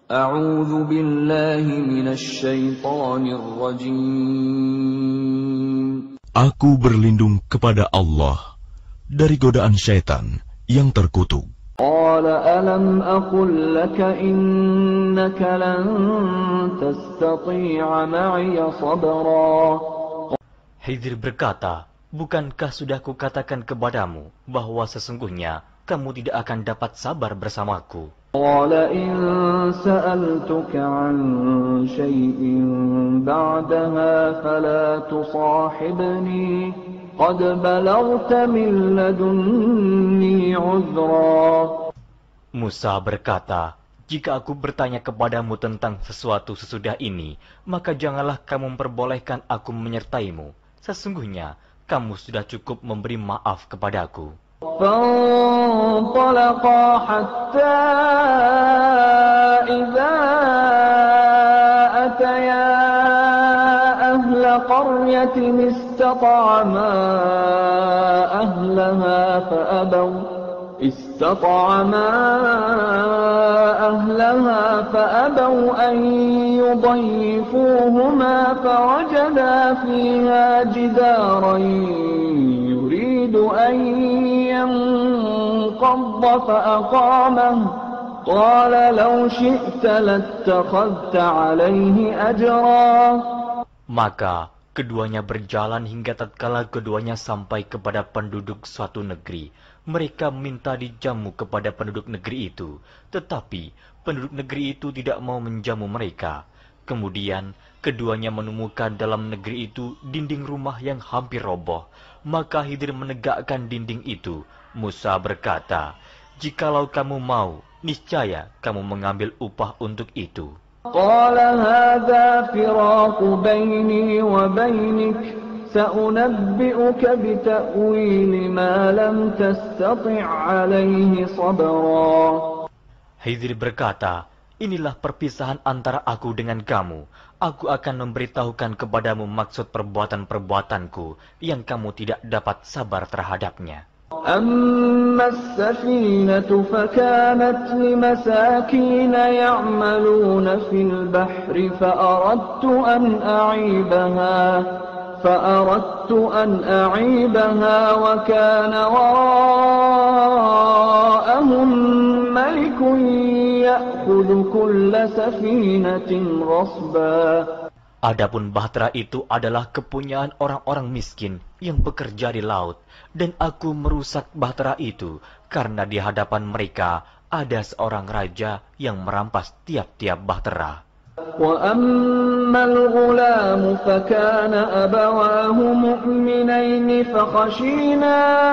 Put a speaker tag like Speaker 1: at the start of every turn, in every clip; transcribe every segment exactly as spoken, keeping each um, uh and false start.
Speaker 1: A'udzu billahi minasy syaithanir rajim.
Speaker 2: Aku berlindung kepada Allah dari godaan syaitan yang terkutuk.
Speaker 1: Qala alam aqul laka innaka lan tastati'a ma'iya sabra.
Speaker 3: Khidir berkata, bukankah sudah kukatakan kepadamu bahwa sesungguhnya kamu tidak akan dapat sabar bersamaku?
Speaker 1: Qala in sa'altuka 'an syai'in ba'daha fala tusahibni qad balaghta min ladunni 'udhra.
Speaker 3: Musa berkata, jika aku bertanya kepadamu tentang sesuatu sesudah ini, maka janganlah kamu memperbolehkan aku menyertaimu. Sesungguhnya kamu sudah cukup memberi maaf kepadaku.
Speaker 1: فانطلقا حتى إذا أتيا أهل قرية استطعما أهلها فأبوا استطعما أهلها فأبوا أن يضيفوهما فوجدا فيها جدارا يريد أن ينقض فأقامه قال لو شئت لاتخذت عليه أجرا.
Speaker 3: Maka keduanya berjalan hingga tatkala keduanya sampai kepada penduduk suatu negeri. Mereka minta dijamu kepada penduduk negeri itu, tetapi penduduk negeri itu tidak mau menjamu mereka. Kemudian keduanya menemukan dalam negeri itu dinding rumah yang hampir roboh. Maka Khidir menegakkan dinding itu. Musa berkata, jikalau kamu mau, niscaya kamu mengambil upah untuk itu.
Speaker 1: Qala hadza firaqu baini wa bainik sa'unabbi'uka bita'wili ma lam tastati' 'alaihi sabra.
Speaker 3: Khidir berkata, inilah perpisahan antara aku dengan kamu. Aku akan memberitahukan kepadamu maksud perbuatan-perbuatanku yang kamu tidak dapat sabar terhadapnya.
Speaker 1: أما السفينة فكانت لمساكين يعملون في البحر فأردت أن أعيبها فأردت أن أعيبها وكان وراءهم ملك يأخذ كل سفينة غصبا.
Speaker 3: Adapun bahtera itu adalah kepunyaan orang-orang miskin yang bekerja di laut, dan aku merusak bahtera itu karena di hadapan mereka ada seorang raja yang merampas tiap-tiap bahtera.
Speaker 1: وَأَمَّا الْغُلَامُ فَكَانَ أَبَوَاهُ مُؤْمِنَيْنِ فَخَشِينَا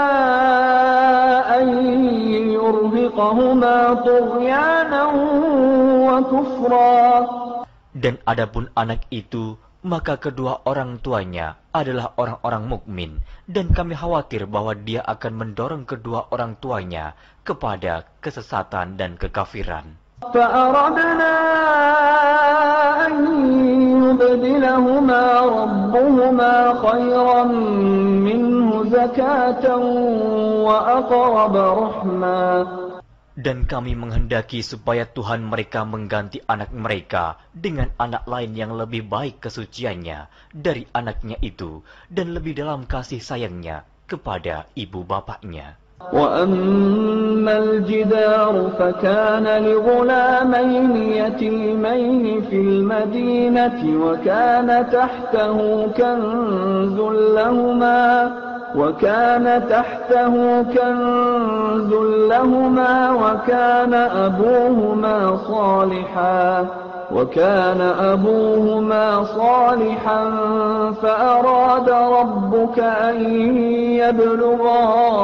Speaker 1: أَن يُرْهِقَهُمَا طُغْيَانًا وَكُفْرًا. Dan
Speaker 3: adapun anak itu, maka kedua orang tuanya adalah orang-orang mukmin, dan kami khawatir bahwa dia akan mendorong kedua orang tuanya kepada kesesatan dan kekafiran.
Speaker 1: فَأَرَدْنَا أَن يُبْدِلَهُمَا رَبُّهُمَا خَيْرًا مِّنْهُ زَكَاةً وَأَقْرَبَ رَحْمًا.
Speaker 3: Dan kami menghendaki supaya Tuhan mereka mengganti anak mereka dengan anak lain yang lebih baik kesuciannya dari anaknya itu, dan lebih dalam kasih sayangnya kepada ibu bapaknya.
Speaker 1: وَأَمَّا الْجِدَارُ فَكَانَ لِغُلَامَيْنِ يَتِيمَيْنِ فِي الْمَدِينَةِ وَكَانَ تَحْتَهُ كَنزٌ لَهُمَا وَكَانَ تَحْتَهُ كَنزٌ لَهُمَا وَكَانَ أَبُوهُمَا صَالِحًا وَكَانَ أَبُوهُمَا صَالِحًا فَأَرَادَ رَبُّكَ أَن يَبْلُغَا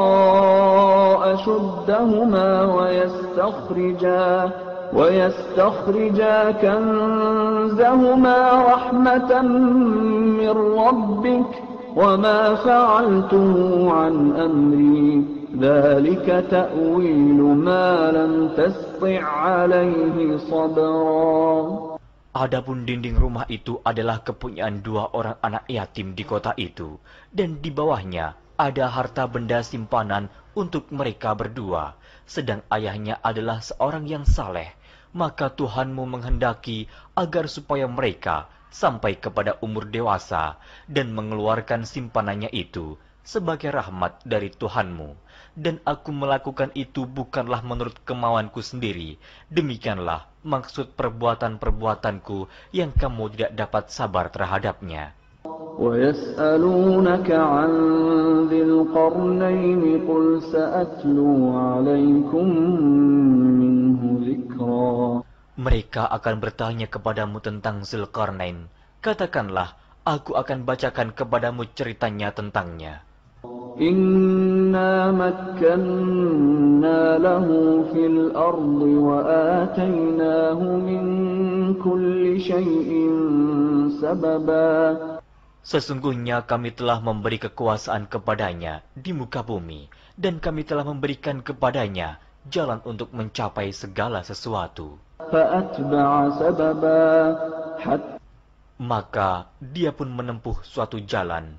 Speaker 1: أَشُدَّهُمَا وَيَسْتَخْرِجَا وَيَسْتَخْرِجَا كَنزَهُمَا رَحْمَةً مِّن رَّبِّكَ وَمَا فَعَلْتُهُ عَنْ أَمْرِي ذَلِكَ تَأْوِيلُ مَا لَمْ تَسْطِع عَلَيْهِ صَبْرًا.
Speaker 3: Adapun dinding rumah itu adalah kepunyaan dua orang anak yatim di kota itu, dan di bawahnya ada harta benda simpanan untuk mereka berdua, sedang ayahnya adalah seorang yang saleh. maka Tuhanmu menghendaki agar supaya mereka sampai kepada umur dewasa dan mengeluarkan simpanannya itu sebagai rahmat dari Tuhanmu. Dan aku melakukan itu bukanlah menurut kemauanku sendiri. Demikianlah maksud perbuatan-perbuatanku yang kamu tidak dapat sabar terhadapnya.
Speaker 1: وَيَسْأَلُونَكَ عَنْ ذِي الْقَرْنَيْنِ قُلْ سَأَتْلُو عَلَيْكُمْ مِنْهُ ذِكْرًا.
Speaker 3: Mereka akan bertanya kepadamu tentang Zulkarnain. Katakanlah, aku akan bacakan kepadamu ceritanya tentangnya.
Speaker 1: Inna makkanna lahu fil ardi wa atainahu min kulli syai'in sababa.
Speaker 3: Sesungguhnya kami telah memberi kekuasaan kepadanya di muka bumi, dan kami telah memberikan kepadanya jalan untuk mencapai segala sesuatu.
Speaker 1: Fa'atba'a sababa.
Speaker 3: Maka dia pun menempuh suatu jalan.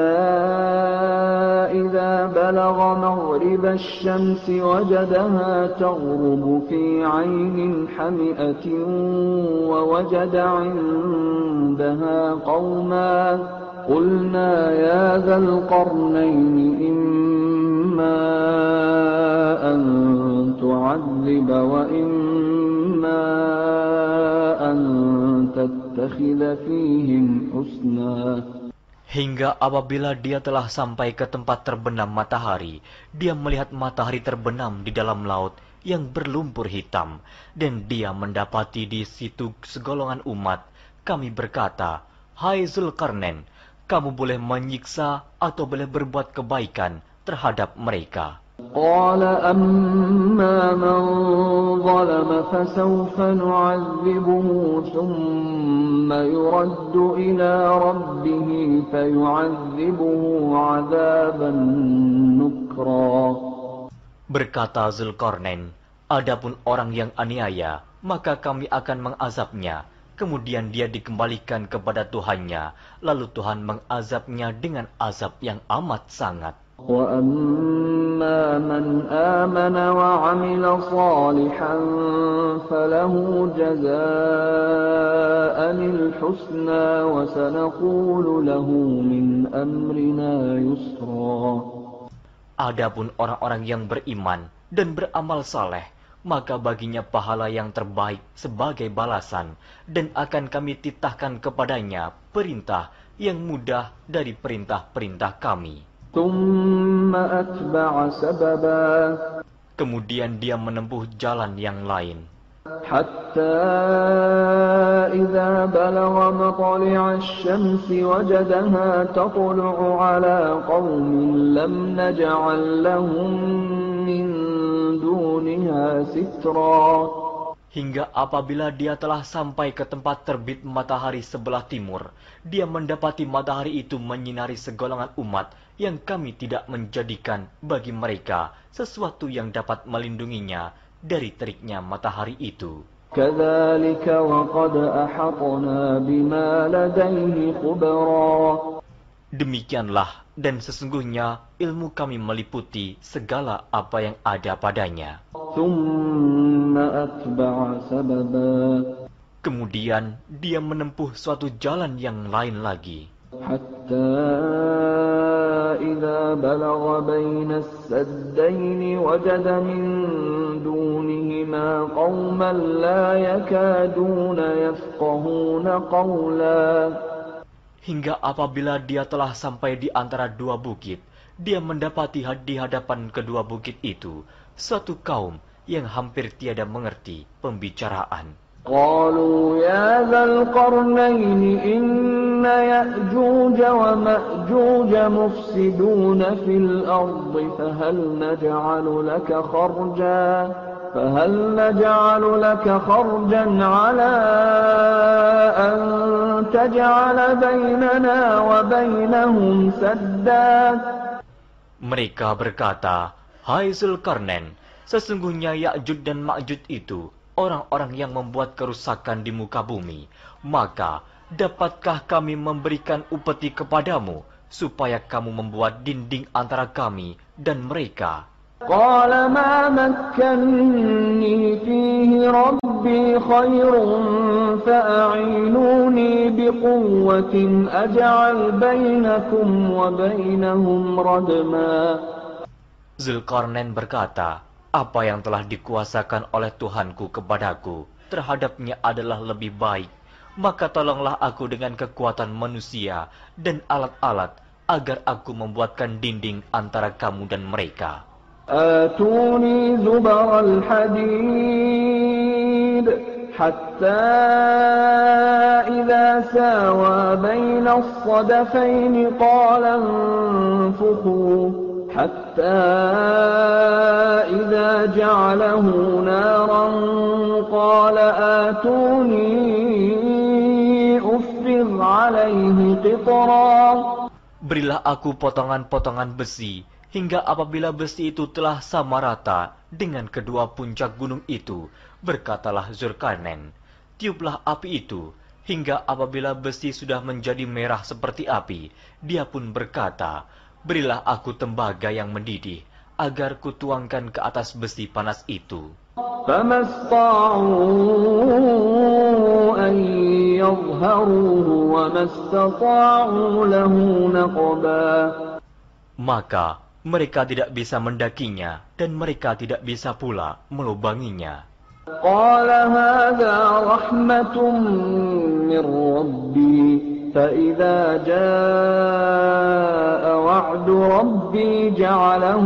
Speaker 1: إذا بلغ مغرب الشمس وجدها تغرب في عين حمئة ووجد عندها قوما قلنا يا ذا القرنين إما أن تعذب وإما أن تتخذ فيهم حسنا.
Speaker 3: Hingga apabila dia telah sampai ke tempat terbenam matahari, dia melihat matahari terbenam di dalam laut yang berlumpur hitam, dan dia mendapati di situ segolongan umat. Kami berkata, "Hai Zulkarnain, kamu boleh menyiksa atau boleh berbuat kebaikan terhadap mereka."
Speaker 1: Qala amma man zalama fasawfa nu'adzibuhu thumma yuraddu ila rabbih fayu'adzibuhu 'adzaban nukra.
Speaker 3: Berkata Zulkarnain, adapun orang yang aniaya, maka kami akan mengazabnya. Kemudian dia dikembalikan kepada Tuhannya, lalu Tuhan mengazabnya dengan azab yang amat sangat.
Speaker 1: وَأَمَّا مَنْ آمَنَ وَعَمِلَ صَالِحًا فَلَهُ جَزَاءً الْحُسْنَى وَسَنَقُولُ لَهُ مِنْ أَمْرِنَا يُسْرًا.
Speaker 3: Adapun orang-orang yang beriman dan beramal saleh, maka baginya pahala yang terbaik sebagai balasan, dan akan kami titahkan kepadanya perintah yang mudah dari perintah-perintah kami. Kemudian dia menempuh jalan yang lain.
Speaker 1: Hatta idza balagha matli'a asy-syamsi wajadaha tatlu'u 'ala qaumin lam naj'al lahum min duniha sitra.
Speaker 3: Hingga apabila dia telah sampai ke tempat terbit matahari sebelah timur, dia mendapati matahari itu menyinari segolongan umat yang kami tidak menjadikan bagi mereka sesuatu yang dapat melindunginya dari teriknya matahari itu.
Speaker 1: Kadzalika wa qad ahatna bima ladayhi khubra.
Speaker 3: Demikianlah, dan sesungguhnya ilmu kami meliputi segala apa yang ada padanya. Kemudian dia menempuh suatu jalan yang lain lagi.
Speaker 1: Hatta idza balagha baina as-saddayn wajada min dunihima qauman la yakaduna yafqahuna qawla.
Speaker 3: Hingga apabila dia telah sampai di antara dua bukit, dia mendapati di hadapan kedua bukit itu suatu kaum yang hampir tiada mengerti pembicaraan.
Speaker 1: Qalu ya dzal qarnaini inna ya'juj wa ma'juj mufsiduna fil ardi fahal naj'alu laka kharja fahal naj'alu laka kharjan 'ala an taj'ala bainana wa bainahum sadda.
Speaker 3: Mereka berkata, "Hai Zulkarnain, sesungguhnya Ya'juj dan Ma'juj itu orang-orang yang membuat kerusakan di muka bumi. Maka, dapatkah kami memberikan upeti kepadamu, supaya kamu membuat dinding antara kami dan mereka?"
Speaker 1: قال ما مكنني فيه ربي خير فأعينوني بقوة أجعل بينكم وبينهم ردما.
Speaker 3: Zulkarnain berkata, apa yang telah dikuasakan oleh Tuhanku kepadaku terhadapnya adalah lebih baik, maka tolonglah aku dengan kekuatan manusia dan alat-alat agar aku membuatkan dinding antara kamu dan mereka.
Speaker 1: آتوني زبر الحديد حتى إذا ساوى بين الصدفين قال انفخوا حتى إذا جعله نارا قال آتوني أفرغ عليه قطرا.
Speaker 3: Berilah aku potongan-potongan besi, hingga apabila besi itu telah sama rata dengan kedua puncak gunung itu, berkatalah Zulkarnain, tiuplah api itu, hingga apabila besi sudah menjadi merah seperti api, dia pun berkata, berilah aku tembaga yang mendidih, agar kutuangkan ke atas besi panas itu.
Speaker 1: فما استطاعوا أن يظهروه وما استطاعوا له نقبا.
Speaker 3: Maka mereka tidak bisa mendakinya dan mereka tidak bisa pula melubanginya.
Speaker 1: قال هذا رحمة من ربي فإذا جاء وعد ربي جعله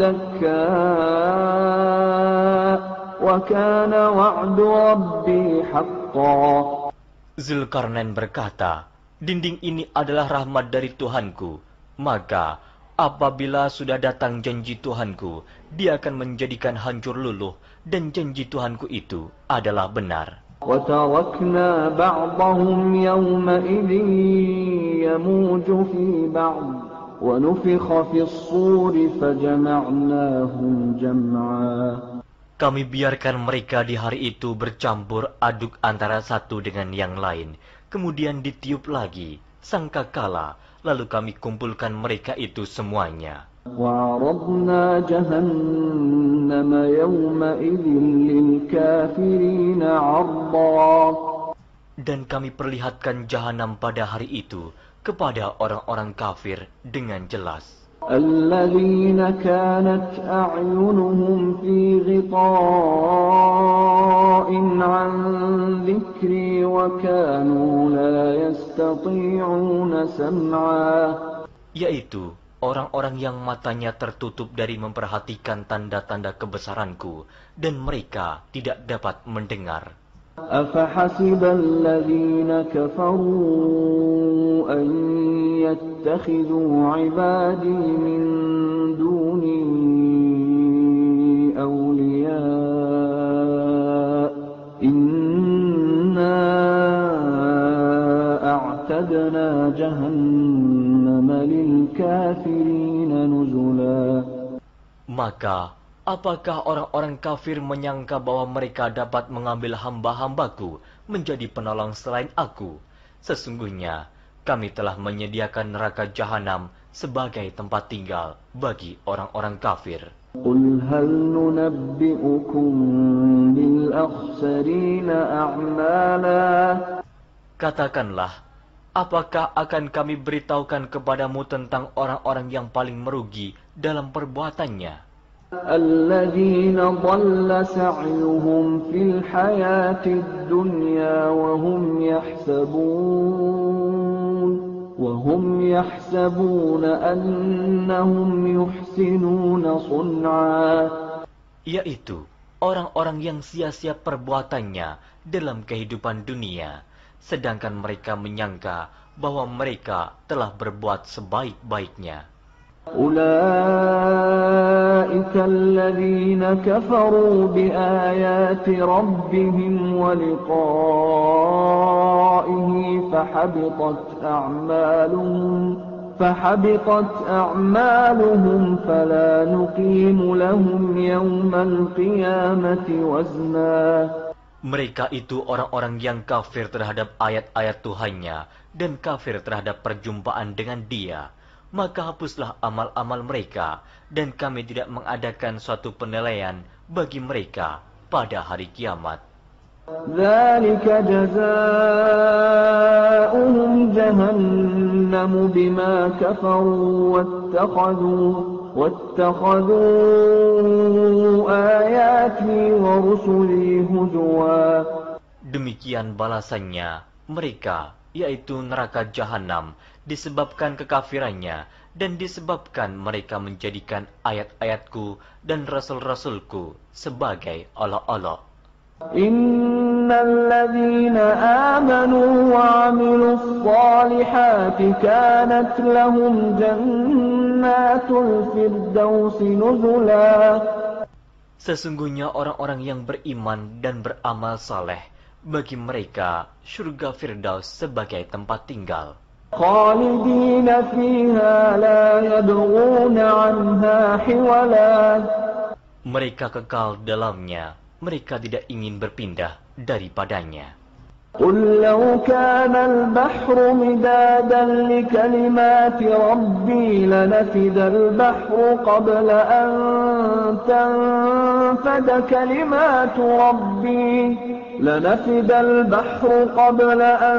Speaker 1: دكاء وكان وعد ربي حقا.
Speaker 3: Zulkarnain berkata, dinding ini adalah rahmat dari Tuhanku, maka apabila sudah datang janji Tuhanku, dia akan menjadikan hancur luluh, dan janji Tuhanku itu adalah benar.
Speaker 1: وَتَرَكْنَا بَعْضَهُمْ يَوْمَئِذٍ يَمُوجُ فِي بَعْضٍ وَنُفِخَ فِي الصُّورِ فَجَمَعْنَاهُمْ جَمْعًا.
Speaker 3: Kami biarkan mereka di hari itu bercampur aduk antara satu dengan yang lain, kemudian ditiup lagi sangkakala, lalu kami kumpulkan mereka itu semuanya.
Speaker 1: وَعَرَضْنَا جَهَنَّمَ يَوْمَئِذٍ لِلْكَافِرِينَ عَرْضًا.
Speaker 3: Dan kami perlihatkan jahanam pada hari itu kepada orang-orang kafir dengan jelas.
Speaker 1: الَّذِينَ كَانَتْ أَعْيُنُهُمْ فِي غِطَاءٍ عَنْ ذِكْرِي وَكَانُوا لَا يَسْتَطِيعُونَ سَمْعًا. Yaitu orang-orang yang matanya tertutup dari memperhatikan tanda-tanda kebesaranku, dan mereka tidak dapat mendengar. أَفَحَسِبَ الَّذِينَ كَفَرُوا أَن يَتَّخِذُوا عِبَادِي مِن دُونِي أَوْلِيَاءَ إِنَّا أَعْتَدْنَا جَهَنَّمَ لِلْكَافِرِينَ نُزُلًا.
Speaker 3: Maka apakah orang-orang kafir menyangka bahwa mereka dapat mengambil hamba-hambaku menjadi penolong selain aku? Sesungguhnya kami telah menyediakan neraka jahanam sebagai tempat tinggal bagi orang-orang kafir.
Speaker 1: قُلْ هَلْ نُنَبِّئُكُمْ بِالْأَخْسَرِينَ أَعْمَالًا.
Speaker 3: Katakanlah, apakah akan kami beritahukan kepadamu tentang orang-orang yang paling merugi dalam perbuatannya?
Speaker 1: الَّذِينَ ضَلَّ سَعْيُهُمْ فِي الْحَيَاةِ الدُّنْيَا وَهُمْ يَحْسَبُونَ وَهُمْ يَحْسَبُونَ أَنَّهُمْ يُحْسِنُونَ صُنْعًا. Yaitu orang-orang yang sia-sia perbuatannya dalam kehidupan dunia, sedangkan mereka menyangka bahwa mereka telah berbuat sebaik-baiknya. أُولَئِكَ الَّذِينَ كَفَرُوا بِآيَاتِ رَبِّهِمْ وَلِقَائِهِ فَحَبِطَتْ أَعْمَالُهُمْ فَحَبِطَتْ أَعْمَالُهُمْ فَلَا نُقِيمُ لَهُمْ يَوْمَ الْقِيَامَةِ وَزْنًا.
Speaker 3: Mereka itu orang-orang yang kafir terhadap ayat-ayat Tuhannya dan kafir terhadap perjumpaan dengan Dia. maka hapuslah amal-amal mereka, dan kami tidak mengadakan suatu penilaian bagi mereka pada hari kiamat.
Speaker 1: ذلك جزاؤهم جهنم بما كفروا واتخذوا واتخذوا آياتي ورسلي هزوا.
Speaker 3: Demikian balasannya mereka, yaitu neraka jahanam, disebabkan kekafirannya dan disebabkan mereka menjadikan ayat-ayatku dan rasul-rasulku sebagai olok-olok.
Speaker 1: Innal ladzina amanu wa 'amilus shalihati kanat lahum jannatul firdausi nuzula.
Speaker 3: Sesungguhnya orang-orang yang beriman dan beramal saleh, bagi mereka surga Firdaus sebagai tempat tinggal.
Speaker 1: Khalidina fiha la yabghuna 'anha hiwala.
Speaker 3: Mereka kekal dalamnya, mereka tidak ingin berpindah daripadanya.
Speaker 1: قل لو كان البحر مدادا لكلمات ربي لنفد البحر قبل أن تنفد كلمات ربي لنفد البحر قبل أن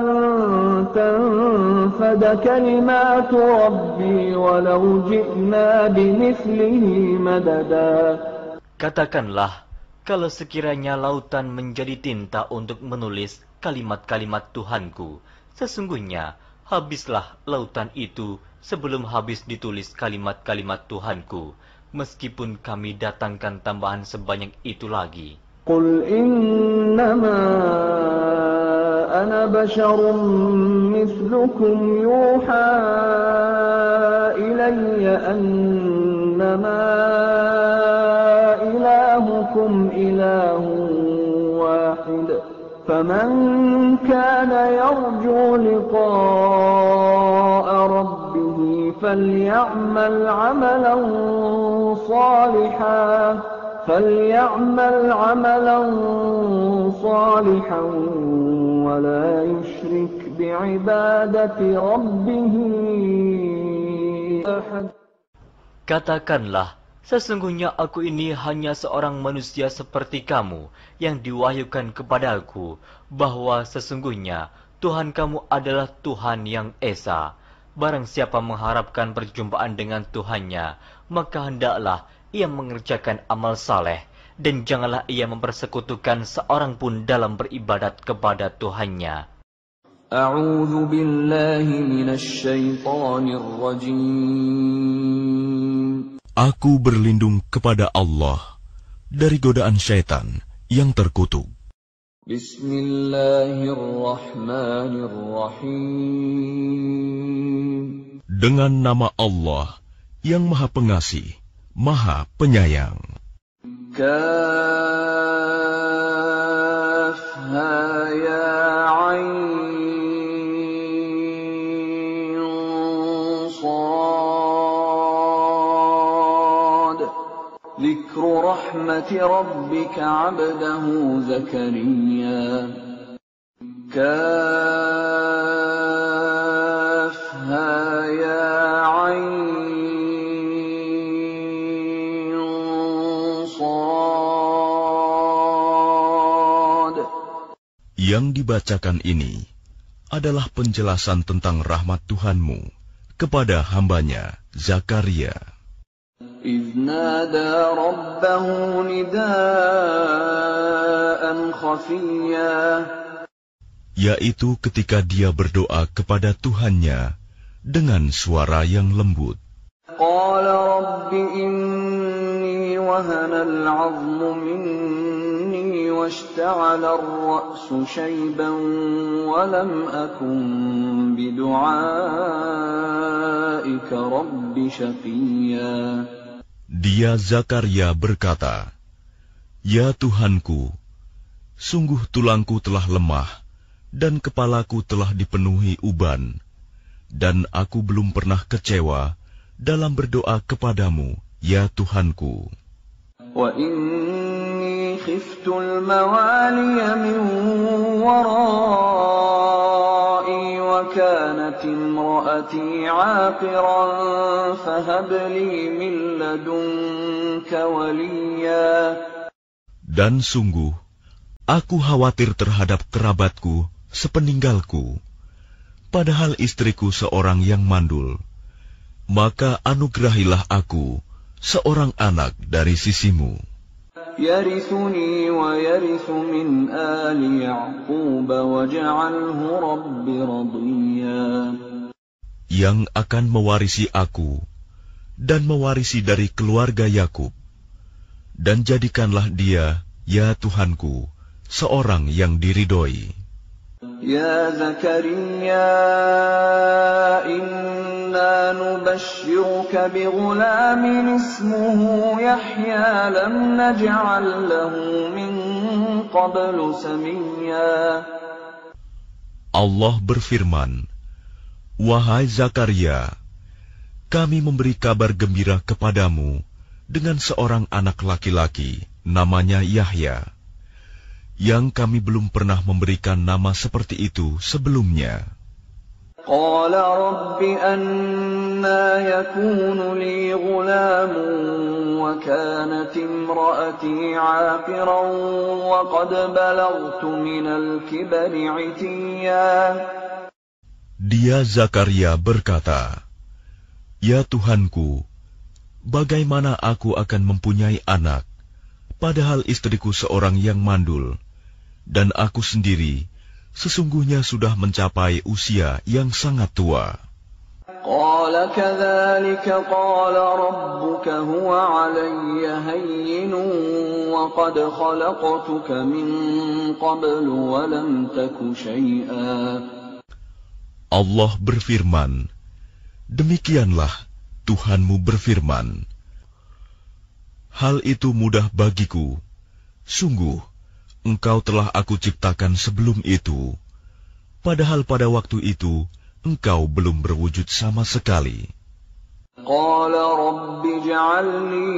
Speaker 1: تنفد كلمات ربي ولو جئنا بمثله مددا.
Speaker 3: Katakanlah, kalau sekiranya lautan menjadi tinta untuk menulis kalimat-kalimat Tuhanku, sesungguhnya habislah lautan itu sebelum habis ditulis kalimat-kalimat Tuhanku, meskipun kami datangkan tambahan sebanyak itu lagi.
Speaker 1: Qul innama ana basharun mithlukum yuha ilayya annama ilahukum ilahun wahid. فمن كان يرجو لقاء ربه فليعمل عملا صالحا فليعمل عملا صالحا ولا يشرك بعبادة ربه أحد.
Speaker 3: Katakanlah, sesungguhnya aku ini hanya seorang manusia seperti kamu yang diwahyukan kepadaku, bahwa sesungguhnya Tuhan kamu adalah Tuhan yang Esa. Barang siapa mengharapkan perjumpaan dengan Tuhannya, maka hendaklah ia mengerjakan amal saleh, dan janganlah ia mempersekutukan seorang pun dalam beribadat kepada Tuhannya.
Speaker 1: A'udzu billahi minasy syaithanir rajim.
Speaker 2: Aku berlindung kepada Allah dari godaan syaitan yang terkutuk.
Speaker 1: Bismillahirrahmanirrahim.
Speaker 2: Dengan nama Allah yang Maha Pengasih, Maha Penyayang.
Speaker 1: Kaf ha ya ain ذكر رحمة ربك عبده زكريا كافها يا عين صاد.
Speaker 2: Yang dibacakan ini adalah penjelasan tentang rahmat Tuhanmu kepada hambanya Zakaria.
Speaker 1: إذ نادى ربه نداء خفيا.
Speaker 2: Yaitu ketika dia berdoa kepada Tuhannya dengan suara yang lembut.
Speaker 1: قال رب إني وهن العظم مني واشتعل الرأس شيبا ولم أكن بدعائك رب شقيا.
Speaker 2: Dia Zakaria berkata, "Ya Tuhanku, sungguh tulangku telah lemah dan kepalaku telah dipenuhi uban, dan aku belum pernah kecewa dalam berdoa kepadamu, ya Tuhanku.
Speaker 1: Wa inni khiftul mawaliya min warai wa وكانت امرأتي عاقرا فهب لي من لدنك وليا.
Speaker 2: Dan sungguh, aku khawatir terhadap kerabatku sepeninggalku, padahal istriku seorang yang mandul. Maka anugerahilah aku seorang anak dari sisimu.
Speaker 1: يرثني ويرث من آل يعقوب واجعله رب رضيا.
Speaker 2: Yang akan mewarisi aku dan mewarisi dari keluarga Yakub, dan jadikanlah dia, ya Tuhanku, seorang yang diridhoi.
Speaker 1: Ya Zakaria, inna nubashshiruka bighulamin ismuhu Yahya lam naj'al lahu min qablu samiyya.
Speaker 2: Allah berfirman, wahai Zakaria, kami memberi kabar gembira kepadamu dengan seorang anak laki-laki, namanya Yahya, yang kami belum pernah memberikan nama seperti itu sebelumnya.
Speaker 1: Qala rabbi anna yakunu li ghulamun wa kanat imra'ati 'aqiran wa qad balaghtu minal kibri 'itiyya.
Speaker 2: Dia Zakaria berkata, ya Tuhanku, bagaimana aku akan mempunyai anak, padahal istriku seorang yang mandul, dan aku sendiri sesungguhnya sudah mencapai usia yang sangat tua.
Speaker 1: Qala kadzalika qala rabbuka huwa 'alayya hayyinun wa qad khalaqtuka min qablu wa lam taku syai'a.
Speaker 2: Allah berfirman, demikianlah Tuhanmu berfirman, hal itu mudah bagiku. Sungguh, engkau telah aku ciptakan sebelum itu, padahal pada waktu itu engkau belum berwujud sama sekali.
Speaker 1: Qala rabbi ij'al li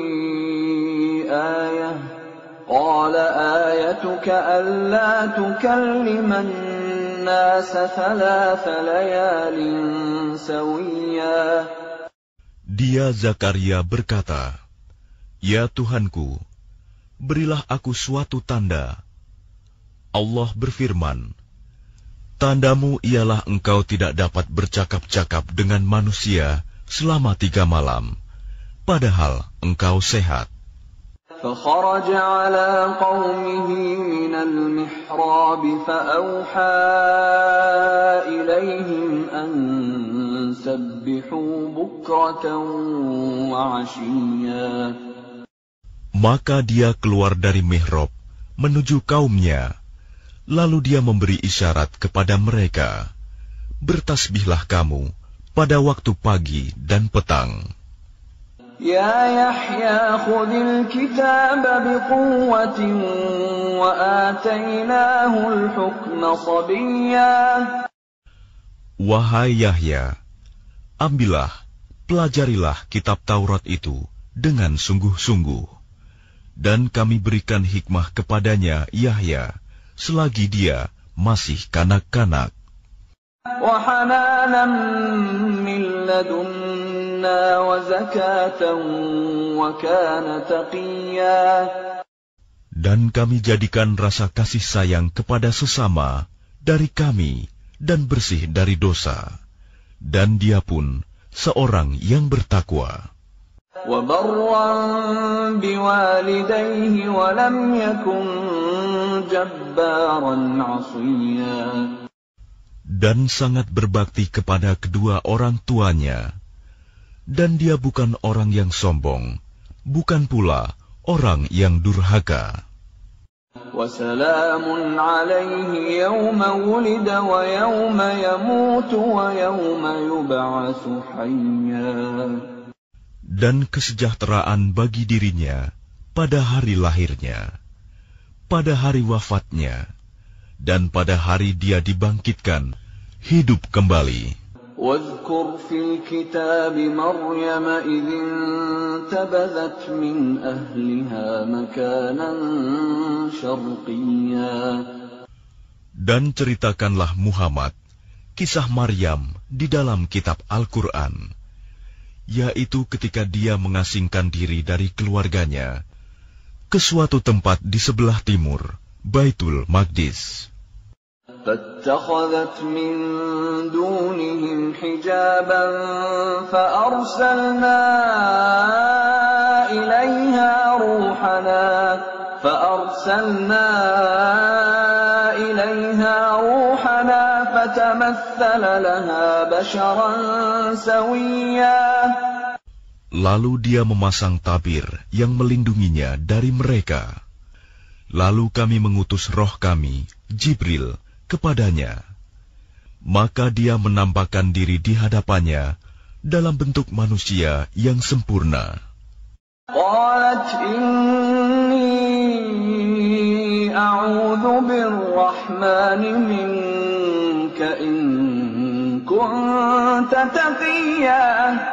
Speaker 1: ayah. Qala ayatuka alla tukalliman nasa thalatha layalin sawiyya.
Speaker 2: Dia Zakaria berkata, ya Tuhanku, berilah aku suatu tanda. Allah berfirman, tandamu ialah engkau tidak dapat bercakap-cakap dengan manusia selama tiga malam, padahal engkau sehat.
Speaker 1: فخرج على قومه من المحراب فأوحى إليهم أن سبحوا بكرة وعشيا.
Speaker 2: Maka dia keluar dari mihrab menuju kaumnya, lalu dia memberi isyarat kepada mereka, bertasbihlah kamu pada waktu pagi dan petang.
Speaker 1: Ya Yahya khudil kitab biquwwatin wa atainahul hukma sabiyya.
Speaker 2: Wahai Yahya, ambillah, pelajarilah kitab Taurat itu dengan sungguh-sungguh, dan kami berikan hikmah kepadanya Yahya selagi dia masih kanak-kanak.
Speaker 1: Wa hananan min ladunna wa zakatan wa kana taqiyya.
Speaker 2: Dan kami jadikan rasa kasih sayang kepada sesama dari kami dan bersih dari dosa, dan dia pun seorang yang bertakwa.
Speaker 1: Wa barran biwalidayhi wa lam yakun jabbaran 'asiyya.
Speaker 2: Dan sangat berbakti kepada kedua orang tuanya, dan dia bukan orang yang sombong, bukan pula orang yang durhaka.
Speaker 1: وَسَلَامٌ عَلَيْهِ يَوْمَ وُلِدَ وَيَوْمَ يَمُوتُ وَيَوْمَ يُبْعَثُ حَيًّا.
Speaker 2: Dan kesejahteraan bagi dirinya pada hari lahirnya, pada hari wafatnya, dan pada hari dia dibangkitkan hidup kembali.
Speaker 1: واذكر في الكتاب مريم إذ انتبذت من أهلها مكانا شرقيا.
Speaker 2: Dan ceritakanlah Muhammad kisah Maryam di dalam kitab Al-Quran, yaitu ketika dia mengasingkan diri dari keluarganya ke suatu tempat di sebelah timur Baitul Maqdis.
Speaker 1: فاتخذت من دونهم حجابا فأرسلنا إليها روحنا فأرسلنا إليها روحنا فتمثل لها بشرا سويا.
Speaker 2: Lalu dia memasang tabir yang melindunginya dari mereka. Lalu kami mengutus roh kami, Jibril, kepadanya. Maka dia menampakkan diri di hadapannya dalam bentuk manusia yang sempurna.
Speaker 1: قالت إني أعوذ بالرحمن منك إن كنت تقيا.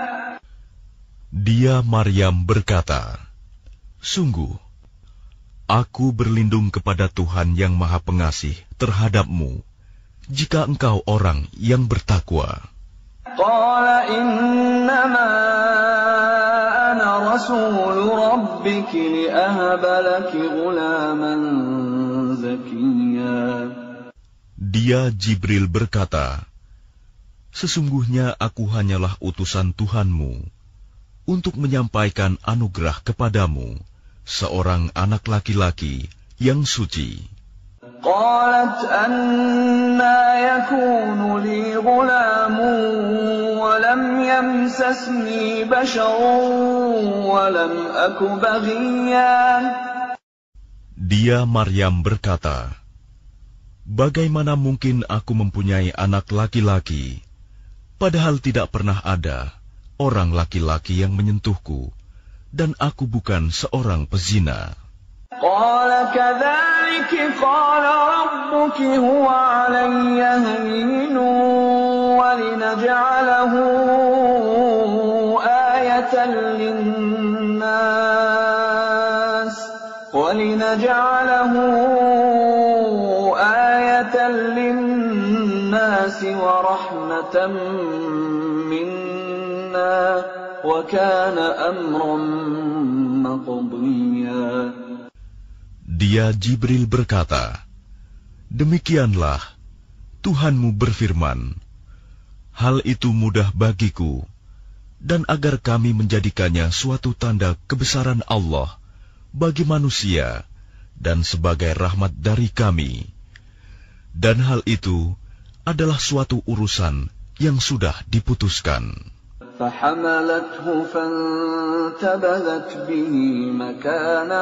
Speaker 2: Dia Maryam berkata, "Sungguh, aku berlindung kepada Tuhan yang Maha Pengasih terhadapmu, jika engkau orang yang bertakwa."
Speaker 1: Qala innama ana rasul rabbik li'ahaba laki ghulaman zakiyya.
Speaker 2: Dia Jibril berkata, "Sesungguhnya aku hanyalah utusan Tuhanmu untuk menyampaikan anugerah kepadamu seorang anak laki-laki yang suci."
Speaker 1: Qalat anna yakunu li ghulamun wa lam yamsasni basharun wa lam aku baghiyan.
Speaker 2: Dia Maryam berkata, "Bagaimana mungkin aku mempunyai anak laki-laki, padahal tidak pernah ada orang laki-laki yang menyentuhku, dan aku bukan seorang pezina."
Speaker 1: Qala kadzalika qala rabbuki huwa 'alayya hayyinun wa linaj'alahu ayatan lin-nas wa linaj'alahu ayatan lin-nas wa rahmatan minna wa kana amran maqdiya.
Speaker 2: Dia Jibril berkata, "Demikianlah Tuhanmu berfirman, hal itu mudah bagiku, dan agar kami menjadikannya suatu tanda kebesaran Allah bagi manusia dan sebagai rahmat dari kami. Dan hal itu adalah suatu urusan yang sudah diputuskan."
Speaker 1: فحملته فانتبذت به مكانا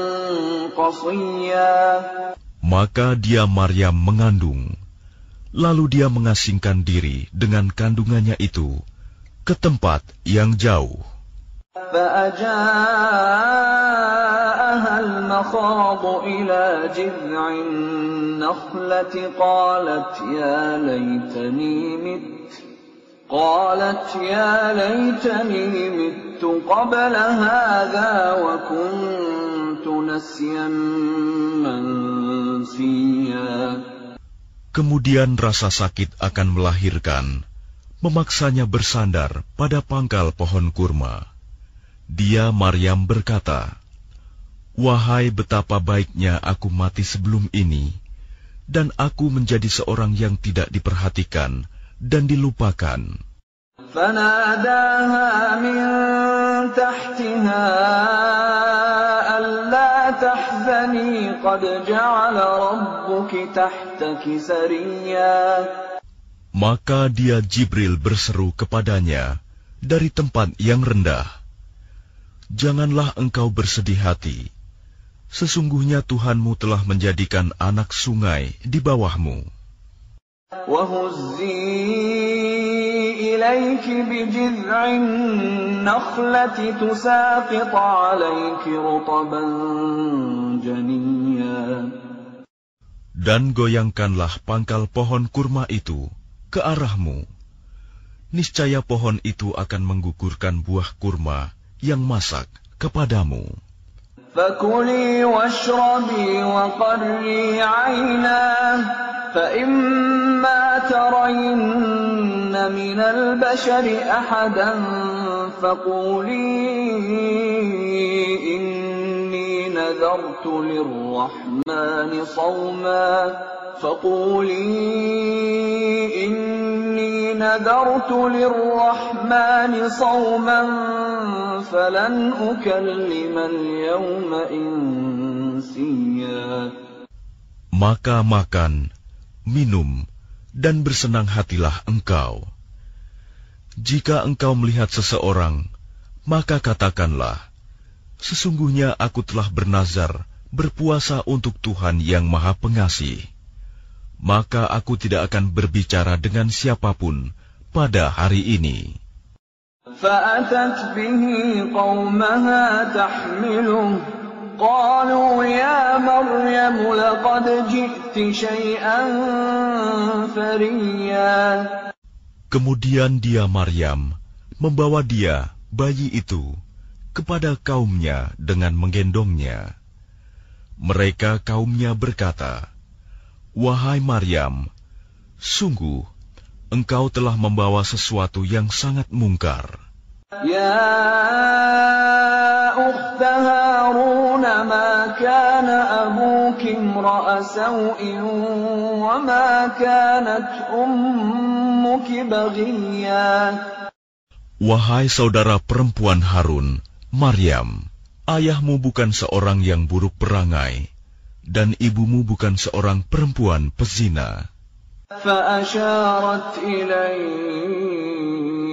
Speaker 1: قصيا.
Speaker 2: Maka dia Maryam mengandung, lalu dia mengasingkan diri dengan kandungannya itu ke tempat yang jauh.
Speaker 1: فأجاءها المخاض إلى جذع النخلة قالت يا ليتني مت قالت يا ليتني مت قبل هذا وكنت نسيا منسيا.
Speaker 2: Kemudian rasa sakit akan melahirkan, memaksanya bersandar pada pangkal pohon kurma. Dia Maryam berkata, "Wahai betapa baiknya aku mati sebelum ini, dan aku menjadi seorang yang tidak diperhatikan dan dilupakan."
Speaker 1: فناداها من تحتها ألا تحزني قد جعل ربك تحتك سريا.
Speaker 2: Maka dia Jibril berseru kepadanya dari tempat yang rendah, "Janganlah engkau bersedih hati. Sesungguhnya Tuhanmu telah menjadikan anak sungai di bawahmu."
Speaker 1: وَهُزِّي إِلَيْكِ بِجِذْعِ النَّخْلَةِ تُسَاقِطْ عَلَيْكِ رُطَبًا جَنِيًّا.
Speaker 2: Dan goyangkanlah pangkal pohon kurma itu ke arahmu. Niscaya pohon itu akan menggugurkan buah kurma yang masak kepadamu.
Speaker 1: فَكُلِي وَاشْرَبِي وَقَرِّي عَيْنًا فَإِمَّا ترين من البشر أحدا فقولي إني نذرت للرحمن صوما فقولي إني نذرت للرحمن صوما فلن أكلم اليوم إنسيا.
Speaker 2: Maka makan, minum, dan bersenang hatilah engkau. Jika engkau melihat seseorang, maka katakanlah, sesungguhnya aku telah bernazar berpuasa untuk Tuhan yang Maha Pengasih. Maka aku tidak akan berbicara dengan siapapun pada hari ini.
Speaker 1: فأتت به قومها تحمله قالوا يا مريم لقد جئت شيئا فريا.
Speaker 2: Kemudian dia Maryam membawa dia, bayi itu, kepada kaumnya dengan menggendongnya. Mereka kaumnya berkata, "Wahai Maryam, sungguh engkau telah membawa sesuatu yang sangat mungkar."
Speaker 1: Ya ukhta Harun ma kana abuki imra'a saw'in wa ma kanat ummuki baghiya.
Speaker 2: Wahai saudara perempuan Harun, Maryam, ayahmu bukan seorang yang buruk perangai, dan ibumu bukan seorang perempuan pezina.
Speaker 1: فأشارت إليه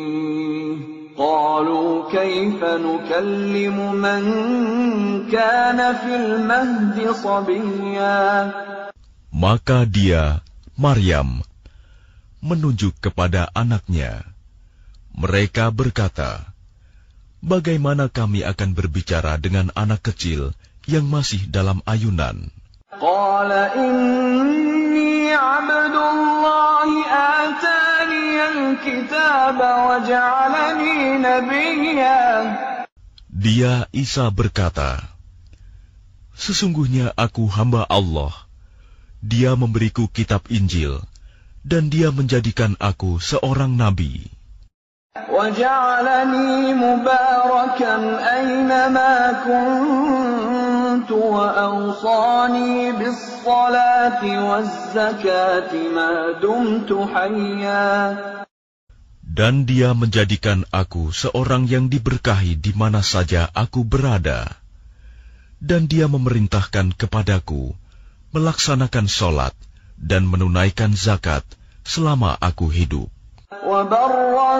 Speaker 1: قالوا كيف نكلم من كان في المهد صبيا.
Speaker 2: Maka dia, Maryam, menunjuk kepada anaknya. Mereka berkata, bagaimana kami akan berbicara dengan anak kecil yang masih dalam ayunan?
Speaker 1: Qala inni abdullahi atani al-kitaba wa ja'alani nabiyya.
Speaker 2: Dia Isa berkata, sesungguhnya aku hamba Allah. Dia memberiku kitab Injil dan dia menjadikan aku seorang nabi.
Speaker 1: وَجَعَلَنِي مُبَارَكًا أَيْنَمَا كُنتُ وَأَوْصَانِي بِالصَّلَاةِ وَالزَّكَاةِ مَا دُمْتُ حَيًّا.
Speaker 2: Dan dia menjadikan aku seorang yang diberkahi di mana saja aku berada. Dan dia memerintahkan kepadaku melaksanakan sholat dan menunaikan zakat selama aku hidup.
Speaker 1: وَبَرًّا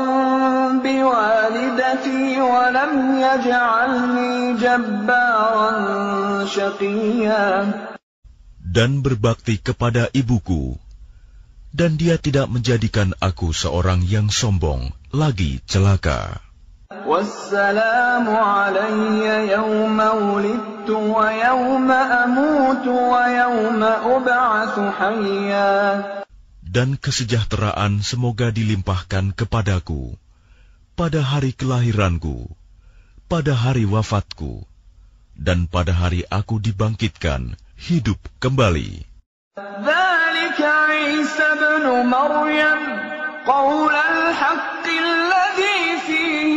Speaker 1: بِوَالِدَتِي وَلَمْ يَجْعَلْنِي جَبَّارًا شَقِيًّا.
Speaker 2: Dan berbakti kepada ibuku, dan dia tidak menjadikan aku seorang yang sombong, lagi celaka.
Speaker 1: وَالسَّلَامُ عَلَيَّ يَوْمَ وُلِدتُّ وَيَوْمَ أَمُوتُ وَيَوْمَ أُبْعَثُ حَيًّا.
Speaker 2: Dan kesejahteraan semoga dilimpahkan kepadaku pada hari kelahiranku, pada hari wafatku, dan pada hari aku dibangkitkan hidup kembali.
Speaker 1: ذَلِكَ عِيسَى ابْنُ مَرْيَمَ قَوْلَ الْحَقِّ الَّذِي فِيهِ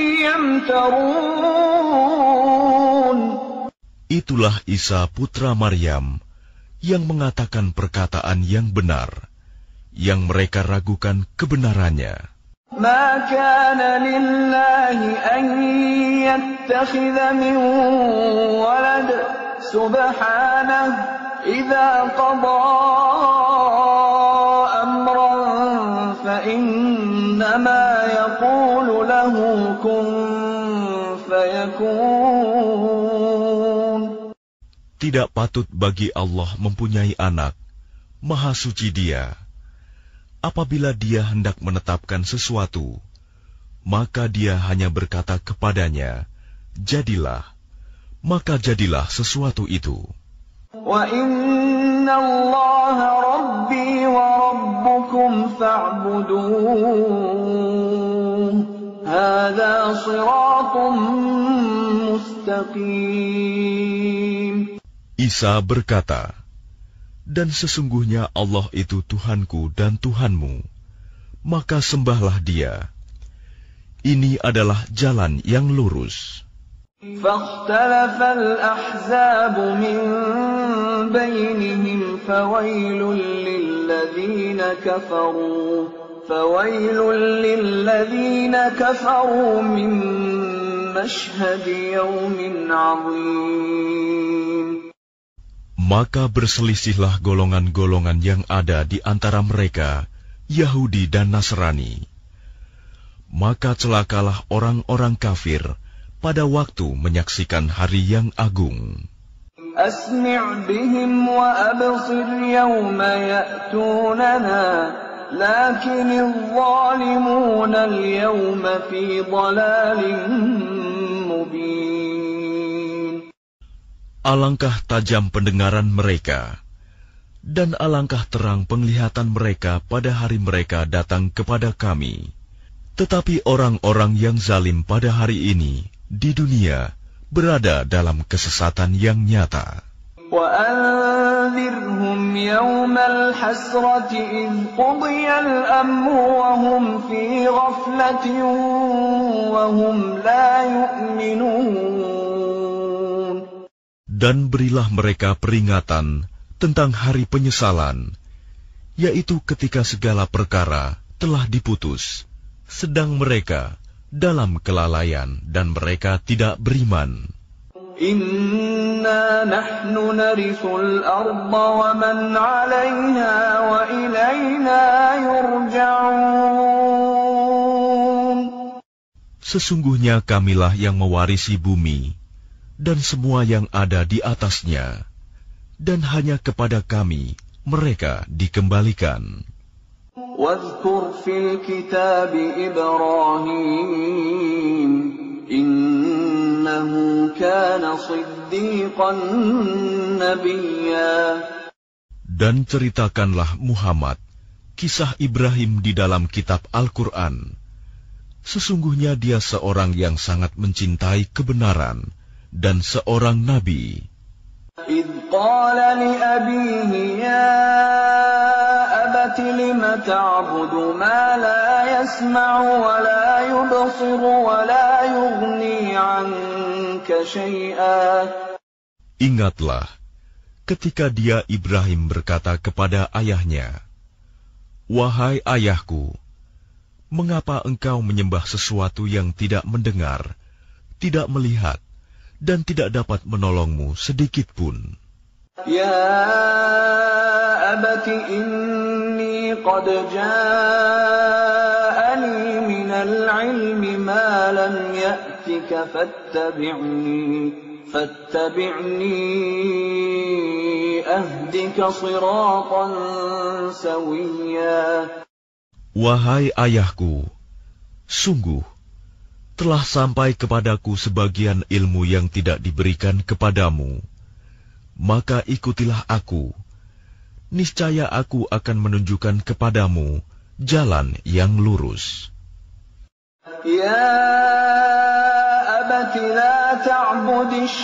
Speaker 1: يَمْتَرُونَ.
Speaker 2: Itulah Isa putra Maryam yang mengatakan perkataan yang benar, yang mereka ragukan kebenarannya.
Speaker 1: ما كان لله أن يتخذ من ولد سبحانه إذا قضى أمرا فإنما يقول له كن فيكون.
Speaker 2: Tidak patut bagi Allah mempunyai anak, Maha Suci Dia. Apabila dia hendak menetapkan sesuatu, maka dia hanya berkata kepadanya, jadilah, maka jadilah sesuatu itu.
Speaker 1: Wa inna Allah Rabbi wa Rabbukum fa'buduh. Hadha siratun mustaqim.
Speaker 2: Isa berkata, dan sesungguhnya Allah itu Tuhanku dan Tuhanmu, maka sembahlah Dia. Ini adalah jalan yang lurus.
Speaker 1: فاختلف الأحزاب من بينهم فويل للذين كفروا فويل للذين كفروا من مشهد يوم عظيم.
Speaker 2: Maka berselisihlah golongan-golongan yang ada di antara mereka, Yahudi dan Nasrani. Maka celakalah orang-orang kafir pada waktu menyaksikan hari yang agung.
Speaker 1: أسمع بهم وأبصر يوم يأتوننا لكن الظالمون اليوم في ضلال مبين.
Speaker 2: Alangkah tajam pendengaran mereka, dan alangkah terang penglihatan mereka pada hari mereka datang kepada kami. Tetapi orang-orang yang zalim pada hari ini di dunia berada dalam kesesatan yang nyata.
Speaker 1: وأنذرهم يوم الحسرة إذ قضي الأمر وهم في غفلة وهم لا يؤمنون.
Speaker 2: Dan berilah mereka peringatan tentang hari penyesalan, yaitu ketika segala perkara telah diputus, sedang mereka dalam kelalaian dan mereka tidak beriman.
Speaker 1: Inna nahnu narithul arda wa man 'alayha wa ilayna yurja'un.
Speaker 2: Sesungguhnya kamilah yang mewarisi bumi dan semua yang ada di atasnya, dan hanya kepada kami mereka dikembalikan.
Speaker 1: واذكر في الكتاب إبراهيم إنه كان صديقا نبيا.
Speaker 2: Dan ceritakanlah Muhammad kisah Ibrahim di dalam kitab Al-Quran. Sesungguhnya dia seorang yang sangat mencintai kebenaran dan seorang nabi.
Speaker 1: إذ قال لأبيه يا أبت لم تعبد ما لا يسمع ولا يبصر ولا يغني عنك شيئا.
Speaker 2: Ingatlah ketika dia Ibrahim berkata kepada ayahnya, "Wahai ayahku, mengapa engkau menyembah sesuatu yang tidak mendengar, tidak melihat, dan tidak dapat menolongmu sedikit pun?"
Speaker 1: Ya abati inni qad ja'ani minal ilmi ma lam ya'tika fattabi'ni fattabi'ni ahdika siratan sawiyya.
Speaker 2: Wahai ayahku, sungguh telah sampai kepadaku sebagian ilmu yang tidak diberikan kepadamu. Maka ikutilah aku, niscaya aku akan menunjukkan kepadamu jalan yang lurus.
Speaker 1: Ya abati la ta'budis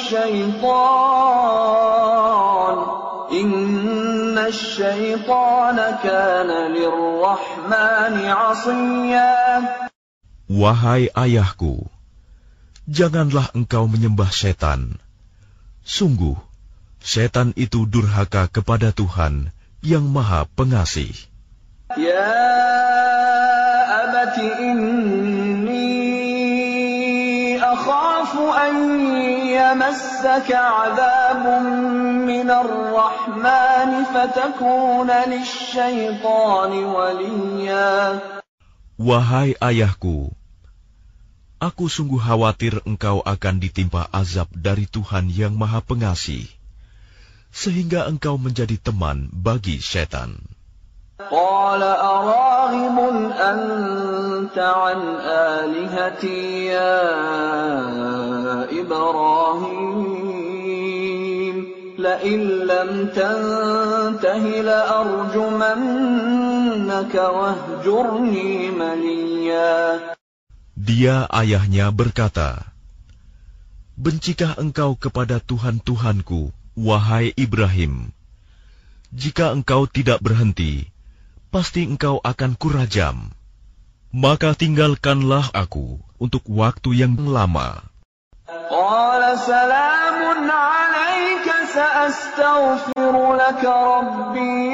Speaker 1: syaitan, innash syaitana kana lirrahmani 'asiyya.
Speaker 2: Wahai ayahku, janganlah engkau menyembah setan. Sungguh, setan itu durhaka kepada Tuhan yang Maha Pengasih.
Speaker 1: Ya abati inni akhafu an yamassaka 'adabun minar rahmani fatakuna lisyaitani waliya.
Speaker 2: Wahai ayahku, aku sungguh khawatir engkau akan ditimpa azab dari Tuhan yang Maha Pengasih, sehingga engkau menjadi teman bagi setan.
Speaker 1: Qala araghibun anta an alihati ya Ibrahim, la in lam tantahi la arjumannaka wahjurni maliya.
Speaker 2: Dia ayahnya berkata, "Bencikah engkau kepada Tuhan-Tuhanku, wahai Ibrahim? Jika engkau tidak berhenti, pasti engkau akan kurajam." maka tinggalkanlah aku untuk waktu yang lama.
Speaker 1: قال سلام عليك سأستغفر لك ربي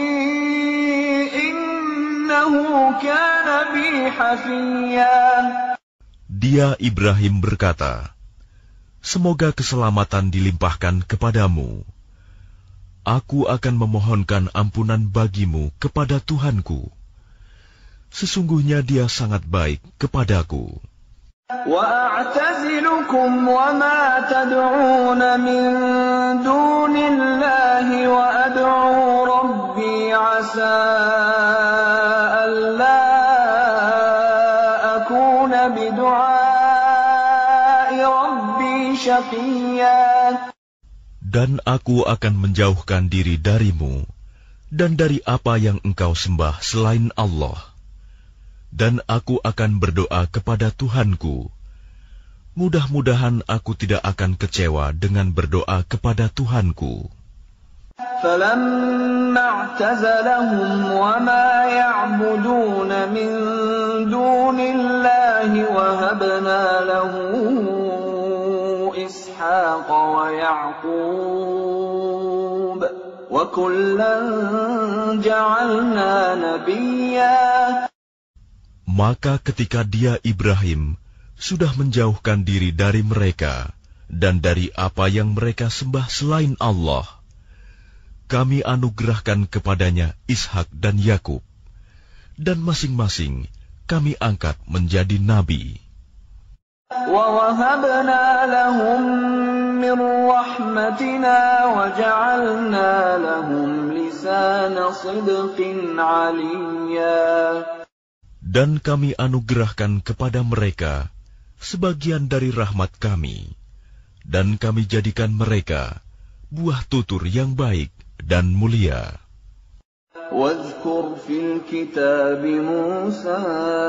Speaker 1: إنه كان بي حفيا.
Speaker 2: Dia Ibrahim berkata, semoga keselamatan dilimpahkan kepadamu. Aku akan memohonkan ampunan bagimu kepada Tuhanku. Sesungguhnya dia sangat baik kepadaku.
Speaker 1: وَأَعْتَزِلُكُمْ وَمَا تَدْعُونَ مِن دُونِ اللَّهِ وَأَدْعُو رَبِّي عَسَىٰ أَلَّا أَكُونَ بِدُعَاءِ رَبِّي شَقِيًّا.
Speaker 2: Dan aku akan menjauhkan diri darimu dan dari apa yang engkau sembah selain Allah. Dan aku akan berdoa kepada Tuhanku. Mudah-mudahan aku tidak akan kecewa dengan berdoa kepada Tuhanku.
Speaker 1: فَلَمَّا اعْتَزَلَهُمْ وَمَا يَعْبُدُونَ مِن دُونِ اللَّهِ وَهَبْنَا لَهُ إِسْحَاقَ وَيَعْقُوبَ وَكُلًّا جَعَلْنَا نَبِيًّا.
Speaker 2: Maka ketika dia Ibrahim sudah menjauhkan diri dari mereka dan dari apa yang mereka sembah selain Allah, kami anugerahkan kepadanya Ishak dan Yakub, dan masing-masing kami angkat menjadi nabi.
Speaker 1: وَوَهَبْنَا لَهُم مِّن رَّحْمَتِنَا وَجَعَلْنَا لَهُمْ لِسَانَ صِدْقٍ عَلِيًّا.
Speaker 2: Dan kami anugerahkan kepada mereka sebagian dari rahmat kami, dan kami jadikan mereka buah tutur yang baik dan mulia.
Speaker 1: وَاذْكُرْ فِي الْكِتَابِ مُوسَىٰ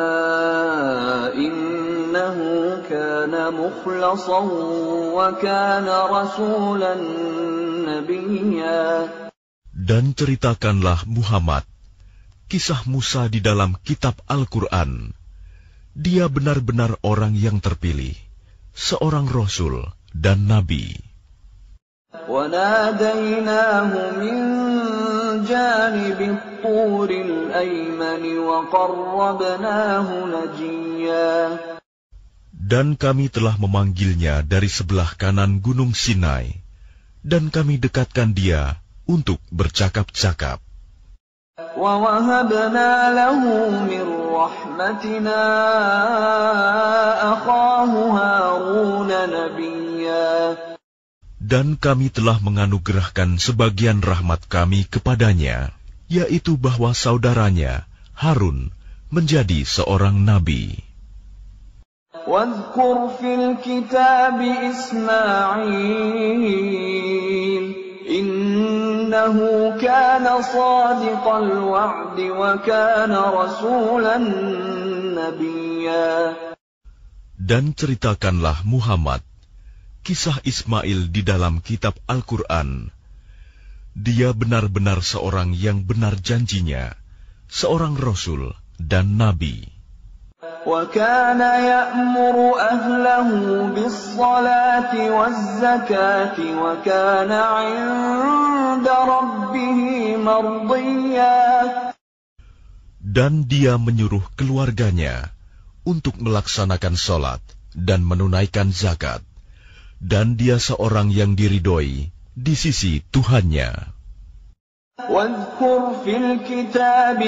Speaker 1: إِنَّهُ كَانَ مُخْلَصًا وَكَانَ رَسُولًا نَبِيًّا.
Speaker 2: Dan ceritakanlah Muhammad kisah Musa di dalam kitab Al-Quran. Dia benar-benar orang yang terpilih, seorang Rasul dan Nabi.
Speaker 1: وَنَادَيْنَاهُ مِن جَانِبِ الطُّورِ الْأَيْمَنِ وَقَرَّبْنَاهُ نَجِيًّا.
Speaker 2: Dan kami telah memanggilnya dari sebelah kanan Gunung Sinai, dan kami dekatkan dia untuk bercakap-cakap.
Speaker 1: وَوَهَبْنَا لَهُ مِن رَّحْمَتِنَا أَخَاهُ هَارُونَ نَبِيًّا.
Speaker 2: Dan kami telah menganugerahkan sebagian rahmat kami kepadanya, yaitu bahwa saudaranya Harun menjadi seorang nabi.
Speaker 1: وَاذْكُرْ فِي الْكِتَابِ إِسْمَاعِيلَ إِنَّهُ كَانَ صَادِقَ الْوَعْدِ وَكَانَ رَسُولًا نَبِيًّا.
Speaker 2: Dan ceritakanlah Muhammad kisah Ismail di dalam kitab Al-Quran. Dia benar-benar seorang yang benar janjinya, seorang Rasul dan Nabi.
Speaker 1: وَكَانَ يَأْمُرُ أَهْلَهُ بِالصَّلَاةِ وَالزَّكَاةِ وَكَانَ عِندَ رَبِّهِ مَرْضِيًّا.
Speaker 2: Dan dia menyuruh keluarganya untuk melaksanakan sholat dan menunaikan zakat. Dan dia seorang yang diridhoi di sisi Tuhannya.
Speaker 1: وَاذْكُرْ فِي الْكِتَابِ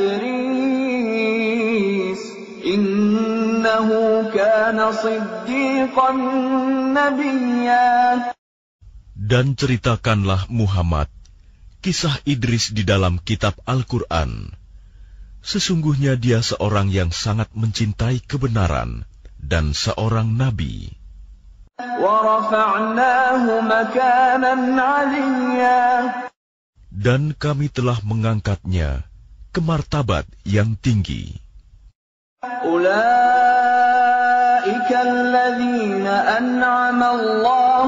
Speaker 1: إِدْرِيسَ إِنَّهُ كَانَ صِدِّيقًا نَبِيًّا.
Speaker 2: Dan ceritakanlah Muhammad kisah Idris di dalam kitab Al-Quran. Sesungguhnya dia seorang yang sangat mencintai kebenaran dan seorang nabi.
Speaker 1: وَرَفَعْنَاهُ مَكَانًا عَلِيًّا.
Speaker 2: Dan kami telah mengangkatnya ke martabat yang tinggi.
Speaker 1: أُولَٰئِكَ الَّذِينَ أَنْعَمَ اللَّهُ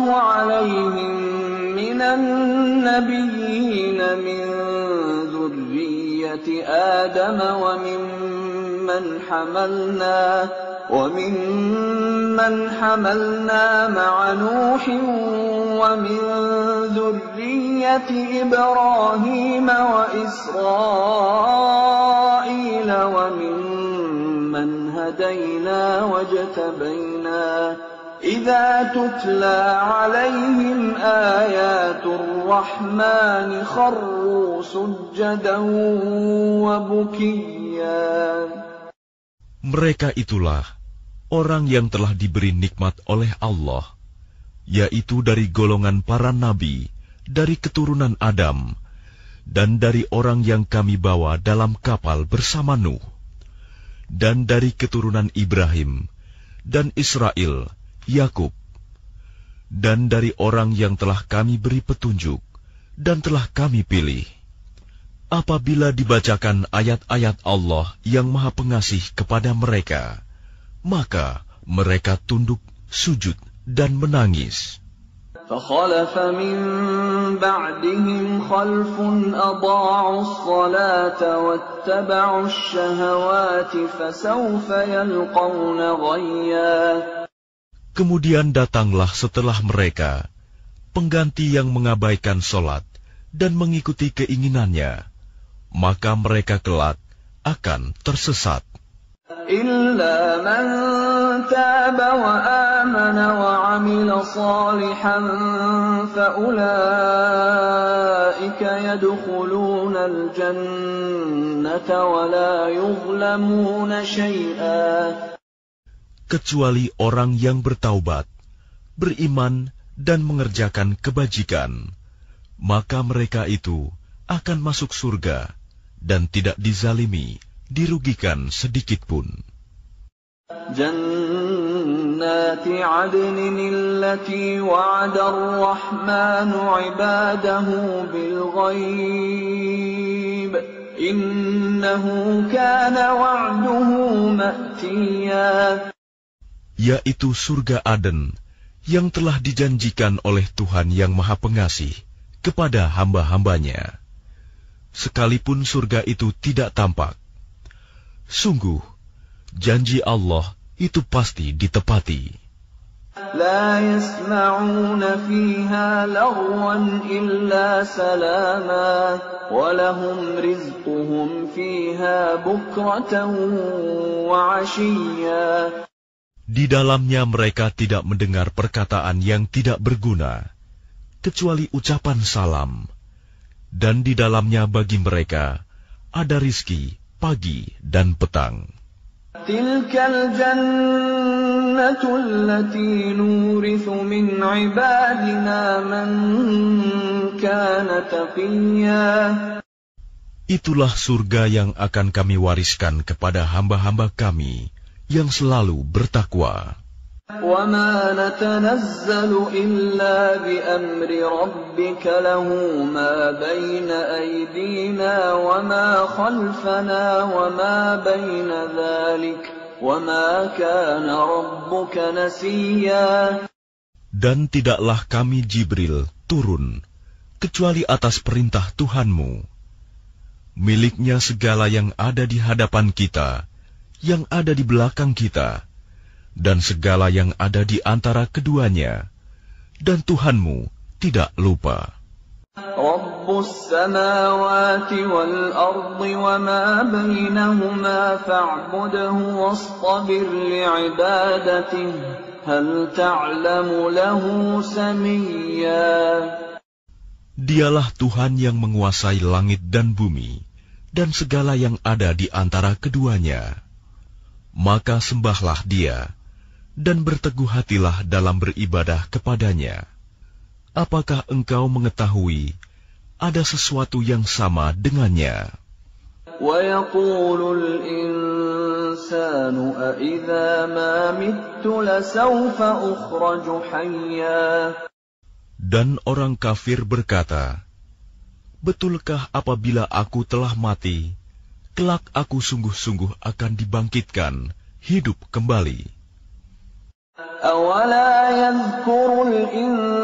Speaker 1: عَلَيْهِم مِّنَ النَّبِيِّينَ مِن ذُرِّيَّةِ آدم وممن حملنا وممن حملنا مع نوح ومن ذرية إبراهيم وإسرائيل وممن هدينا واجتبينا إذا تتلى عليهم آيات الرحمن خروا سجدا وبكيا.
Speaker 2: Mereka itulah orang yang telah diberi nikmat oleh Allah, yaitu dari golongan para nabi, dari keturunan Adam, dan dari orang yang kami bawa dalam kapal bersama Nuh, dan dari keturunan Ibrahim, dan Israel, Yakub, dan dari orang yang telah kami beri petunjuk, dan telah kami pilih. Apabila dibacakan ayat-ayat Allah yang Maha Pengasih kepada mereka, maka mereka tunduk, sujud, dan menangis.
Speaker 1: فخلف من بعدهم خلف أضاعوا الصلاة واتبعوا الشهوات فسوف يلقون غيا.
Speaker 2: Kemudian datanglah setelah mereka pengganti yang mengabaikan solat dan mengikuti keinginannya, maka mereka kelak akan tersesat.
Speaker 1: إلا من تاب وآمن وعمل صالحا فأولئك يدخلون الجنة ولا يظلمون شيئا.
Speaker 2: Kecuali orang yang bertaubat, beriman dan mengerjakan kebajikan, maka mereka itu akan masuk surga dan tidak dizalimi, dirugikan sedikitpun.
Speaker 1: Jannati adnin allati wa'ada ar-rahmanu 'ibadahu bil ghaib innahu kana wa'duhu ma'tiya.
Speaker 2: Yaitu surga Aden yang telah dijanjikan oleh Tuhan yang Maha Pengasih kepada hamba-hambanya, sekalipun surga itu tidak tampak. Sungguh, janji Allah itu pasti ditepati.
Speaker 1: La yasma'una fiha lagwan illa salama wa lahum rizquhum fiha bukratan wa 'ashiyya.
Speaker 2: Di dalamnya mereka tidak mendengar perkataan yang tidak berguna, kecuali ucapan salam, dan di dalamnya bagi mereka ada rizki pagi dan petang.
Speaker 1: Tilkal jannatu allati nurithu min ibadina man kana taqiyya.
Speaker 2: Itulah surga yang akan kami wariskan kepada hamba-hamba kami yang selalu bertakwa.
Speaker 1: وَمَا نَتَنَزَّلُ إِلَّا بِأَمْرِ رَبِّكَ لَهُ مَا بَيْنَ أَيْدِينَا وَمَا خَلْفَنَا وَمَا بَيْنَ ذَلِكَ وَمَا كَانَ رَبُّكَ نَسِيًّا.
Speaker 2: Dan tidaklah kami Jibril turun kecuali atas perintah Tuhanmu. Miliknya segala yang ada di hadapan kita, yang ada di belakang kita, dan segala yang ada di antara keduanya, dan Tuhanmu tidak lupa.
Speaker 1: Rabbus samawati wal ardi wa ma bainahuma fa'budhu wastabir li'ibadatihi hal ta'lamu lahu samiyya. Dialah
Speaker 2: Tuhan yang menguasai langit dan bumi, dan segala yang ada di antara keduanya. Maka sembahlah Dia, dan berteguh hatilah dalam beribadah kepadanya. Apakah engkau mengetahui ada sesuatu yang sama dengannya?
Speaker 1: وَيَقُولُ الْإِنسَانُ أَإِذَا مَا مِتُّ لَسَوْفَ أُخْرَجُ حَيًّا.
Speaker 2: Dan orang kafir berkata, betulkah apabila aku telah mati, kelak aku sungguh-sungguh akan dibangkitkan, hidup kembali.
Speaker 1: أَوَلَا يَذْكُرُ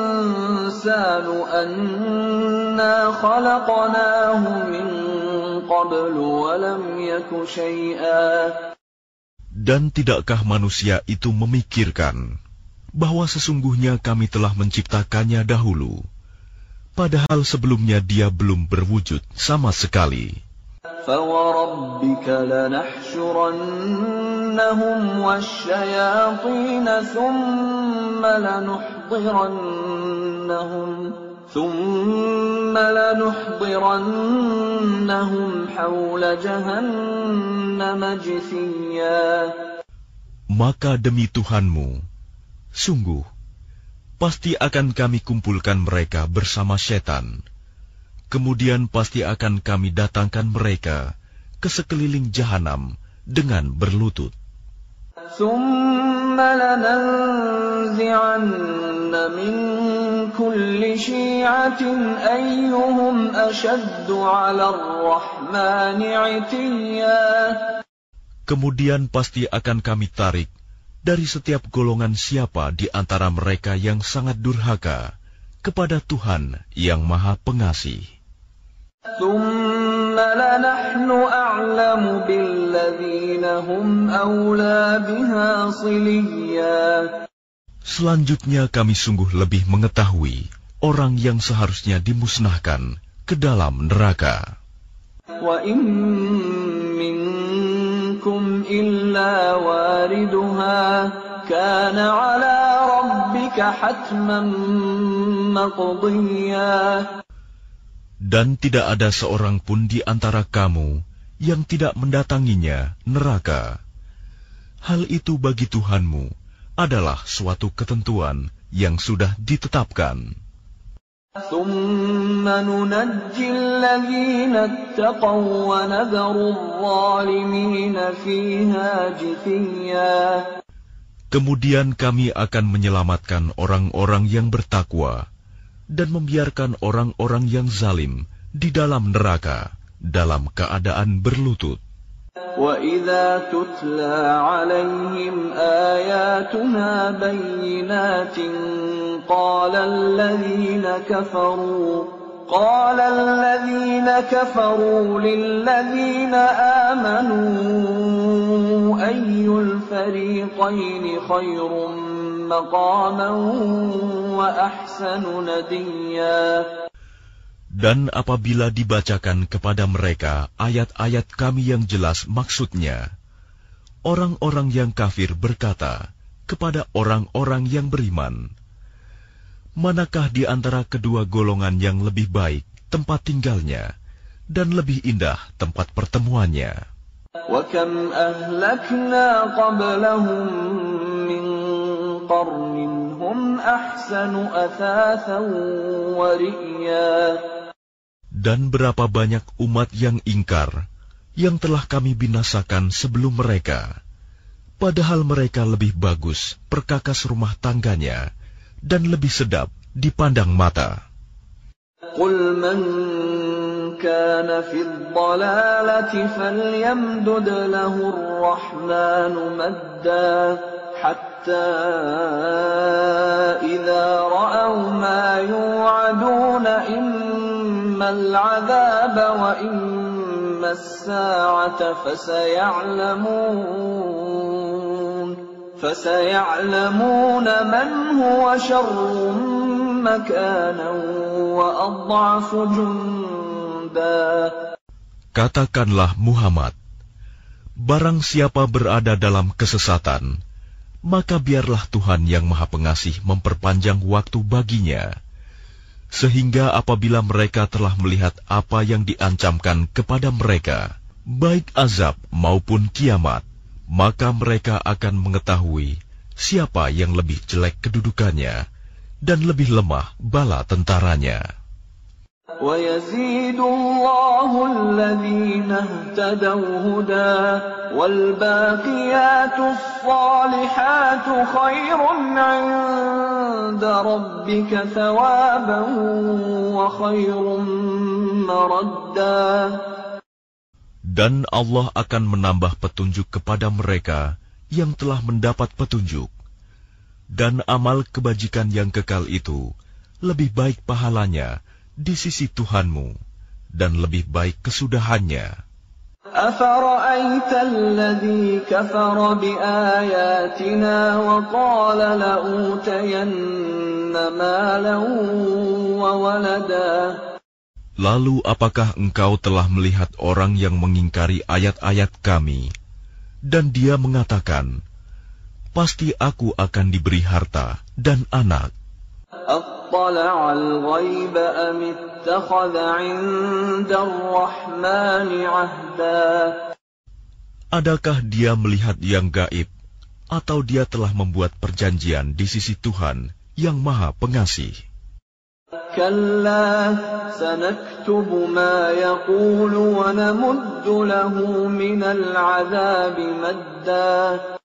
Speaker 1: الْإِنسَانُ أَنَّا خَلَقْنَاهُ مِنْ قبل ولم يك شيئا.
Speaker 2: Dan tidakkah manusia itu memikirkan bahwa sesungguhnya kami telah menciptakannya dahulu, padahal sebelumnya dia belum berwujud sama sekali.
Speaker 1: فَوَرَبِّكَ لَنَحْشُرَنَّهُمْ وَالشَّيَاطِينَ ثُمَّ لَنُحْضِرَنَّهُمْ ثُمَّ لَنُحْضِرَنَّهُمْ حَوْلَ جَهَنَّمَ جِثِيًّا.
Speaker 2: Maka demi Tuhanmu, sungguh, pasti akan kami kumpulkan mereka bersama setan. Kemudian pasti akan kami datangkan mereka ke sekeliling jahanam dengan berlutut.
Speaker 1: ثُمَّ لَنَنزِعَنَّ مِن كُلِّ شِيعَةٍ أَيُّهُمْ أَشَدُّ عَلَى الرَّحْمَنِ عِتِيًّا.
Speaker 2: Kemudian pasti akan kami tarik dari setiap golongan siapa di antara mereka yang sangat durhaka kepada Tuhan yang Maha Pengasih.
Speaker 1: ثُمَّ لَنَحْنُ أَعْلَمُ بِالَّذِينَ هُمْ أَوْلَى بِهَا صِلِيًّا.
Speaker 2: Selanjutnya kami sungguh lebih mengetahui orang yang seharusnya dimusnahkan ke dalam neraka.
Speaker 1: وَإِن مِّنكُمْ إِلَّا وَارِدُهَا كَانَ عَلَى رَبِّكَ حَتْمًا مَّقْضِيًّا.
Speaker 2: Dan tidak ada seorang pun di antara kamu yang tidak mendatanginya neraka. Hal itu bagi Tuhanmu adalah suatu ketentuan yang sudah ditetapkan.
Speaker 1: ثُمَّ نُنَجِّي الَّذِينَ اتَّقَوْا وَنَذَرُ الظَّالِمِينَ فِيهَا جِثِيًّا.
Speaker 2: Kemudian kami akan menyelamatkan orang-orang yang bertakwa dan membiarkan orang-orang yang zalim di dalam neraka dalam keadaan berlutut.
Speaker 1: وَإِذَا تُتْلَى عَلَيْهِمْ آيَاتُنَا بَيِّنَاتٍ قَالَ الَّذِينَ كَفَرُوا قَالَ الَّذِينَ كَفَرُوا لِلَّذِينَ آمَنُوا أَيُّ الْفَرِيقَيْنِ خَيْرٌ مَّقَامًا وَأَحْسَنُ نَدِيًّا.
Speaker 2: Dan apabila dibacakan kepada mereka ayat-ayat kami yang jelas maksudnya, orang-orang yang kafir berkata kepada orang-orang yang beriman, manakah di antara kedua golongan yang lebih baik tempat tinggalnya dan lebih indah tempat pertemuannya?
Speaker 1: وَكَمْ أَهْلَكْنَا قَبْلَهُم مِّن قَرْنٍ هُمْ أَحْسَنُ أَثَاثًا وَرِئْيًا.
Speaker 2: Dan berapa banyak umat yang ingkar yang telah kami binasakan sebelum mereka, padahal mereka lebih bagus perkakas rumah tangganya dan lebih sedap dipandang mata.
Speaker 1: قُلْ مَنْ كَانَ فِي الضَّلَالَةِ فَلْيَمْدُدْ لَهُ الرَّحْمَنُ مَدًّا حَتَّى إِذَا رَأَوْا مَا يُوعَدُونَ إِمَّا الْعَذَابَ وَإِمَّا السَّاعَةَ فَسَيَعْلَمُونَ فَسَيَعْلَمُونَ مَنْ هُوَ شَرٌّ مَكَانًا وَأَضْعَفُ جُنْدًا.
Speaker 2: Katakanlah Muhammad, barang siapa berada dalam kesesatan, maka biarlah Tuhan yang Maha Pengasih memperpanjang waktu baginya, sehingga apabila mereka telah melihat apa yang diancamkan kepada mereka, baik azab maupun kiamat, maka mereka akan mengetahui siapa yang lebih jelek kedudukannya dan lebih lemah bala tentaranya.
Speaker 1: وَيَزِيدُ اللَّهُ الَّذِينَ اهْتَدَوْا هُدًى وَالْبَاقِيَاتُ الصَّالِحَاتُ خَيْرٌ عِندَ رَبِّكَ ثَوَابًا وَخَيْرٌ مَّرَدًّا.
Speaker 2: Dan Allah akan menambah petunjuk kepada mereka yang telah mendapat petunjuk, dan amal kebajikan yang kekal itu lebih baik pahalanya di sisi Tuhanmu, dan lebih baik kesudahannya.
Speaker 1: أفرأيت الذي كفر بآياتنا وقال لأوتين مالا وولدا.
Speaker 2: Lalu apakah engkau telah melihat orang yang mengingkari ayat-ayat kami, dan dia mengatakan, pasti aku akan diberi harta dan anak.
Speaker 1: أطلع الغيب أم اتخذ عند الرحمن عهدا.
Speaker 2: Adakah dia melihat yang gaib, atau dia telah membuat perjanjian di sisi Tuhan yang Maha Pengasih?
Speaker 1: كلا سنكتب ما يقول ونمد له من العذاب مدا.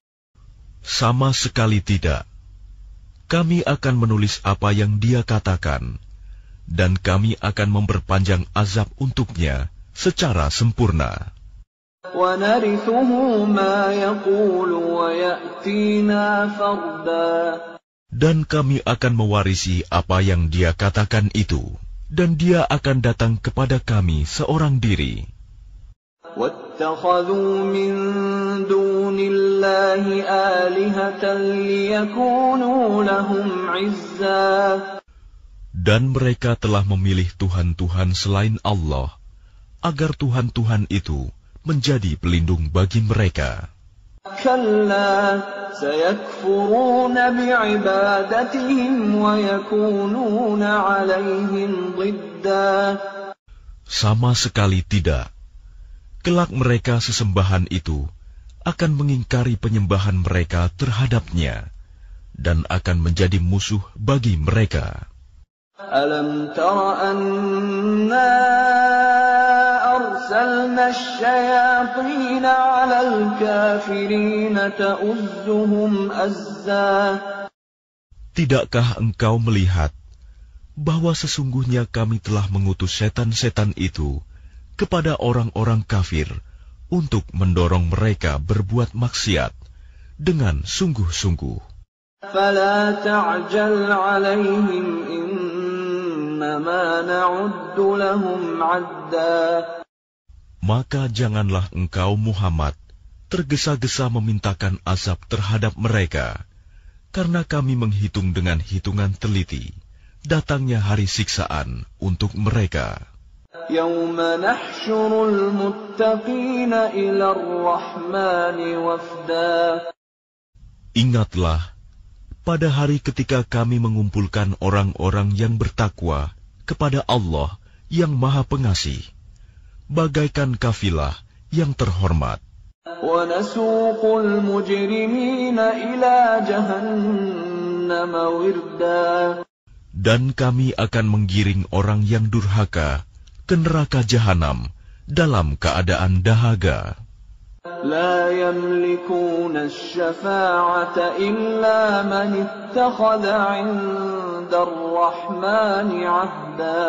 Speaker 2: Sama sekali tidak. Kami akan menulis apa yang dia katakan, dan kami akan memperpanjang azab untuknya secara sempurna.
Speaker 1: وَنَرِثُهُ مَا يَقُولُ وَيَأْتِينَا فَرْدًا.
Speaker 2: Dan kami akan mewarisi apa yang dia katakan itu, dan dia akan datang kepada kami seorang diri.
Speaker 1: وَاتَّخَذُوا مِن دُونِ اللَّهِ آلِهَةً لِيَكُونُوا لَهُمْ عِزًّا.
Speaker 2: Dan mereka telah memilih Tuhan-Tuhan selain Allah, agar Tuhan-Tuhan itu menjadi pelindung bagi mereka.
Speaker 1: كَلَّا سَيَكْفُرُونَ بِعِبَادَتِهِمْ وَيَكُونُونَ عَلَيْهِمْ ضِدًّا.
Speaker 2: Sama sekali tidak. Kelak mereka sesembahan itu akan mengingkari penyembahan mereka terhadapnya, dan akan menjadi musuh bagi mereka.
Speaker 1: أَلَمْ تَرَ أَنَّا أَرْسَلْنَا الشَّيَاطِينَ عَلَى الْكَافِرِينَ تَؤُزُّهُمْ أَزًّا.
Speaker 2: Tidakkah engkau melihat bahwa sesungguhnya kami telah mengutus setan-setan itu kepada orang-orang kafir untuk mendorong mereka berbuat maksiat dengan sungguh-sungguh.
Speaker 1: فَلَا تَعْجَلْ عَلَيْهِمْ إِنَّمَا نَعُدُّ لَهُمْ عَدًّا.
Speaker 2: Maka janganlah engkau Muhammad tergesa-gesa memintakan azab terhadap mereka, karena kami menghitung dengan hitungan teliti datangnya hari siksaan untuk mereka.
Speaker 1: يَوْمَ نَحْشُرُ الْمُتَّقِينَ إِلَى الرَّحْمَنِ وَفْدًا.
Speaker 2: Ingatlah, pada hari ketika kami mengumpulkan orang-orang yang bertakwa kepada Allah yang Maha Pengasih, bagaikan kafilah yang terhormat.
Speaker 1: وَنَسُوقُ الْمُجْرِمِينَ إِلَى جَهَنَّمَ وِرْدًا.
Speaker 2: Dan kami akan menggiring orang yang durhaka ke neraka jahanam dalam keadaan dahaga.
Speaker 1: لا يملكون الشفاعة إلا من اتخذ عند الرحمن عهدا.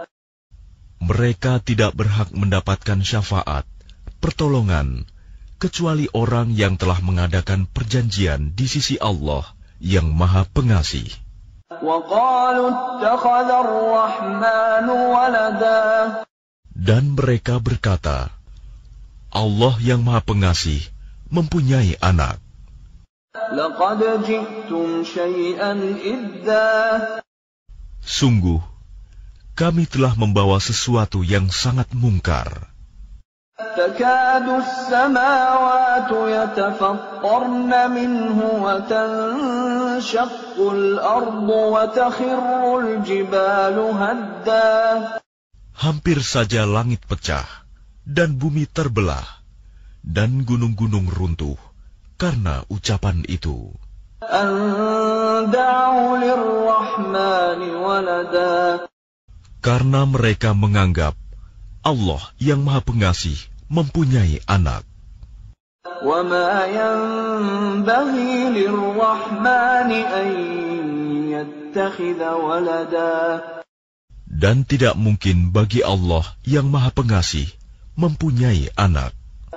Speaker 2: Mereka tidak berhak mendapatkan syafaat, pertolongan, kecuali orang yang telah mengadakan perjanjian di sisi Allah yang Maha Pengasih.
Speaker 1: وقالوا اتخذ الرحمن ولدا.
Speaker 2: Dan mereka berkata, Allah yang Maha Pengasih mempunyai anak.
Speaker 1: لقد جئتم شيئا إدا.
Speaker 2: Sungguh, kami telah membawa sesuatu yang sangat mungkar.
Speaker 1: تكاد السماوات يتفطرن منه وتنشق الأرض وتخر الجبال هدا.
Speaker 2: Hampir saja langit pecah dan bumi terbelah dan gunung-gunung runtuh karena ucapan itu.
Speaker 1: أن دعوا للرحمن ولدا.
Speaker 2: Karena mereka menganggap Allah yang Maha Pengasih mempunyai anak.
Speaker 1: وما ينبغي للرحمن أن يتخذ ولدا.
Speaker 2: Dan tidak mungkin bagi Allah yang Maha Pengasih mempunyai anak.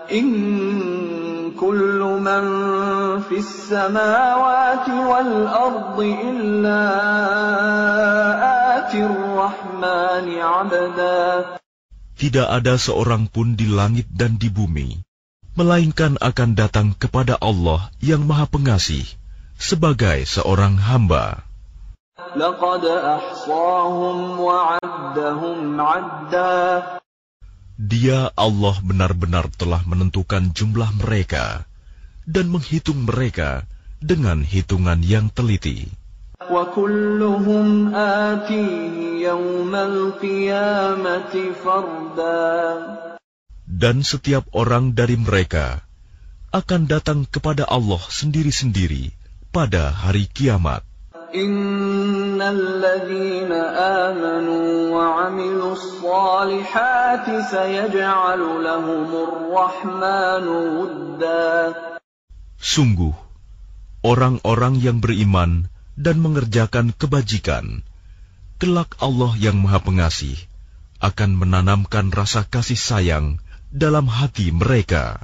Speaker 1: إن كل من في السماوات والأرض إلا آتي الرحمن عبدا.
Speaker 2: tidak ada seorang pun di langit dan di bumi, melainkan akan datang kepada Allah yang Maha Pengasih sebagai seorang hamba.
Speaker 1: لقد أحصاهم وعدهم عدا.
Speaker 2: Dia Allah benar-benar telah menentukan jumlah mereka dan menghitung mereka dengan hitungan yang teliti.
Speaker 1: وكلهم آتيه يوم القيامة فردا.
Speaker 2: Dan setiap orang dari mereka akan datang kepada Allah sendiri-sendiri pada hari kiamat.
Speaker 1: إن الذين آمنوا وعملوا الصالحات سيجعل لهم الرحمن ودا.
Speaker 2: Sungguh, orang-orang yang beriman dan mengerjakan kebajikan, kelak Allah yang Maha Pengasih akan menanamkan rasa kasih sayang dalam hati mereka.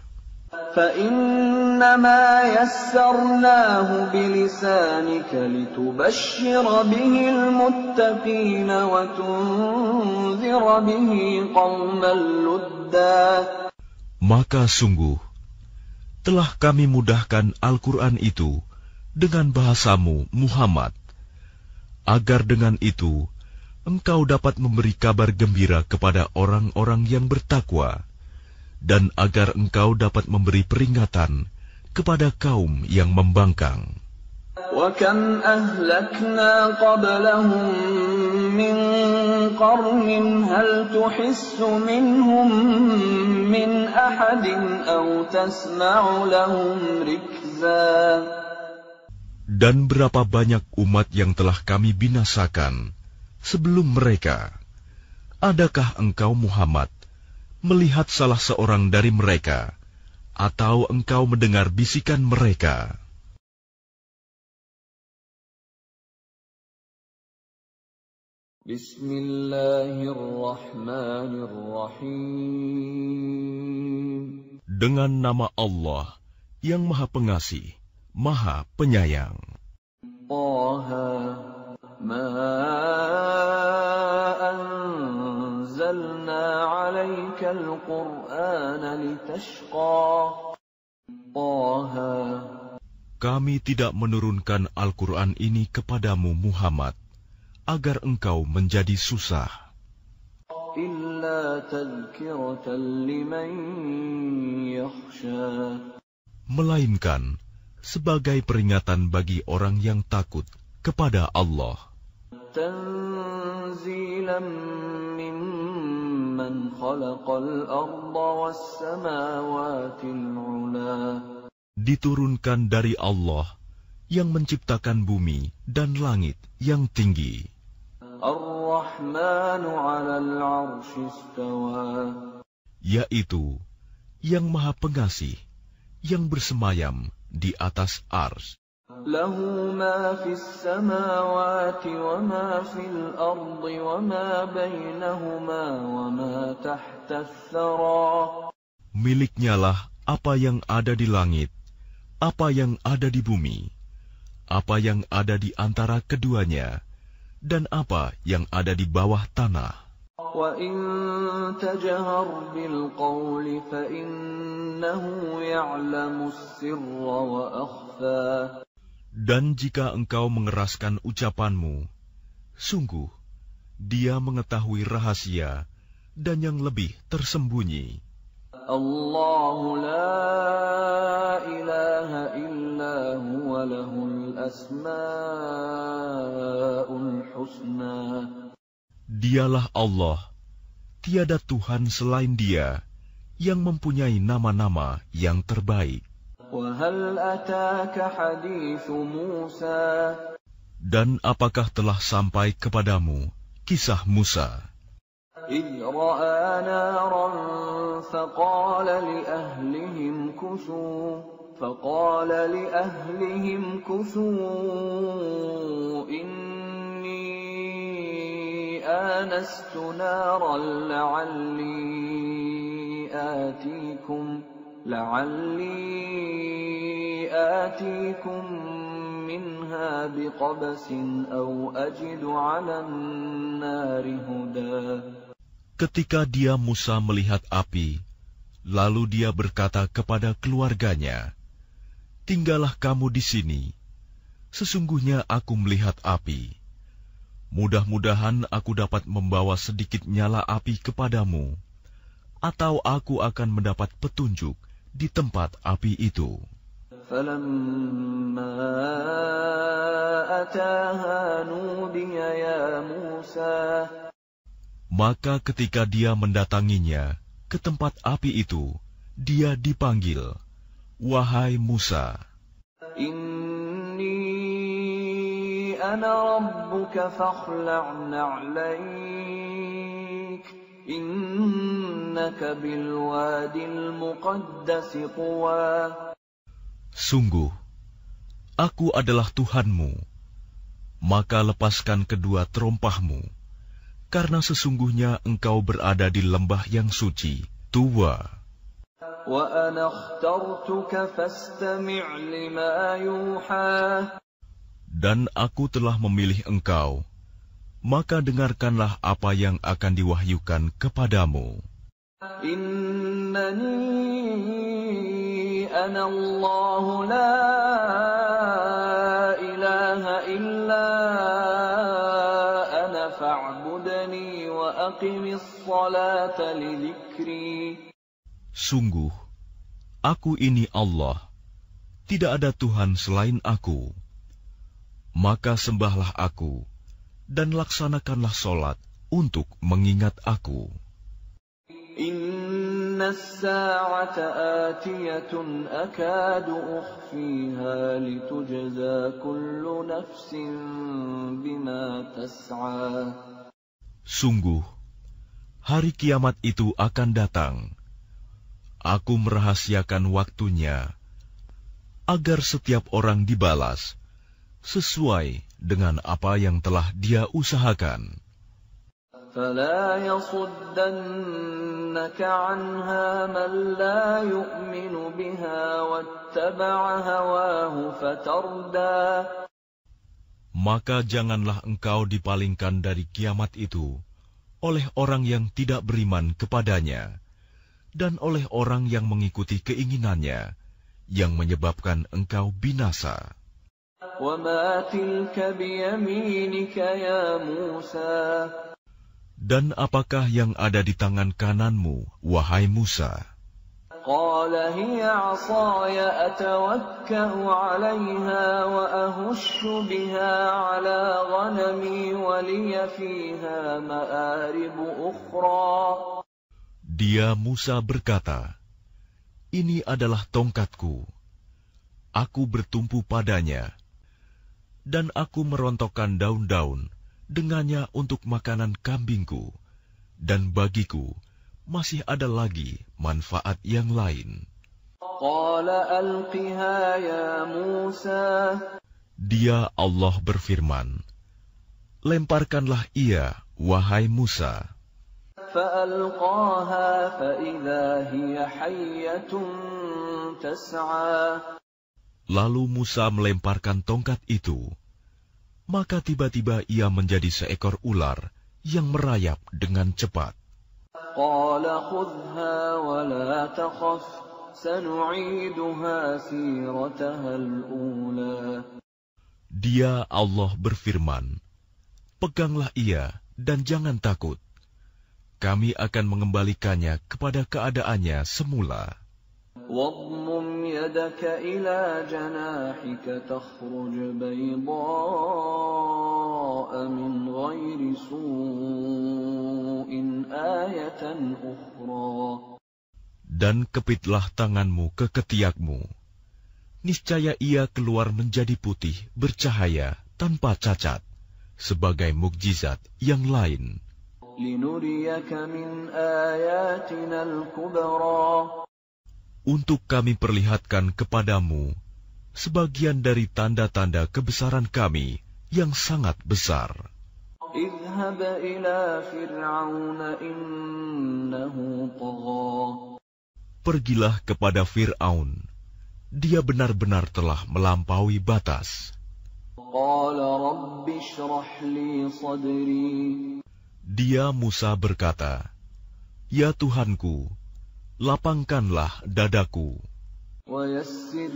Speaker 1: فإنما يسرناه بلسانك لتبشر به المتقين وتنذر به قوما لدا.
Speaker 2: Maka sungguh, telah kami mudahkan Al-Quran itu dengan bahasamu, Muhammad, agar dengan itu engkau dapat memberi kabar gembira kepada orang-orang yang bertakwa, dan agar engkau dapat memberi peringatan kepada kaum yang membangkang.
Speaker 1: وَكَمْ أَهْلَكْنَا قَبْلَهُمْ مِنْ قَرْنٍ هَلْ تُحِسُّ مِنْهُمْ مِنْ أَحَدٍ أَوْ تَسْمَعُ لَهُمْ رِكْزًا.
Speaker 2: Dan berapa banyak umat yang telah kami binasakan sebelum mereka. Adakah engkau Muhammad melihat salah seorang dari mereka, atau engkau mendengar bisikan mereka?
Speaker 1: Bismillahirrahmanirrahim.
Speaker 2: Dengan nama Allah yang Maha Pengasih, Maha Penyayang.
Speaker 1: Taha ma anzalna 'alaika al-Qur'ana litashqa. Taha.
Speaker 2: Kami tidak menurunkan Al-Quran ini kepadamu Muhammad agar engkau menjadi susah.
Speaker 1: Illa tadhkiratan liman yakhsha.
Speaker 2: Melainkan sebagai peringatan bagi orang yang takut kepada Allah.
Speaker 1: Tanzilan mimman khalaqal arda was samawatil 'ula.
Speaker 2: Diturunkan dari Allah yang menciptakan bumi dan langit yang tinggi.
Speaker 1: Ar-Rahmanu 'alal 'arsy istawa.
Speaker 2: Yaitu yang Maha Pengasih yang bersemayam di atas ars.
Speaker 1: Lahu ma fis samawati wa ma fil ardi wa ma bainahuma wa ma tahta ats-tsara.
Speaker 2: Miliknyalah apa yang ada di langit, apa yang ada di bumi, apa yang ada di antara keduanya, dan apa yang ada di bawah tanah.
Speaker 1: Wa in tajhar bil qawli fa innahu ya'lamu as-sirra wa akhfa.
Speaker 2: Dan jika engkau mengeraskan ucapanmu, sungguh Dia mengetahui rahasia dan yang lebih tersembunyi.
Speaker 1: Allahu la ilaha illa huwa lahul asma'ul husna.
Speaker 2: Dialah Allah, tiada Tuhan selain Dia, yang mempunyai nama-nama yang terbaik.
Speaker 1: Wa hal ataka hadithu Musa.
Speaker 2: Dan apakah telah sampai kepadamu kisah Musa?
Speaker 1: إذ رأى نارا فقال لأهلهم كثوا فقال لأهلهم كثوا إني آنست نارا لعلي آتيكم لعلي آتيكم منها بقبس أو أجد على النار هدى.
Speaker 2: Ketika dia Musa melihat api, lalu dia berkata kepada keluarganya, "Tinggallah kamu di sini. Sesungguhnya aku melihat api. Mudah-mudahan aku dapat membawa sedikit nyala api kepadamu, atau aku akan mendapat petunjuk di tempat api itu."
Speaker 1: فَلَمَّا أَتَاهَا نُودِيَ يَا مُوسَى.
Speaker 2: Maka ketika dia mendatanginya ke tempat api itu, dia dipanggil, "Wahai Musa."
Speaker 1: Inni ana rabbuka fakhla'na 'alaik innaka bil wadil muqaddasi tuwa.
Speaker 2: Sungguh, aku adalah Tuhanmu, maka lepaskan kedua terompahmu, karena sesungguhnya engkau berada di lembah yang suci, Tuwa.
Speaker 1: Wa ana akhtartuka fastami' lima yuha.
Speaker 2: Dan aku telah memilih engkau, maka dengarkanlah apa yang akan diwahyukan kepadamu.
Speaker 1: Innani ana Allah la ilaha illa ana fa'budni wa aqimis salata li dzikri.
Speaker 2: Sungguh, aku ini Allah, tidak ada Tuhan selain aku. Maka sembahlah aku, dan laksanakanlah solat untuk mengingat aku.
Speaker 1: Inna as-sa'ata atiyatun akadu ukhfiha litujza kullu nafsin bima tas'a.
Speaker 2: Sungguh, hari kiamat itu akan datang. Aku merahasiakan waktunya, agar setiap orang dibalas sesuai dengan apa yang telah dia usahakan.
Speaker 1: فَلَا يَصُدَّنَّكَ عَنْهَا مَنْ لَا يُؤْمِنُ بِهَا وَاتَّبَعَ هَوَاهُ فَتَرْدَى.
Speaker 2: Maka janganlah engkau dipalingkan dari kiamat itu oleh orang yang tidak beriman kepadanya, dan oleh orang yang mengikuti keinginannya, yang menyebabkan engkau binasa.
Speaker 1: وَمَا تِلْكَ بِيَمِينِكَ يَا مُوسَى.
Speaker 2: Dan apakah yang ada di tangan kananmu, wahai Musa?
Speaker 1: قَالَ هِيَ عَصَايَ أَتَوَكَّأُ عَلَيْهَا وَأَهُشُّ بِهَا عَلَى غَنَمِي وَلِيَ فِيهَا مَآرِبُ أُخْرَى.
Speaker 2: Dia Musa berkata, "Ini adalah tongkatku. Aku bertumpu padanya, dan aku merontokkan daun-daun dengannya untuk makanan kambingku, dan bagiku masih ada lagi manfaat yang lain."
Speaker 1: قَالَ أَلْقِهَا يَا مُوسَى.
Speaker 2: Dia Allah berfirman, "Lemparkanlah ia, wahai Musa."
Speaker 1: فَأَلْقَاهَا فَإِذَا هِيَ حَيَّةٌ تَسْعَى.
Speaker 2: Lalu Musa melemparkan tongkat itu, maka tiba-tiba ia menjadi seekor ular yang merayap dengan cepat.
Speaker 1: قَالَ خُذْهَا وَلَا تَخَفْ سَنُعِيدُهَا سِيرَتَهَا الْأُولَى.
Speaker 2: Dia Allah berfirman, "Peganglah ia dan jangan takut. Kami akan mengembalikannya kepada keadaannya semula."
Speaker 1: وَاضْمُمْ يَدَكَ إِلَى جَنَاحِكَ تَخْرُجْ بَيْضَاءَ مِنْ غَيْرِ سُوءٍ آيَةً أُخْرَى.
Speaker 2: Dan kepitlah tanganmu ke ketiakmu. Niscaya ia keluar menjadi putih bercahaya tanpa cacat, sebagai mukjizat yang lain.
Speaker 1: لِنُرِيَكَ مِنْ آيَاتِنَا الْكُبْرَى.
Speaker 2: Untuk kami perlihatkan kepadamu sebagian dari tanda-tanda kebesaran kami yang sangat besar.
Speaker 1: اذهب إلى فرعون إنه طغى.
Speaker 2: Pergilah kepada Fir'aun, dia benar-benar telah melampaui batas.
Speaker 1: قال رب اشرح لي صدري.
Speaker 2: Dia Musa berkata, Ya Tuhanku, lapangkanlah dadaku.
Speaker 1: ويسر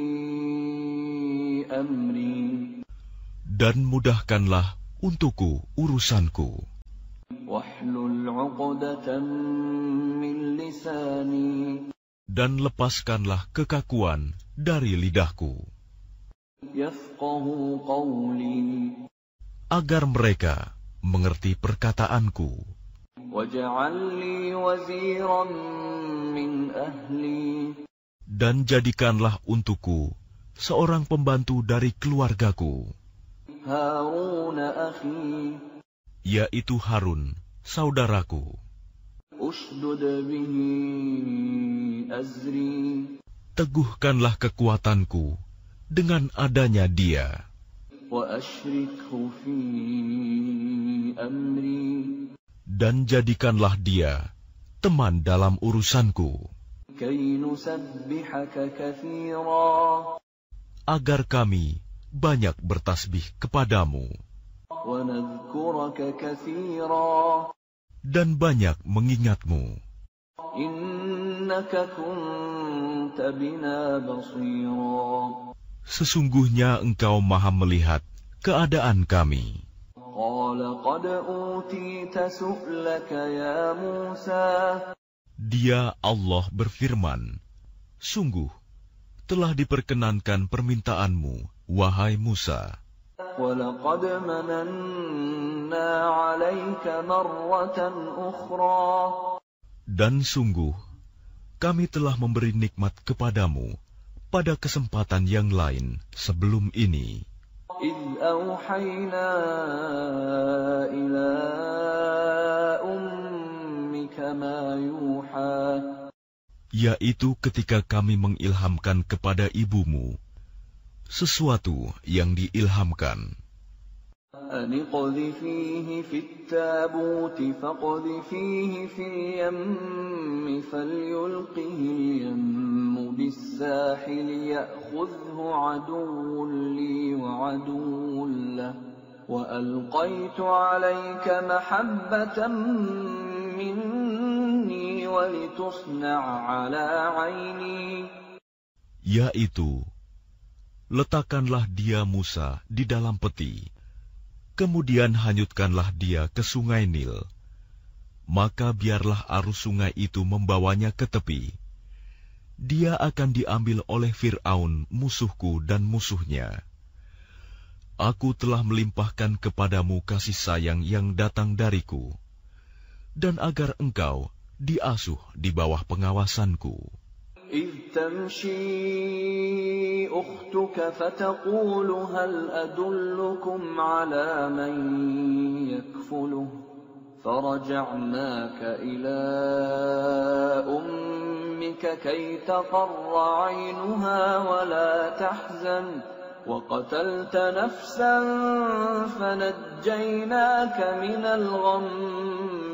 Speaker 1: لي أمري
Speaker 2: Dan mudahkanlah untukku urusanku.
Speaker 1: واحلل عقدة من لساني
Speaker 2: Dan lepaskanlah kekakuan dari lidahku,
Speaker 1: يفقهوا قولي
Speaker 2: agar mereka mengerti perkataanku.
Speaker 1: واجعل لي وزيرا من أهلي
Speaker 2: Dan jadikanlah untukku seorang pembantu dari keluargaku,
Speaker 1: هارون أخي
Speaker 2: yaitu Harun, saudaraku.
Speaker 1: أشدد به أزري
Speaker 2: Teguhkanlah kekuatanku dengan adanya dia,
Speaker 1: وأشركه في أمري
Speaker 2: dan jadikanlah dia teman dalam urusanku,
Speaker 1: كي نسبحك كثيرا
Speaker 2: agar kami banyak bertasbih kepadamu
Speaker 1: ونذكرك كثيرا
Speaker 2: dan banyak mengingatmu.
Speaker 1: إنك كنت بنا بصيرا
Speaker 2: Sesungguhnya engkau maha melihat keadaan kami.
Speaker 1: قال قد أوتيت سؤلك يا موسى
Speaker 2: Dia Allah berfirman, sungguh telah diperkenankan permintaanmu, wahai Musa.
Speaker 1: ولقد مننا عليك مرة أخرى
Speaker 2: Dan sungguh kami telah memberi nikmat kepadamu pada kesempatan yang lain sebelum ini,
Speaker 1: إذ أوحينا إلى أمك ما يوحى
Speaker 2: yaitu ketika kami mengilhamkan kepada ibumu sesuatu yang diilhamkan.
Speaker 1: أن اقذفيه في التابوت فاقذفيه في اليم فليلقه اليم بالساحل يأخذه عدو لي وعدو له وألقيت عليك محبة مني ولتصنع على عيني.
Speaker 2: Yaitu, letakkanlah dia Musa di dalam peti, kemudian hanyutkanlah dia ke sungai Nil. Maka biarlah arus sungai itu membawanya ke tepi. Dia akan diambil oleh Fir'aun musuhku dan musuhnya. Aku telah melimpahkan kepadamu kasih sayang yang datang dariku, dan agar engkau diasuh di bawah pengawasanku.
Speaker 1: إذ تمشي أختك فتقول هل أدلكم على من يكفله فرجعناك إلى أمك كي تقر عينها ولا تحزن وقتلت نفسا فنجيناك من الغم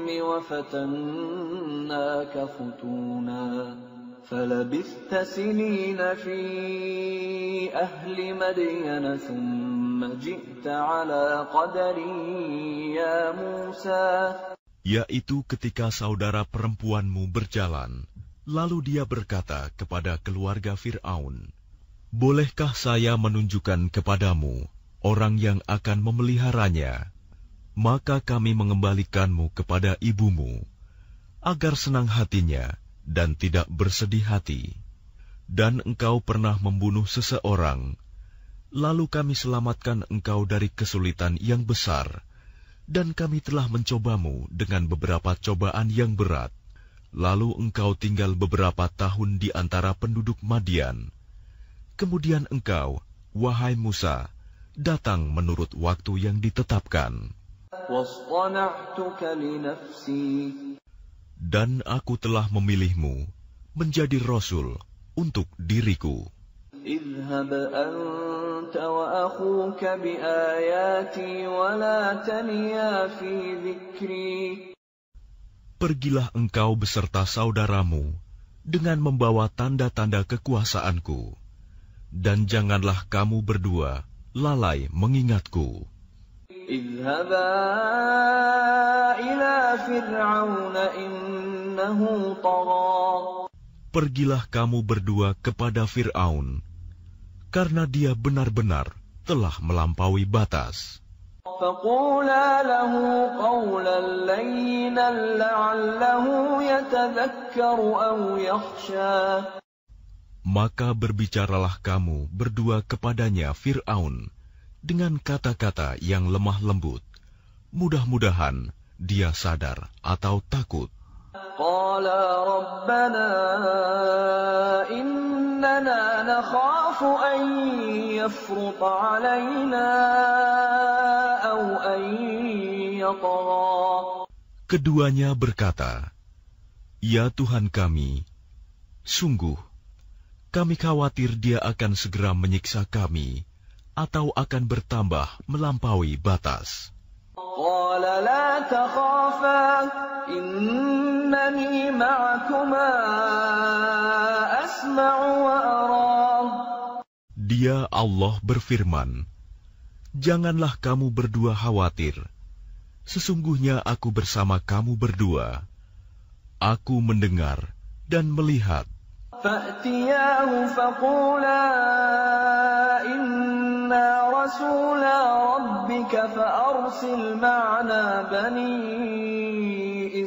Speaker 1: وفتناك فتونا فلبثت سنين في أهل مدين ثم جئت على قدري يا موسى.
Speaker 2: Yaitu ketika saudara perempuanmu berjalan, lalu dia berkata kepada keluarga Fir'aun, bolehkah saya menunjukkan kepadamu orang yang akan memeliharanya? Maka kami mengembalikanmu kepada ibumu, agar senang hatinya dan tidak bersedih hati. Dan engkau pernah membunuh seseorang, lalu kami selamatkan engkau dari kesulitan yang besar, dan kami telah mencobamu dengan beberapa cobaan yang berat. Lalu engkau tinggal beberapa tahun di antara penduduk Madian. Kemudian engkau, wahai Musa, datang menurut waktu yang ditetapkan.
Speaker 1: واصطنعتك لنفسي
Speaker 2: Dan aku telah memilihmu menjadi Rasul untuk diriku.
Speaker 1: اذهب أنت وأخوك بآياتي ولا تنيا في ذكري.
Speaker 2: Pergilah engkau beserta saudaramu dengan membawa tanda-tanda kekuasaanku, dan janganlah kamu berdua lalai mengingatku.
Speaker 1: اذهبا إلى فرعون إنه إنه طغى.
Speaker 2: Pergilah kamu berdua kepada Fir'aun, karena dia benar-benar telah melampaui batas.
Speaker 1: فقولا له قولا لينا لعله يتذكر أو يخشى.
Speaker 2: Maka berbicaralah kamu berdua kepadanya Fir'aun dengan kata-kata yang lemah lembut. Mudah-mudahan dia sadar atau takut.
Speaker 1: قالا ربنا إننا نخاف أن يفرط علينا أو أن يطغى.
Speaker 2: Keduanya berkata, Ya Tuhan kami, sungguh kami khawatir dia akan segera menyiksa kami atau akan bertambah melampaui batas.
Speaker 1: قال لا تخافا إنني معكما أسمع وأرى.
Speaker 2: Dia Allah berfirman, Janganlah kamu berdua khawatir. Sesungguhnya aku bersama kamu berdua. Aku mendengar dan melihat.
Speaker 1: فأتياه فقولا إنا رسولا ربك فأرسل معنا بني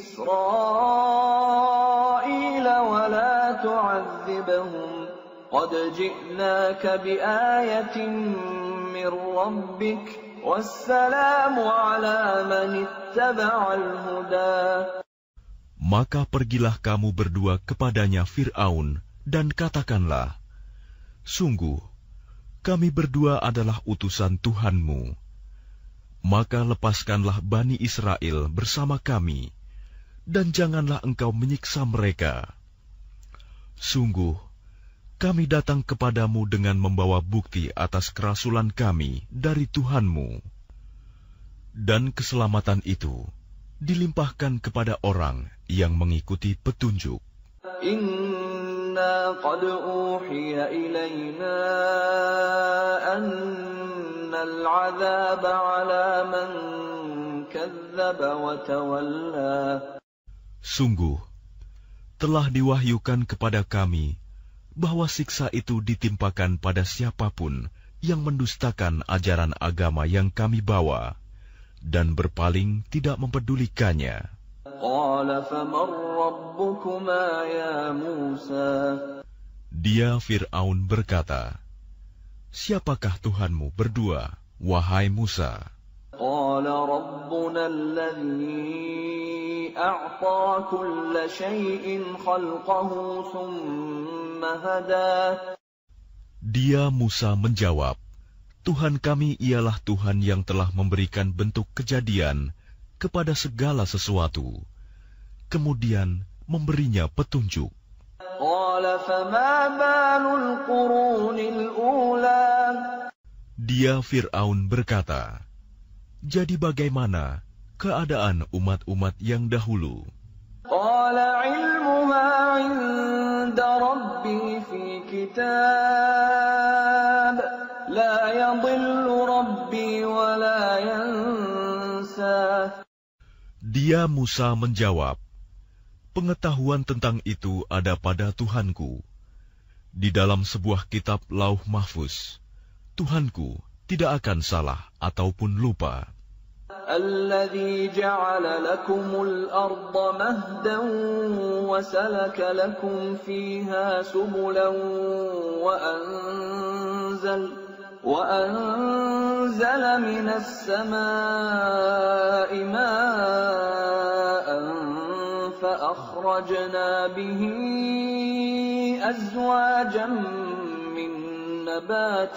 Speaker 1: إسرائيل ولا تعذبهم قد جئناك بآية من ربك والسلام على من اتبع الهدى.
Speaker 2: Maka pergilah kamu berdua kepadanya Fir'aun, dan katakanlah, Sungguh, kami berdua adalah utusan Tuhanmu. Maka lepaskanlah Bani Israel bersama kami, dan janganlah engkau menyiksa mereka. Sungguh, kami datang kepadamu dengan membawa bukti atas kerasulan kami dari Tuhanmu. Dan keselamatan itu dilimpahkan kepada orang yang mengikuti petunjuk.
Speaker 1: Inna qad uhiya ilayna annal 'adzaba 'ala man kadzdzaba wa tawalla.
Speaker 2: Sungguh, telah diwahyukan kepada kami bahwa siksa itu ditimpakan pada siapapun yang mendustakan ajaran agama yang kami bawa dan berpaling tidak mempedulikannya.
Speaker 1: Qala faman rabbukuma ya Musa.
Speaker 2: Dia Fir'aun berkata, Siapakah Tuhanmu berdua, wahai Musa?
Speaker 1: Qala rabbuna alladhi a'ta kulla shay'in khalqahu thumma hada.
Speaker 2: Dia Musa menjawab, Tuhan kami ialah Tuhan yang telah memberikan bentuk kejadian kepada segala sesuatu, kemudian memberinya petunjuk. Dia Fir'aun berkata, Jadi bagaimana keadaan umat-umat yang dahulu?
Speaker 1: La yadhillu rabbi wa la yansa.
Speaker 2: Dia Musa menjawab, Pengetahuan tentang itu ada pada Tuhanku. Di dalam sebuah kitab Lauh Mahfuz, Tuhanku tidak akan salah ataupun lupa.
Speaker 1: Alladzi ja'ala lakumul arda mahdan wa salaka lakum fiha subulan wa anzal وأنزل من السماء ماء فأخرجنا به أزواجا من نبات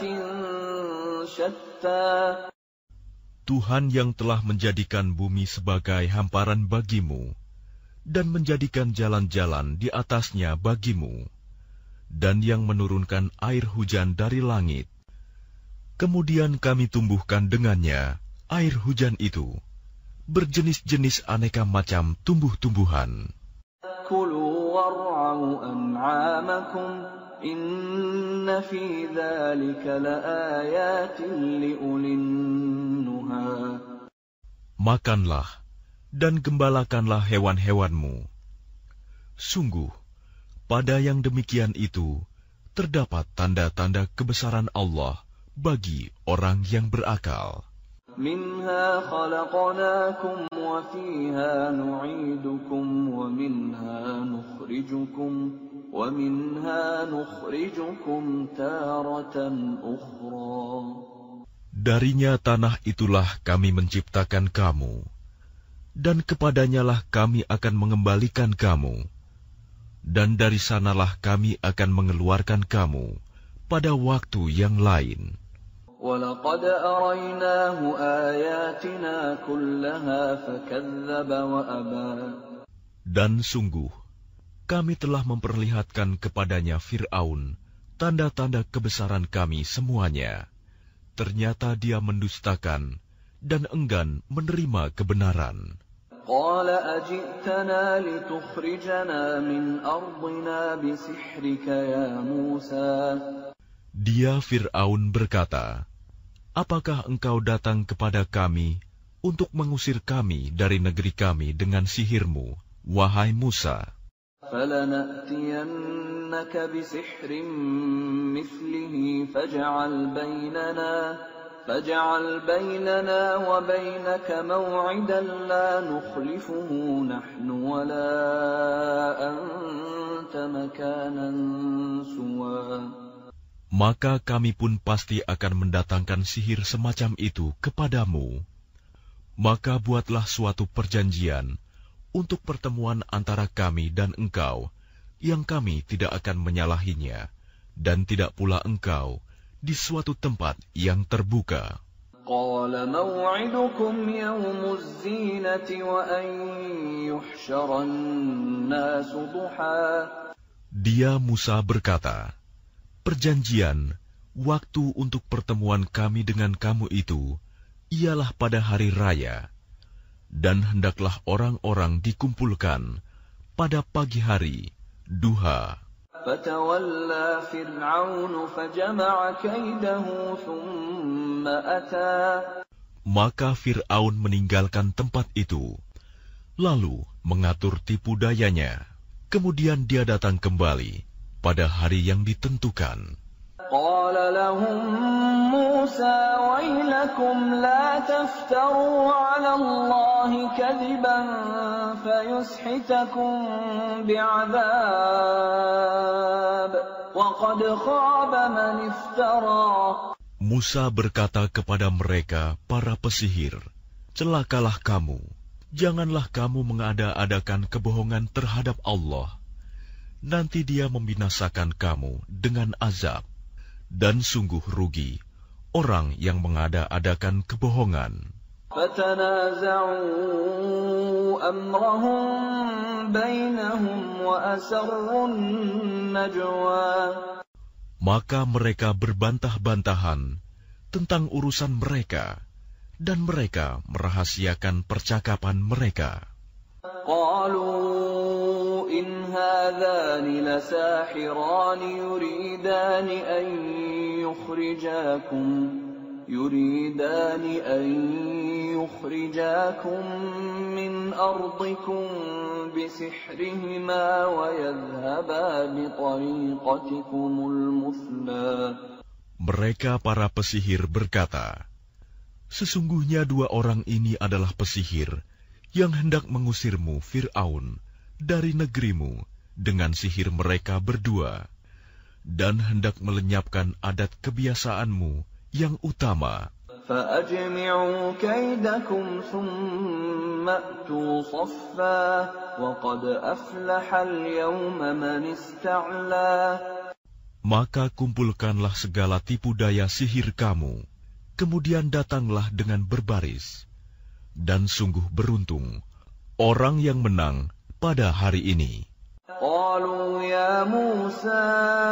Speaker 1: شتى.
Speaker 2: Tuhan yang telah menjadikan bumi sebagai hamparan bagimu dan menjadikan jalan-jalan di atasnya bagimu, dan yang menurunkan air hujan dari langit. Kemudian kami tumbuhkan dengannya air hujan itu berjenis-jenis aneka macam tumbuh-tumbuhan.
Speaker 1: Kulu war'au an'amakum inna fi dzalika laayatin liulin nuha.
Speaker 2: Makanlah dan gembalakanlah hewan-hewanmu. Sungguh, pada yang demikian itu terdapat tanda-tanda kebesaran Allah bagi orang yang berakal.
Speaker 1: Minha khalaqnakum wa fiha nu'idukum wa minha nukhrijukum wa minha nukhrijukum taratan ukhra.
Speaker 2: Darinya tanah itulah kami menciptakan kamu, dan kepadanyalah kami akan mengembalikan kamu, dan dari sanalah kami akan mengeluarkan kamu pada waktu yang lain.
Speaker 1: وَلَقَدْ أَرَيْنَاهُ آيَاتِنَا كُلَّهَا فَكَذَّبَ وَأَبَى.
Speaker 2: Dan sungguh, kami telah memperlihatkan kepadanya Fir'aun tanda-tanda kebesaran kami semuanya. Ternyata dia mendustakan dan enggan menerima kebenaran.
Speaker 1: قَالَ أَجِئْتَنَا لِتُخْرِجَنَا مِنْ أَرْضِنَا بِسِحْرِكَ يَا مُوسَى.
Speaker 2: Dia Fir'aun berkata, apakah engkau datang kepada kami untuk mengusir kami dari negeri kami dengan sihirmu, wahai Musa?
Speaker 1: فَلَنَأْتِيَنَّكَ بِسِحْرٍ مِثْلِهِ فَاجْعَلْ بَيْنَنَا فَاجْعَلْ بَيْنَنَا وَبَيْنَكَ مَوْعِدًا لَا نُخْلِفُهُ نَحْنُ وَلَا أَنْتَ مَكَانًا سُوًى.
Speaker 2: Maka kami pun pasti akan mendatangkan sihir semacam itu kepadamu. Maka buatlah suatu perjanjian untuk pertemuan antara kami dan engkau, yang kami tidak akan menyalahinya, dan tidak pula engkau di suatu tempat yang terbuka.
Speaker 1: قَالَ مَوْعِدُكُمْ يَوْمُ الزِّينَةِ وَأَنْ يُحْشَرَ النَّاسُ ضُحًى.
Speaker 2: Dia Musa berkata, perjanjian, waktu untuk pertemuan kami dengan kamu itu, ialah pada hari raya, dan hendaklah orang-orang dikumpulkan pada pagi hari, duha.
Speaker 1: فَتَوَلَّى فِرْعَوْنُ فَجَمَعَ كَيْدَهُ ثُمَّ أَتَى.
Speaker 2: Maka Fir'aun meninggalkan tempat itu, lalu mengatur tipu dayanya. Kemudian dia datang kembali pada hari yang ditentukan.
Speaker 1: قَالَ لَهُم مُوسَى وَيْلَكُمْ لَا تَفْتَرُوا عَلَى اللَّهِ كَذِبًا فَيُسْحِتَكُم بِعَذَابٍ وَقَدْ خَابَ مَنِ افْتَرَى.
Speaker 2: Musa berkata kepada mereka, para pesihir, celakalah kamu, janganlah kamu mengada-adakan kebohongan terhadap Allah. Nanti dia membinasakan kamu dengan azab. Dan sungguh rugi orang yang mengada-adakan kebohongan.
Speaker 1: فَتَنَازَعُوا أَمْرَهُمْ بَيْنَهُمْ وَأَسَرُّوا النَّجْوَى.
Speaker 2: Maka mereka berbantah-bantahan tentang urusan mereka, dan mereka merahasiakan percakapan mereka.
Speaker 1: قالوا إن هذان لساحران يريدان أن يخرجاكم يريدان أن يخرجاكم من أرضكم بسحرهما ويذهبا بطريقتكم المثلى.
Speaker 2: Mereka para pesihir berkata, sesungguhnya dua orang ini adalah pesihir yang hendak mengusirmu, Fir'aun, dari negerimu dengan sihir mereka berdua, dan hendak melenyapkan adat kebiasaanmu yang utama.
Speaker 1: فَأَجْمِعُوا كَيْدَكُمْ ثُمَّ أْتُوا صَفًّا وَقَدْ أَفْلَحَ الْيَوْمَ مَنِ اسْتَعْلَى.
Speaker 2: Maka kumpulkanlah segala tipu daya sihir kamu, kemudian datanglah dengan berbaris. Dan sungguh beruntung orang yang menang pada hari ini.
Speaker 1: قالوا يا موسى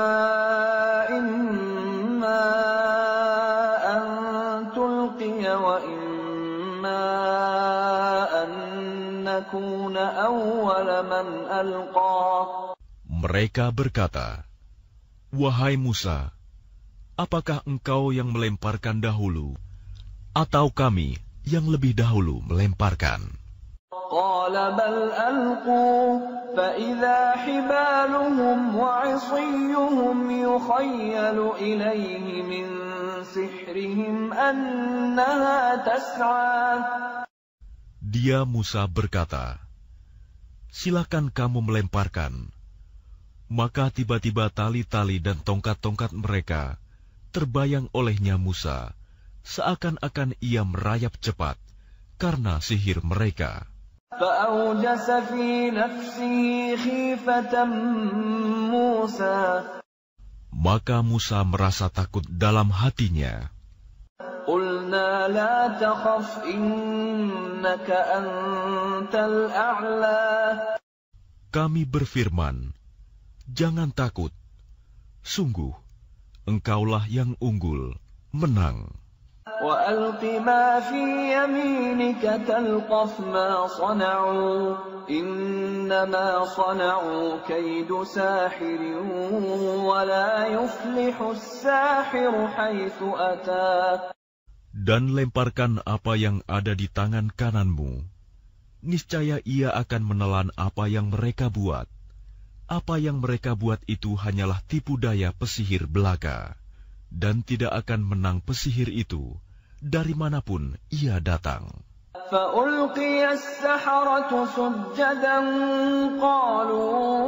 Speaker 1: إما أن تلقي وإما أن نكون أول من ألقى.
Speaker 2: Mereka berkata, wahai Musa, apakah engkau yang melemparkan dahulu, atau kami yang lebih dahulu melemparkan?
Speaker 1: قال قال بل ألقوا فإذا حبالهم وعصيهم يخيل إليه من سحرهم أنها تسعى.
Speaker 2: Dia Musa berkata, silakan kamu melemparkan. Maka tiba-tiba tali-tali dan tongkat-tongkat mereka terbayang olehnya Musa, seakan-akan ia merayap cepat karena sihir mereka.
Speaker 1: فأوجس في نفسه خيفة موسى.
Speaker 2: Maka Musa merasa takut dalam hatinya.
Speaker 1: قلنا لا تخف إنك أنت الأعلى.
Speaker 2: Kami berfirman, jangan takut, sungguh engkaulah yang unggul, menang.
Speaker 1: وألق ما في يمينك تلقف ما صنعوا إنما صنعوا كيد ساحر ولا يفلح الساحر حيث أتى.
Speaker 2: Dan lemparkan apa yang ada di tangan kananmu. Niscaya ia akan menelan apa yang mereka buat. Apa yang mereka buat itu hanyalah tipu daya pesihir belaka. Dan tidak akan menang pesihir itu dari manapun ia datang.
Speaker 1: فألقي السحرة سجدا قالوا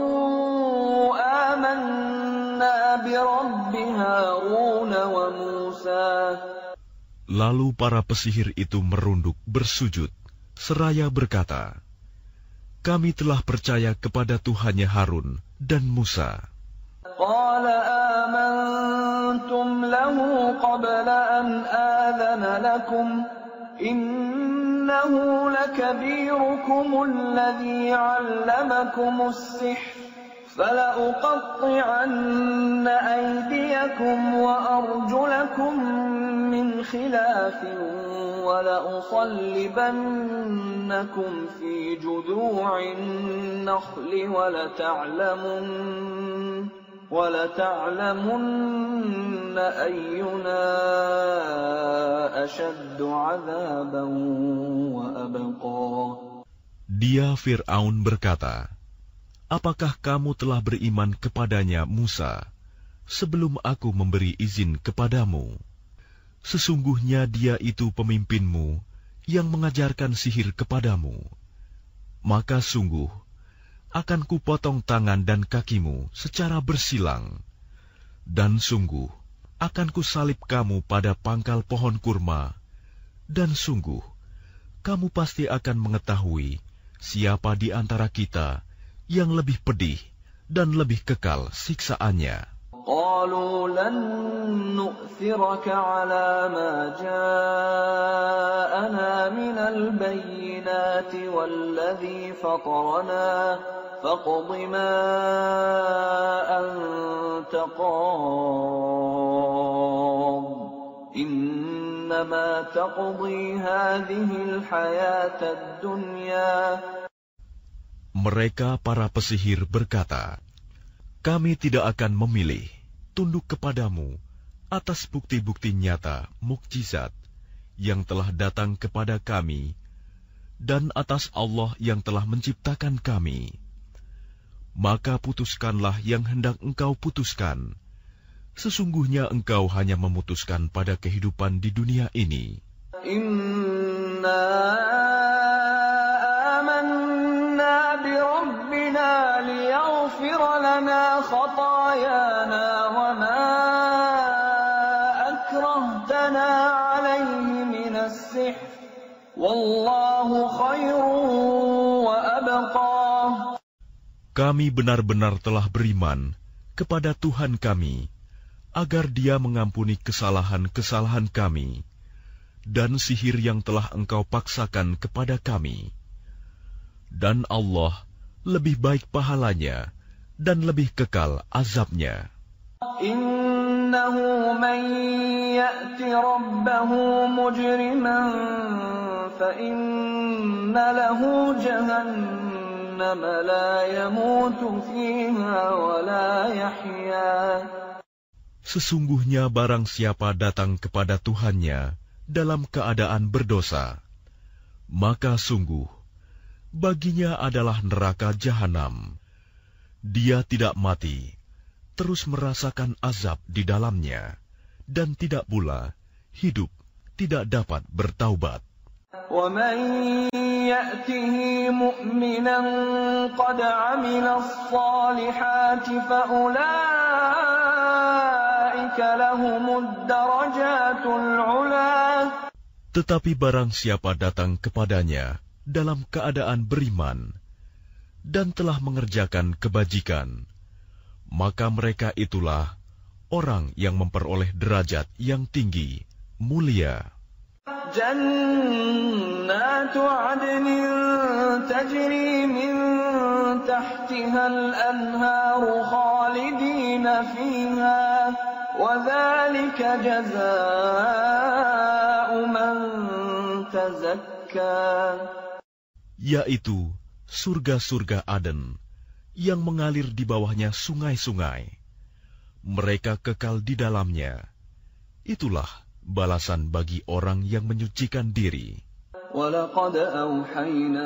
Speaker 1: آمنا برب هارون وموسى.
Speaker 2: Lalu para pesihir itu merunduk bersujud, seraya berkata, kami telah percaya kepada Tuhannya Harun dan Musa.
Speaker 1: قال آمنتم له قبل أن آذن لكم إنه لكبيركم الذي علمكم السحر فلأقطعن أيديكم وأرجلكم من خلاف ولأصلبنكم في جذوع النخل ولتعلمن وَلَتَعْلَمُنَّ أَيُّنَا أَشَدُّ عَذَابًا وَأَبْقَى.
Speaker 2: Dia Fir'aun berkata, apakah kamu telah beriman kepadanya Musa sebelum aku memberi izin kepadamu? Sesungguhnya dia itu pemimpinmu yang mengajarkan sihir kepadamu. Maka sungguh akan kupotong tangan dan kakimu secara bersilang, dan sungguh akan kusalib kamu pada pangkal pohon kurma, dan sungguh kamu pasti akan mengetahui siapa di antara kita yang lebih pedih dan lebih kekal siksaannya.
Speaker 1: قالوا لن نؤثرك على ما جاءنا من البينات والذي فطرنا فاقض ما أنت قاض إنما تقضي هذه الحياة الدنيا.
Speaker 2: Mereka para pesihir berkata, kami tidak akan memilih tunduk kepadamu atas bukti-bukti nyata mukjizat yang telah datang kepada kami dan atas Allah yang telah menciptakan kami. Maka putuskanlah yang hendak engkau putuskan. Sesungguhnya engkau hanya memutuskan pada kehidupan di dunia ini.
Speaker 1: Inna amanna bi rabbina liyaghfir lana khatayana wa ma akrahtana alayhi min as-sihr wallahu khairun wa abqa.
Speaker 2: Kami benar-benar telah beriman kepada Tuhan kami, agar Dia mengampuni kesalahan-kesalahan kami, dan sihir yang telah Engkau paksakan kepada kami. Dan Allah lebih baik pahalanya, dan lebih kekal azabnya.
Speaker 1: Innahu man ya'ti rabbahu mujriman, fa inna lahu jahannam.
Speaker 2: Sesungguhnya barang siapa datang kepada Tuhannya dalam keadaan berdosa, maka sungguh baginya adalah neraka jahanam. Dia tidak mati, terus merasakan azab di dalamnya, dan tidak pula hidup tidak dapat bertaubat.
Speaker 1: وَمَنْ يَأْتِهِ مُؤْمِنًا قَدْ عَمِلَ الصَّالِحَاتِ فَأُولَئِكَ لَهُمُ الدَّرَجَاتُ الْعُلَى.
Speaker 2: Tetapi barang siapa datang kepadanya dalam keadaan beriman dan telah mengerjakan kebajikan, maka mereka itulah orang yang memperoleh derajat yang tinggi, mulia.
Speaker 1: جنات عدن تجري من تحتها الأنهار خالدين فيها وذلك جزاء من تزكى.
Speaker 2: Yaitu surga-surga Aden yang mengalir di bawahnya sungai-sungai. Mereka kekal di dalamnya. Itulah balasan bagi orang yang menyucikan diri.
Speaker 1: وَلَقَدْ أَوْحَيْنَا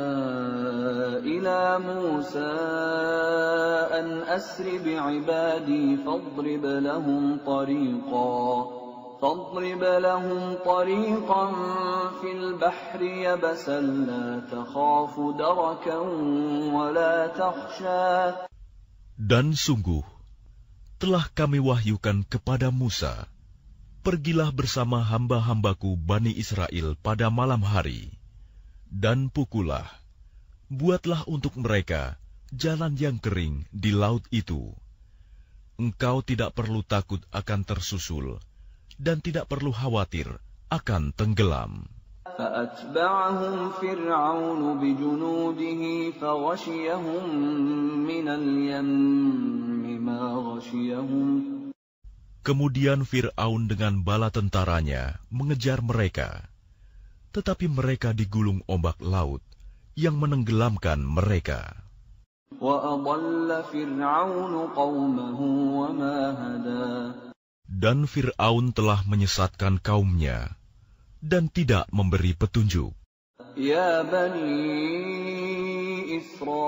Speaker 1: إِلَى مُوسَىٰ أَنْ أَسْرِ بِعِبَادِي فَاضْرِبْ لَهُمْ طَرِيقًا فَاضْرِبْ لَهُمْ طَرِيقًا فِي الْبَحْرِ يَبَسًا لَا تَخَافُ دَرَكًا وَلَا تَخْشَىٰ.
Speaker 2: Dan sungguh telah kami wahyukan kepada Musa, pergilah bersama hamba-hambaku Bani Israel pada malam hari, dan pukullah, buatlah untuk mereka jalan yang kering di laut itu. Engkau tidak perlu takut akan tersusul, dan tidak perlu khawatir akan tenggelam.
Speaker 1: فَأَتْبَعَهُمْ فِرْعَوْنُ بِجُنُودِهِ فَغَشِيَهُمْ مِنَ الْيَمِّ مَا غَشِيَهُمْ.
Speaker 2: Kemudian Fir'aun dengan bala tentaranya mengejar mereka, tetapi mereka digulung ombak laut yang menenggelamkan mereka.
Speaker 1: وَأَضَلَّ فِرْعَوْنُ قَوْمَهُ وَمَا هَدَىٰ.
Speaker 2: Dan Fir'aun telah menyesatkan kaumnya dan tidak memberi petunjuk.
Speaker 1: يَا بَنِي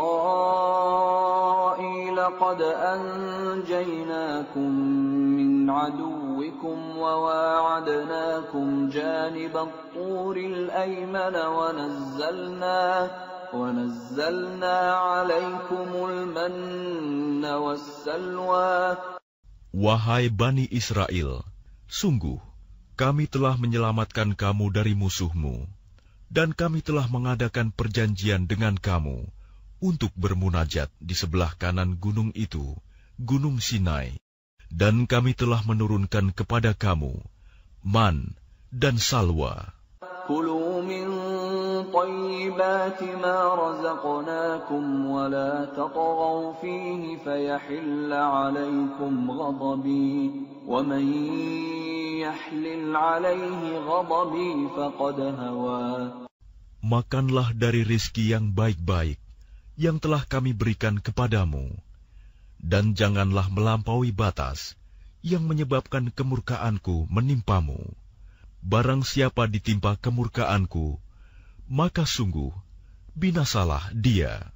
Speaker 1: إِسْرَائِيلَ قَدْ أَنْجَيْنَاكُمْ مِنْ عَدُوِّكُمْ وَوَاعَدْنَاكُمْ جَانِبَ الطُّورِ الْأَيْمَنَ وَنَزَّلْنَا وَنَزَّلْنَا عَلَيْكُمُ الْمَنَّ وَالسَّلْوَىٰ.
Speaker 2: Wahai Bani Israel, sungguh kami telah menyelamatkan kamu dari musuhmu, dan kami telah mengadakan perjanjian dengan kamu untuk bermunajat di sebelah kanan gunung itu, Gunung Sinai. Dan kami telah menurunkan kepada kamu man dan salwa.
Speaker 1: كُلُوا مِن طَيِّبَاتِ مَا رَزَقْنَاكُمْ وَلَا تَطْغَوْا فِيهِ فَيَحِلَّ عَلَيْكُمْ غَضَبِي وَمَن يَحْلِلْ عَلَيْهِ غَضَبِي فَقَدْ هَوَىٰ.
Speaker 2: Makanlah dari rizki yang baik-baik yang telah kami berikan kepadamu, dan janganlah melampaui batas yang menyebabkan kemurkaanku menimpamu. Barang siapa ditimpa kemurkaanku, maka sungguh binasalah dia.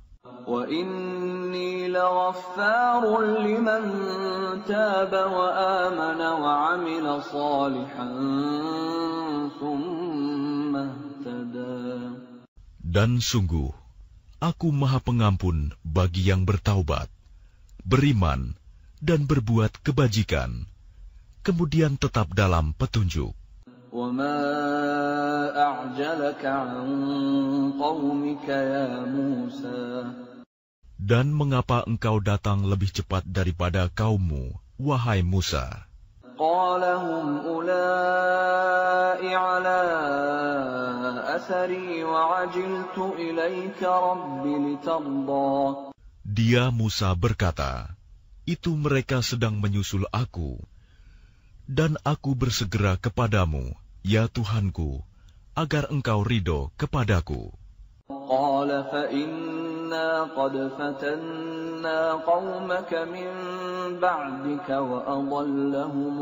Speaker 1: وَإِنِّي لَغَفَّارٌ لِمَن تَابَ وَآمَنَ وَعَمِلَ صَالِحًا ثُمَّ اهْتَدَىٰ.
Speaker 2: Dan sungguh, Aku Maha Pengampun bagi yang bertaubat, beriman, dan berbuat kebajikan, kemudian tetap dalam petunjuk.
Speaker 1: وَمَا أَعْجَلَكَ عَنْ قَوْمِكَ يَا مُوسَىٰ.
Speaker 2: Dan mengapa engkau datang lebih cepat daripada kaummu, wahai Musa?
Speaker 1: قَالَ هُمْ أُولَاءِ عَلَىٰ أَثَرِي وَعَجِلْتُ إِلَيْكَ رَبِّ لِتَرْضَىٰ.
Speaker 2: Dia Musa berkata, itu mereka sedang menyusul aku, dan aku bersegera kepadamu, ya Tuhanku, agar engkau ridho kepadaku.
Speaker 1: قَالَ فَإِنَّا قَدْ فَتَنَّا قَوْمَكَ مِن بَعْدِكَ وَأَضَلَّهُمُ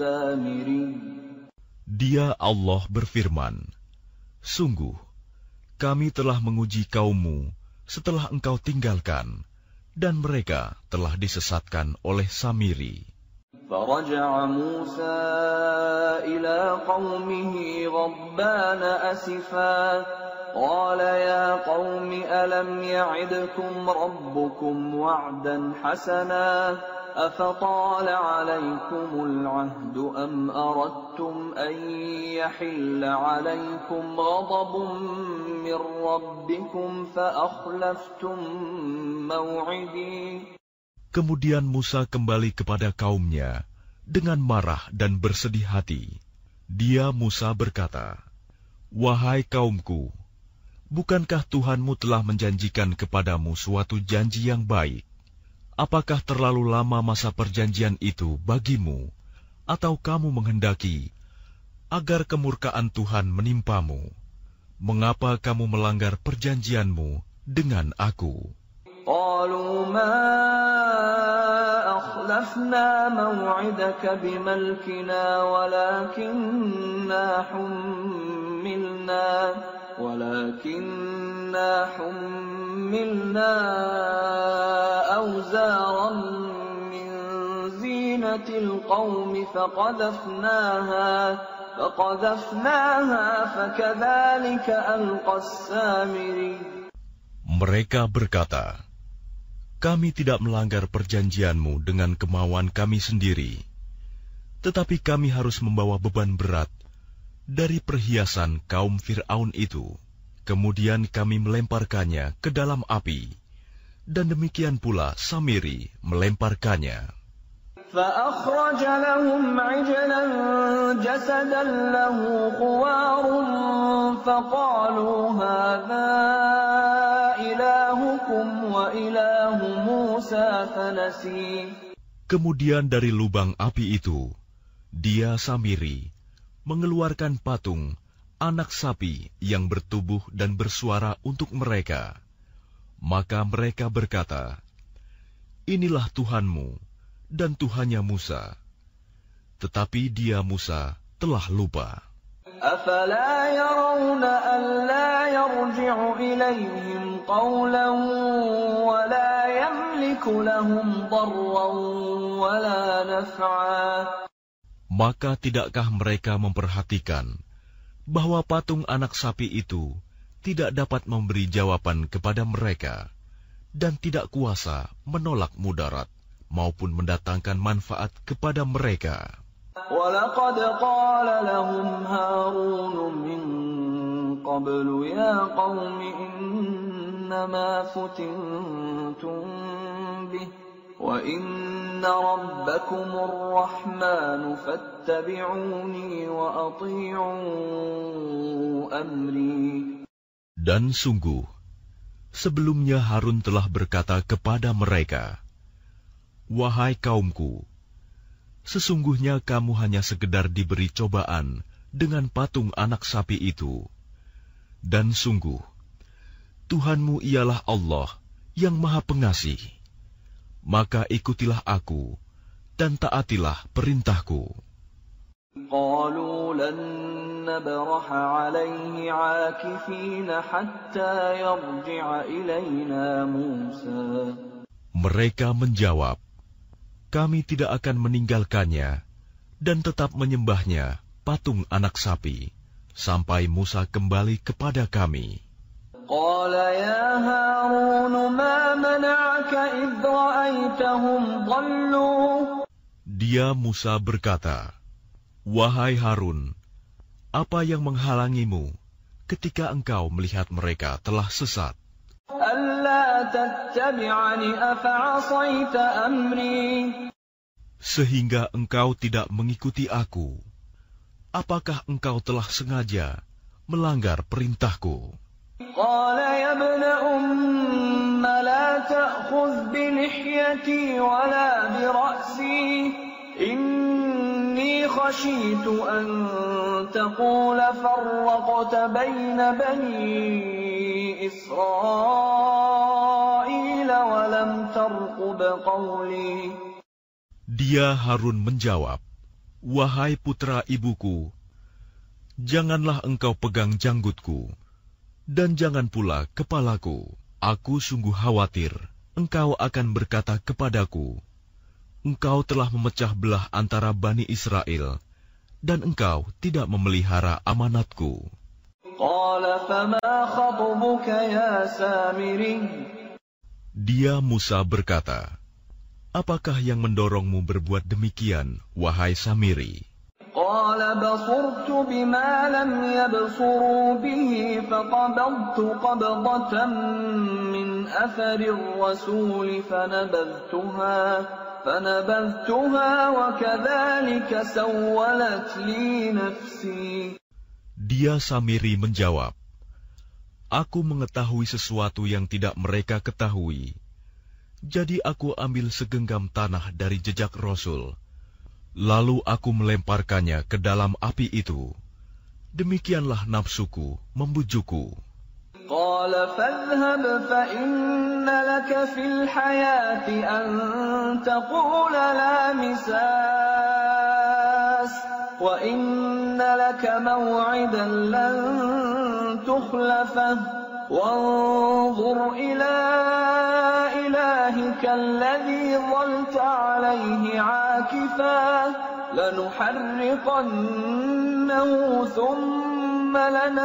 Speaker 1: السَّامِرِيُّ.
Speaker 2: Dia Allah berfirman, sungguh, kami telah menguji kaummu setelah engkau tinggalkan, dan mereka telah disesatkan oleh Samiri.
Speaker 1: فرجع موسى إلى قومه غضبان أسفا قال يا قوم ألم يعدكم ربكم وعدا حسنا أفطال عليكم العهد أم أردتم أن يحل عليكم غضب من ربكم فأخلفتم موعدي.
Speaker 2: Kemudian Musa kembali kepada kaumnya dengan marah dan bersedih hati. Dia Musa berkata, "Wahai kaumku, bukankah Tuhanmu telah menjanjikan kepadamu suatu janji yang baik? Apakah terlalu lama masa perjanjian itu bagimu, atau kamu menghendaki agar kemurkaan Tuhan menimpamu? Mengapa kamu melanggar perjanjianmu dengan aku?"
Speaker 1: قالوا ما أخلفنا موعدك بملكنا ولكننا حملنا ولكننا حملنا أوزارا من زينة القوم فقذفناها فقذفناها فكذلك ألقى السامري.
Speaker 2: Mereka berkata, "Kami tidak melanggar perjanjianmu dengan kemauan kami sendiri, tetapi kami harus membawa beban berat dari perhiasan kaum Fir'aun itu. Kemudian kami melemparkannya ke dalam api, dan demikian pula Samiri melemparkannya."
Speaker 1: فأخرج لهم عجلا جسدا له خوار فقالوا هذا إلهكم وإله موسى فنسي.
Speaker 2: Kemudian dari lubang api itu, dia Samiri mengeluarkan patung anak sapi yang bertubuh dan bersuara untuk mereka. Maka mereka berkata, "Inilah Tuhanmu dan Tuhannya Musa." Tetapi dia Musa telah lupa.
Speaker 1: أَفَلَا يَرَوْنَ أَلَّا يَرْجِعُ إِلَيْهِمْ قَوْلًا وَلَا يَمْلِكُ لَهُمْ ضَرًّا وَلَا نَفْعًا.
Speaker 2: Maka tidakkah mereka memperhatikan bahwa patung anak sapi itu tidak dapat memberi jawaban kepada mereka dan tidak kuasa menolak mudarat maupun mendatangkan manfaat kepada mereka.
Speaker 1: وَلَقَدْ قَالَ لَهُمْ هَارُونُ مِنْ قَبْلُ يَا قَوْمِ إِنَّمَا فُتِنْتُمْ بِهِ وَإِنَّ رَبَّكُمُ الرَّحْمَنُ فَاتَّبِعُونِي وَأَطِيعُوا أَمْرِي.
Speaker 2: Dan sungguh, sebelumnya Harun telah berkata kepada mereka, "Wahai kaumku, sesungguhnya kamu hanya sekedar diberi cobaan dengan patung anak sapi itu. Dan sungguh, Tuhanmu ialah Allah yang Maha Pengasih. Maka ikutilah aku dan taatilah perintahku."
Speaker 1: قالوا لن نبرح عليه عاكفين حتى يرجع إلينا موسى.
Speaker 2: Mereka menjawab, "Kami tidak akan meninggalkannya dan tetap menyembahnya patung anak sapi sampai Musa kembali kepada kami."
Speaker 1: قال يا هارون ما منعك إذ رأيتهم ضلوا.
Speaker 2: Dia Musa berkata, "Wahai Harun, apa yang menghalangimu ketika engkau melihat mereka telah sesat?
Speaker 1: ألا تتبعني أفعصيت أمري.
Speaker 2: Sehingga engkau tidak mengikuti aku. Apakah engkau telah sengaja melanggar perintahku?"
Speaker 1: قال يا ابن أم لا تأخذ بلحيتي ولا برأسي إني خشيت أن تقول فرقت بين بني إسرائيل ولم ترقب قولي.
Speaker 2: Dia Harun menjawab, "Wahai putra ibuku, janganlah engkau pegang janggutku, Dan jangan pula kepalaku, aku sungguh khawatir engkau akan berkata kepadaku, engkau telah memecah belah antara Bani Israel, dan engkau tidak memelihara amanatku. Dia Musa berkata, apakah yang mendorongmu berbuat demikian, wahai Samiri?
Speaker 1: قال بصرت بما لم يبصروا به فقبضت قبضة من أثر الرسول فنبذتها فنبذتها وكذلك سولت لي نفسي.
Speaker 2: Dia Samiri menjawab, aku mengetahui sesuatu yang tidak mereka ketahui. Jadi aku ambil segenggam tanah dari jejak Rasul. Lalu aku melemparkannya ke dalam api itu. Demikianlah nafsuku membujukku.
Speaker 1: Qala fadhhab fa inna laka fil hayati an taqula la misas wa inna laka maw'idan lan tukhlafah wanzur ila ilahika alladhi dhalta alayhi 'akifan lanuharriqannahu thumma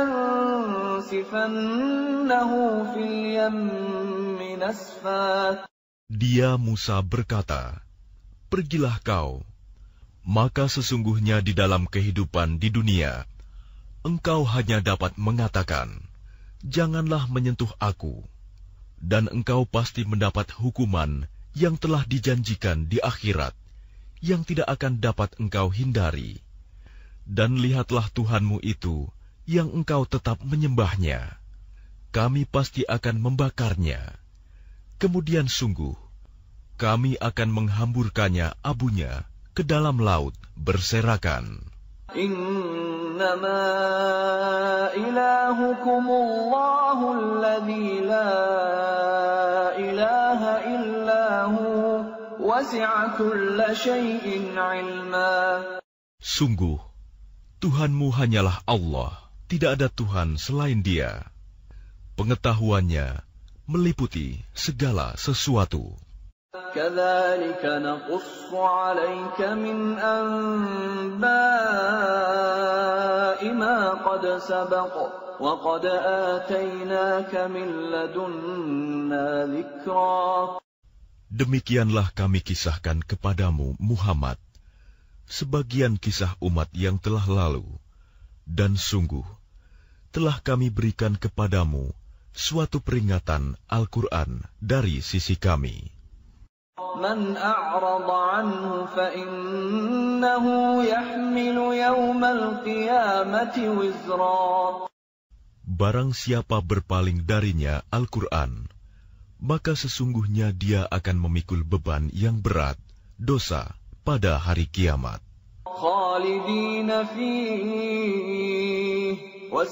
Speaker 1: lanansifannahu fil yammi nasfa.
Speaker 2: Dia Musa berkata, pergilah kau, maka sesungguhnya di dalam kehidupan di dunia engkau hanya dapat mengatakan, janganlah menyentuh aku, dan engkau pasti mendapat hukuman yang telah dijanjikan di akhirat, yang tidak akan dapat engkau hindari. Dan lihatlah Tuhanmu itu, yang engkau tetap menyembahnya. Kami pasti akan membakarnya. Kemudian sungguh, kami akan menghamburkannya abunya ke dalam laut berserakan.
Speaker 1: Innama ilahukumullahu alladhi la ilaha illahu wasi'a kulla syai'in ilma.
Speaker 2: Sungguh, Tuhanmu hanyalah Allah, tidak ada Tuhan selain Dia. Pengetahuannya meliputi segala sesuatu.
Speaker 1: Kadzalika naqussu 'alaika min anba'i ma qad sabaqa wa qad atainaka min ladunna dzikra.
Speaker 2: Demikianlah kami kisahkan kepadamu, Muhammad, sebagian kisah umat yang telah lalu, dan sungguh telah kami berikan kepadamu suatu peringatan Al-Quran dari sisi kami.
Speaker 1: Man a'rada anhu fa innahu yahmilu yawmal qiyamati wizra.
Speaker 2: Barang siapa berpaling darinya Al-Quran, maka sesungguhnya dia akan memikul beban yang berat, dosa, pada hari kiamat.
Speaker 1: Khalidina fihi wa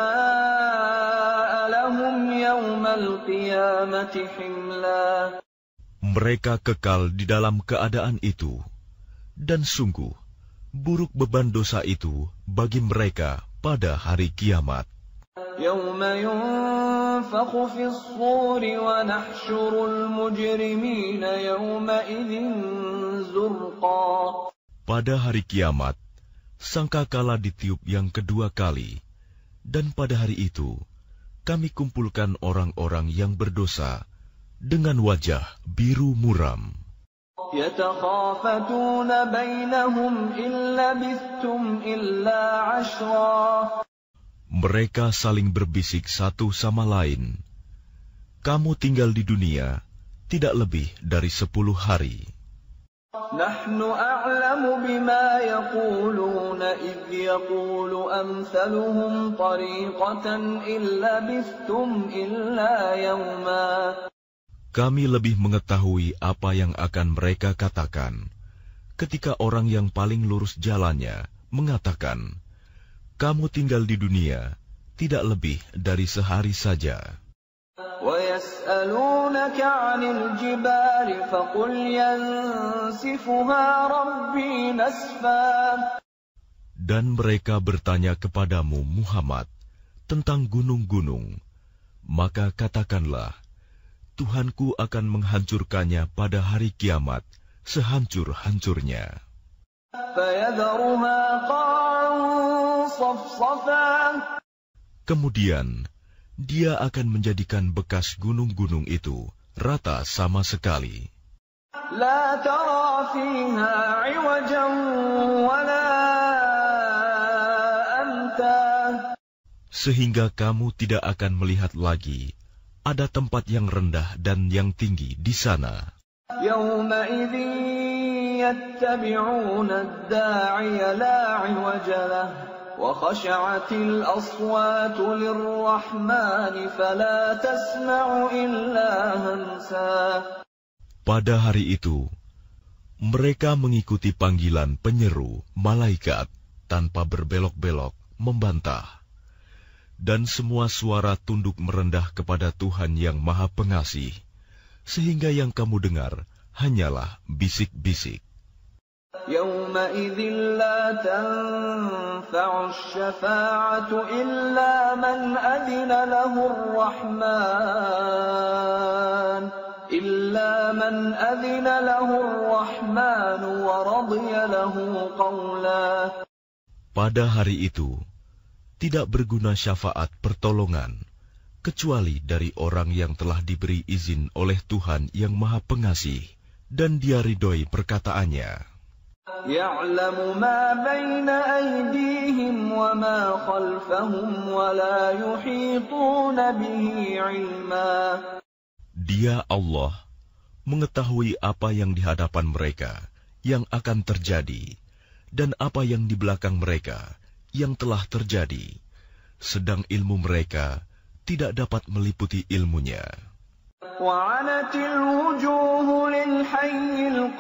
Speaker 1: sa'a lahum yawmal qiyamati himla.
Speaker 2: Mereka kekal di dalam keadaan itu, dan sungguh buruk beban dosa itu bagi mereka pada hari kiamat.
Speaker 1: Yawma yunfakhu fis suri wa nahsyurul mujrimina yawma idzin zurqa.
Speaker 2: Pada hari kiamat, sangkakala ditiup yang kedua kali, dan pada hari itu kami kumpulkan orang-orang yang berdosa dengan wajah biru muram.
Speaker 1: Yatakhafatuna bainahum illa bistum illa ashra.
Speaker 2: Mereka saling berbisik satu sama lain, kamu tinggal di dunia tidak lebih dari sepuluh hari.
Speaker 1: Nahnu a'lamu bima yaquluna idh yaqulu amthaluhum tariqatan illa bistum illa yawma.
Speaker 2: Kami lebih mengetahui apa yang akan mereka katakan ketika orang yang paling lurus jalannya mengatakan, kamu tinggal di dunia tidak lebih dari sehari saja.
Speaker 1: وَيَسْأَلُونَكَ عَنِ الْجِبَالِ فَقُلْ يَنسِفُهَا رَبِّي نَسْفًا.
Speaker 2: Dan mereka bertanya kepadamu, Muhammad, tentang gunung-gunung. maka katakanlah, Tuhanku akan menghancurkannya pada hari kiamat sehancur-hancurnya. Kemudian, dia akan menjadikan bekas gunung-gunung itu rata sama sekali.
Speaker 1: لا ترى فيها عوجا ولا أمتا.
Speaker 2: Sehingga kamu tidak akan melihat lagi ada tempat yang rendah dan yang tinggi di sana.
Speaker 1: يومئذ يتبعون الداعي لا عوج له وخشعت الأصوات للرحمن فلا تسمع إلا همسا.
Speaker 2: Pada hari itu, mereka mengikuti panggilan penyeru malaikat tanpa berbelok-belok membantah. Dan semua suara tunduk merendah kepada Tuhan yang Maha Pengasih, sehingga yang kamu dengar hanyalah bisik-bisik.
Speaker 1: يومئذ لا تنفع الشفاعة إلا من أذن له الرحمن إلا من أذن له الرحمن ورضي له قولا.
Speaker 2: Pada hari itu, tidak berguna syafaat pertolongan, kecuali dari orang yang telah diberi izin oleh Tuhan yang Maha Pengasih, dan dia ridhoi perkataannya.
Speaker 1: يعلم ما بين أيديهم وما خلفهم ولا يحيطون به علما.
Speaker 2: Dia Allah mengetahui apa yang di hadapan mereka yang akan terjadi dan apa yang di belakang mereka yang telah terjadi, sedang ilmu mereka tidak dapat meliputi ilmunya.
Speaker 1: وعنت الوجوه للحي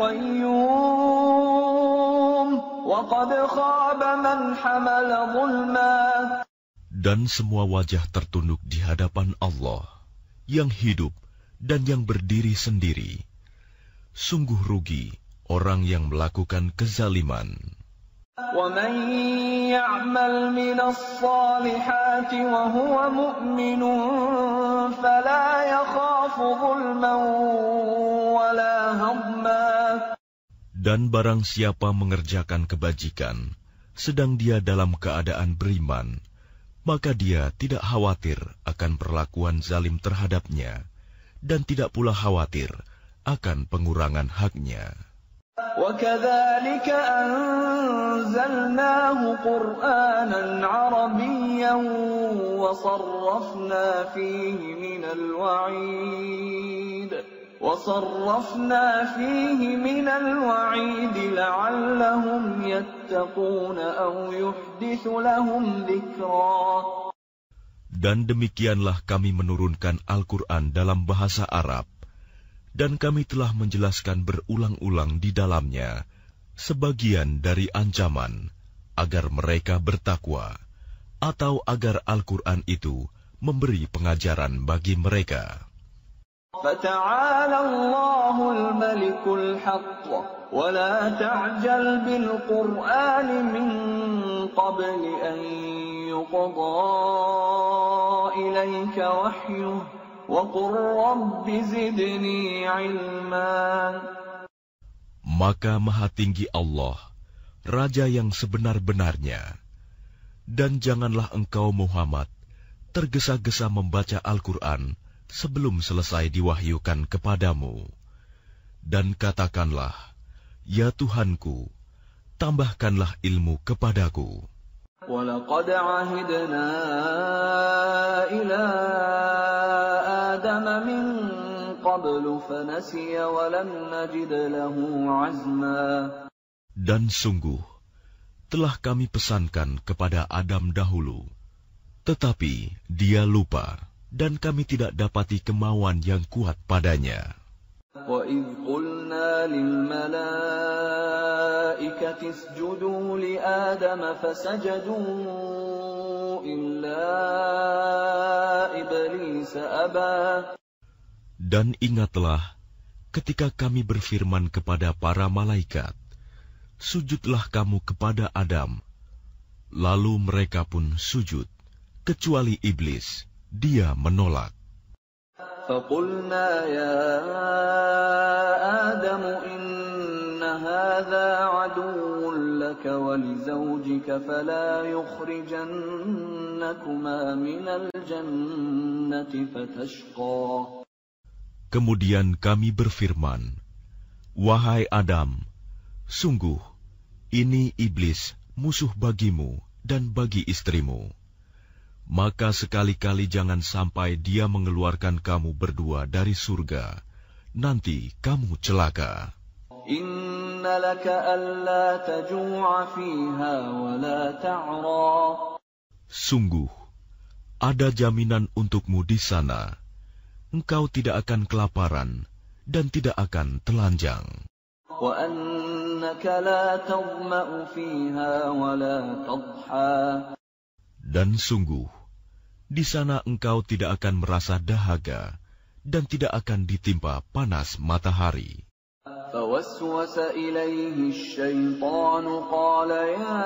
Speaker 1: القيوم وقد خاب من حمل ظلما.
Speaker 2: Dan semua wajah tertunduk di hadapan Allah yang hidup dan yang berdiri sendiri. Sungguh rugi orang yang melakukan kezaliman.
Speaker 1: وَمَنْ يَعْمَلْ مِنَ الصَّالِحَاتِ وَهُوَ مُؤْمِنٌ فَلَا يَخَافُ ظُلْمًا وَلَا هَضْمًا.
Speaker 2: Dan barang siapa mengerjakan kebajikan, sedang dia dalam keadaan beriman, maka dia tidak khawatir akan perlakuan zalim terhadapnya, dan tidak pula khawatir akan pengurangan haknya.
Speaker 1: وَكَذَلِكَ أَنزَلْنَاهُ قُرْآنًا عَرَبِيًّا وَصَرَّفْنَا فِيهِ مِنَ الْوَعِيدِ وَصَرَّفْنَا فِيهِ مِنَ الْوَعِيدِ لَعَلَّهُمْ يَتَّقُونَ أَوْ يُحْدِثُ لَهُمْ ذِكْرًا.
Speaker 2: Dan demikianlah kami menurunkan Al-Quran dalam bahasa Arab, dan kami telah menjelaskan berulang-ulang di dalamnya sebagian dari ancaman agar mereka bertakwa, atau agar Al-Quran itu memberi pengajaran bagi mereka.
Speaker 1: فَتَعَالَى اللَّهُ الْمَلِكُ الْحَقُّ وَلَا تَعْجَلْ بِالْقُرْآنِ مِنْ قَبْلِ أَنْ يُقْضَى إِلَيْكَ وَحْيُهُ وَقُلْ رَبِّ زِدْنِي عِلْمًا.
Speaker 2: Maka Maha Tinggi Allah, Raja yang sebenar-benarnya, dan janganlah engkau Muhammad tergesa-gesa membaca Al-Quran sebelum selesai diwahyukan kepadamu. Dan katakanlah, ya Tuhanku, tambahkanlah ilmu kepadaku.
Speaker 1: وَلَقَدْ عَهِدْنَا إِلَى آدَمَ مِنْ قَبْلُ فَنَسِيَ وَلَمْ نَجِدْ لَهُ عَزْمًا.
Speaker 2: Dan sungguh, telah kami pesankan kepada Adam dahulu, tetapi dia lupa, dan kami tidak dapati kemauan yang kuat padanya.
Speaker 1: وَإِذْ قُلْنَا لِلْمَلَائِكَةِ اسْجُدُوا لِآدَمَ فَسَجَدُوا إِلَّا إِبْلِيسَ أَبَى.
Speaker 2: Dan ingatlah ketika kami berfirman kepada para malaikat, sujudlah kamu kepada Adam. Lalu mereka pun sujud, kecuali iblis, dia menolak.
Speaker 1: فَقُلْنَا يَا آدَمُ إِنَّ هَذَا عَدُوٌّ لَكَ وَلِزَوْجِكَ فَلَا يُخْرِجَنَّكُمَا مِنَ الْجَنَّةِ فَتَشْقَى.
Speaker 2: Kemudian kami berfirman, wahai Adam, sungguh ini iblis musuh bagimu dan bagi istrimu. Maka sekali-kali jangan sampai dia mengeluarkan kamu berdua dari surga. Nanti kamu celaka.
Speaker 1: Inna laka alla taju'a fiha wa la ta'ra.
Speaker 2: Sungguh, ada jaminan untukmu di sana. Engkau tidak akan kelaparan dan tidak akan telanjang.
Speaker 1: Wa annaka la tadma'u fiha wa la tadha.
Speaker 2: Dan sungguh, di sana engkau tidak akan merasa dahaga dan tidak akan ditimpa panas matahari.
Speaker 1: فوسوس إليه الشيطان قال يا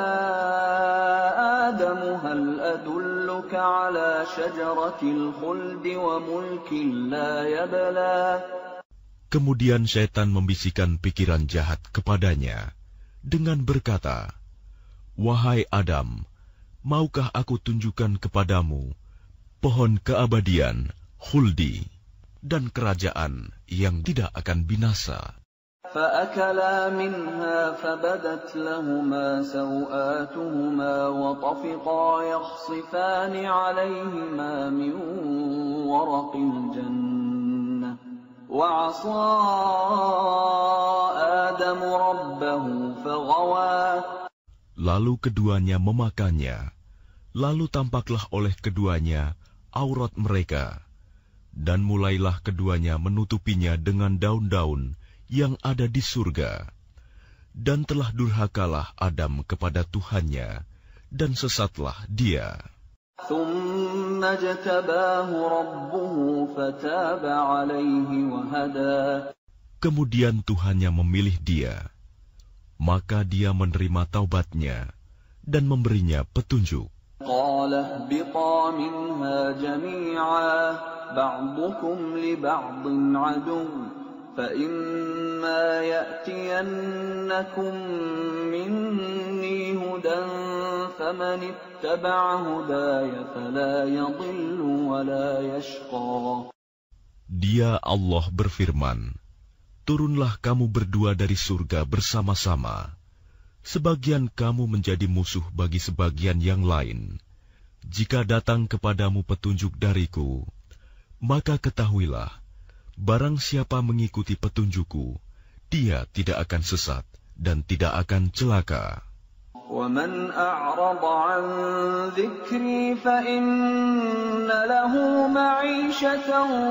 Speaker 1: آدم هل أدلك على شجرة الخلد وملك لا يبلى.
Speaker 2: Kemudian syaitan membisikkan pikiran jahat kepadanya dengan berkata, wahai Adam, maukah aku tunjukkan kepadamu pohon keabadian, khuldi, dan kerajaan yang tidak akan binasa?
Speaker 1: فَأَكَلَا مِنْهَا فَبَدَتْ لَهُمَا سَوْآتُهُمَا وَطَفِقَا يَخْصِفَانِ عَلَيْهِمَا مِنْ وَرَقِ الْجَنَّةِ وَعَصَى آدَمُ رَبَّهُ فَغَوَى.
Speaker 2: Lalu keduanya memakannya, lalu tampaklah oleh keduanya aurat mereka, dan mulailah keduanya menutupinya dengan daun-daun yang ada di surga. Dan telah durhakalah Adam kepada Tuhannya, dan sesatlah dia.
Speaker 1: ثُمَّ اجْتَبَاهُ رَبُّهُ فَتَابَ عَلَيْهِ وَهَدَى.
Speaker 2: Kemudian Tuhannya memilih dia, maka dia menerima taubatnya dan memberinya petunjuk.
Speaker 1: قَالَ اهْبِطَا مِنْهَا جَمِيعًا بَعْضُكُمْ لِبَعْضٍ عَدُوٌّ فَإِمَّا يَأْتِيَنَّكُمْ مِنِّي هُدًى فَمَنِ اتَّبَعَ هُدَايَ فَلَا يَضِلُّ وَلَا يَشْقَى.
Speaker 2: Dia Allah berfirman, turunlah kamu berdua dari surga bersama-sama. Sebagian kamu menjadi musuh bagi sebagian yang lain. Jika datang kepadamu petunjuk dariku, maka ketahuilah, barang siapa mengikuti petunjukku, dia tidak akan sesat dan tidak akan celaka.
Speaker 1: وَمَنْ أَعْرَضَ عَنْ ذِكْرِي فَإِنَّ لَهُ مَعِيشَةً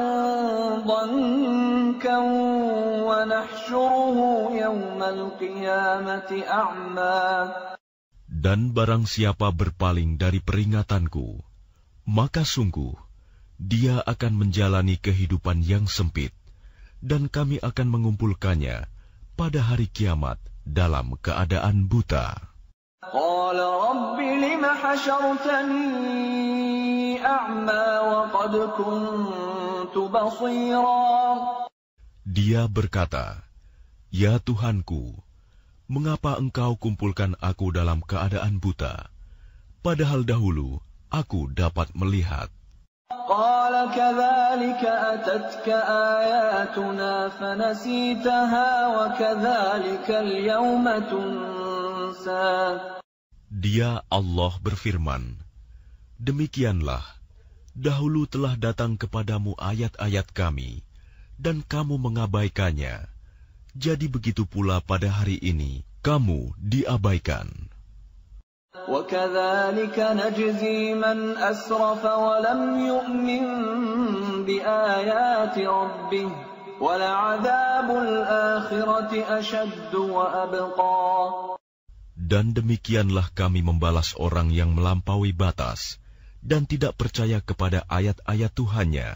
Speaker 1: ضَنكًا وَنَحْشُرُهُ يَوْمَ الْقِيَامَةِ أَعْمَى.
Speaker 2: Dan barang siapa berpaling dari peringatanku, maka sungguh dia akan menjalani kehidupan yang sempit, dan kami akan mengumpulkannya pada hari kiamat dalam keadaan buta.
Speaker 1: قال رب لم حشرتني أعمى وقد كنت بصيرا.
Speaker 2: Dia berkata, ya Tuhanku, mengapa engkau kumpulkan aku dalam keadaan buta, padahal dahulu aku dapat melihat.
Speaker 1: قال كذلك أتتك آياتنا فنسيتها وكذلك اليوم تنسى.
Speaker 2: Dia Allah berfirman, demikianlah, dahulu telah datang kepadamu ayat-ayat kami, dan kamu mengabaikannya. Jadi begitu pula pada hari ini, kamu diabaikan.
Speaker 1: وَكَذَلِكَ نَجْزِي مَنْ أَسْرَفَ وَلَمْ يُؤْمِنْ بِآيَاتِ رَبِّهِ وَلَعَذَابُ الْآخِرَةِ أَشَدُّ وَأَبْقَى.
Speaker 2: Dan demikianlah kami membalas orang yang melampaui batas dan tidak percaya kepada ayat-ayat Tuhannya.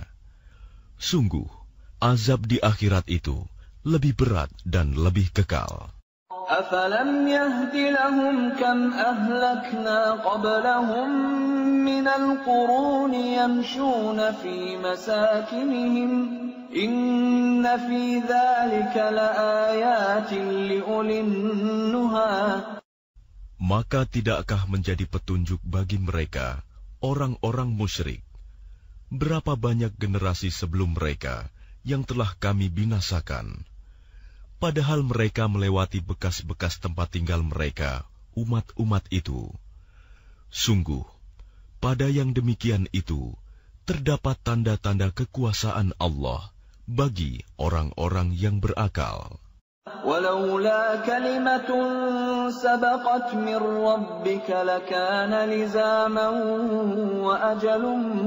Speaker 2: Sungguh, azab di akhirat itu lebih berat dan lebih kekal.
Speaker 1: أفلم يهد لهم كم أهلكنا قبلهم من القرون يمشون في مساكنهم إن في ذلك لآيات لأولي النهى.
Speaker 2: Maka tidakkah menjadi petunjuk bagi mereka, orang-orang musyrik, berapa banyak generasi sebelum mereka yang telah kami binasakan, padahal mereka melewati bekas-bekas tempat tinggal mereka, umat-umat itu. Sungguh, pada yang demikian itu, terdapat tanda-tanda kekuasaan Allah bagi orang-orang yang berakal.
Speaker 1: ولولا كلمة سبقت من ربك لكان لزاما وأجل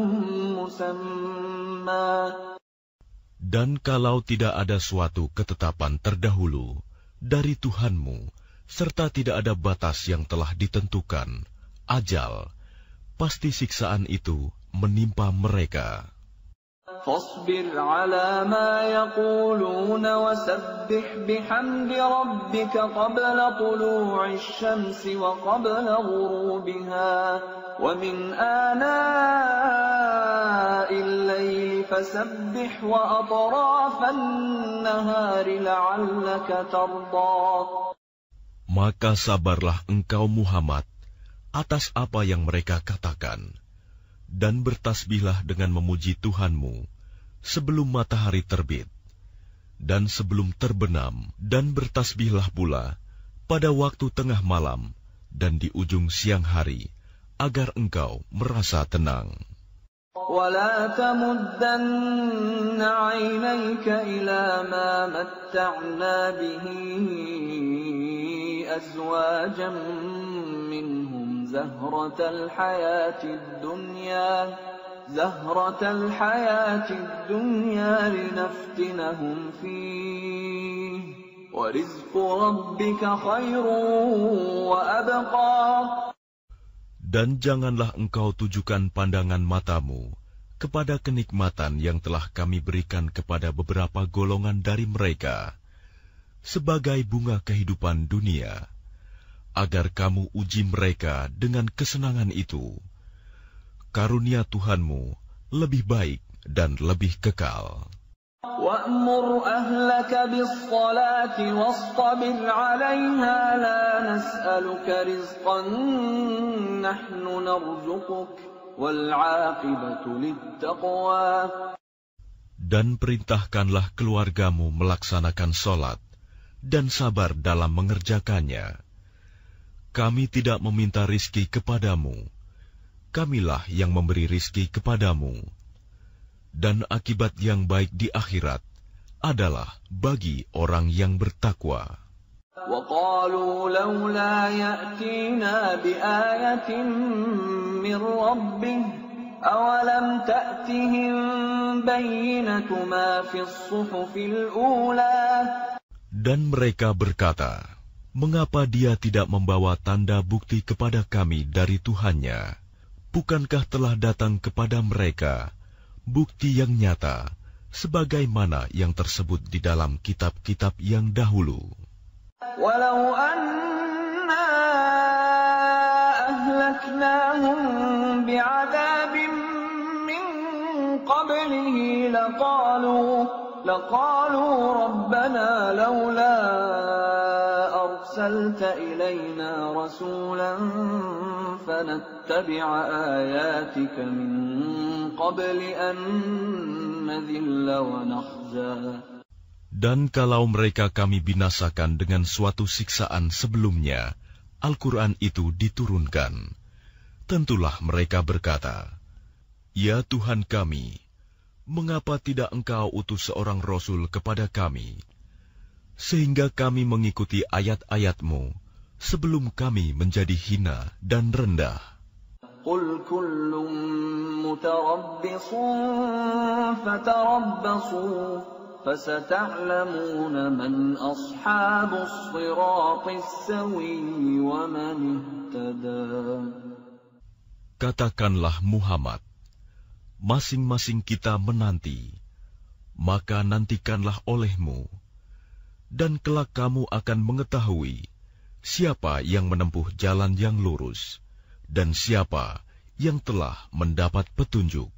Speaker 1: مسمى.
Speaker 2: Dan kalau tidak ada suatu ketetapan terdahulu dari Tuhanmu, serta tidak ada batas yang telah ditentukan, ajal, pasti siksaan itu menimpa mereka.
Speaker 1: فاصبر على ما يقولون وسبح بحمد ربك قبل طلوع الشمس وقبل غروبها ومن آناء الليل فسبح وأطراف النهار لعلك ترضى.
Speaker 2: Maka sabarlah engkau Muhammad atas apa yang mereka katakan, dan bertasbihlah dengan memuji Tuhanmu sebelum matahari terbit dan sebelum terbenam, dan bertasbihlah pula pada waktu tengah malam dan di ujung siang hari, agar engkau merasa tenang.
Speaker 1: ولا تمدن عينيك إلى ما متعنا به أزواجا منهم زهرة الحياة الدنيا زهرة الحياة الدنيا لنفتنهم فيه ورزق ربك خير وأبقى.
Speaker 2: Dan janganlah engkau tujukan pandangan matamu kepada kenikmatan yang telah kami berikan kepada beberapa golongan dari mereka sebagai bunga kehidupan dunia, agar kamu uji mereka dengan kesenangan itu. Karunia Tuhanmu lebih baik dan lebih kekal.
Speaker 1: وَأْمُرْ أَهْلَكَ بِالصَّلَاةِ وَاصْطَبِرْ عَلَيْهَا لَا نَسْأَلُكَ رِزْقًا نَحْنُ نَرْزُقُكَ وَالْعَاقِبَةُ لِلتَّقْوَى.
Speaker 2: Dan perintahkanlah keluargamu melaksanakan sholat dan sabar dalam mengerjakannya. Kami tidak meminta rizki kepadamu, kamilah yang memberi rizki kepadamu. Dan akibat yang baik di akhirat adalah bagi orang yang bertakwa.
Speaker 1: وَقَالُوا لَوْلَا يَأْتِينَا بِآيَةٍ مِّن رَّبِّهِ أَوَلَمْ تَأْتِهِم بَيِّنَةُ مَا فِي الصُّحُفِ الْأُولَى.
Speaker 2: Dan mereka berkata, mengapa dia tidak membawa tanda bukti kepada kami dari Tuhannya? Bukankah telah datang kepada mereka bukti yang nyata, sebagaimana yang tersebut di dalam kitab-kitab yang dahulu.
Speaker 1: Walau anna ahlaknahum bi'adzabin min qablihi laqalu laqalu rabbana laula arsalta ilayna rasulan fanattabi'a ayatika min qabli an nadhilla wa nakhza.
Speaker 2: Dan kalau mereka kami binasakan dengan suatu siksaan sebelumnya, Al-Quran itu diturunkan, tentulah mereka berkata, Ya Tuhan kami, mengapa tidak Engkau utus seorang Rasul kepada kami, sehingga kami mengikuti ayat-ayat-Mu sebelum kami menjadi hina dan rendah.
Speaker 1: Qul kullun mutarabbisun fatarabbasu fasata'lamuna man ashabus siratis sawiyyi wa man ihtada.
Speaker 2: Katakanlah Muhammad, masing-masing kita menanti, maka nantikanlah olehmu, dan kelak kamu akan mengetahui siapa yang menempuh jalan yang lurus, dan siapa yang telah mendapat petunjuk.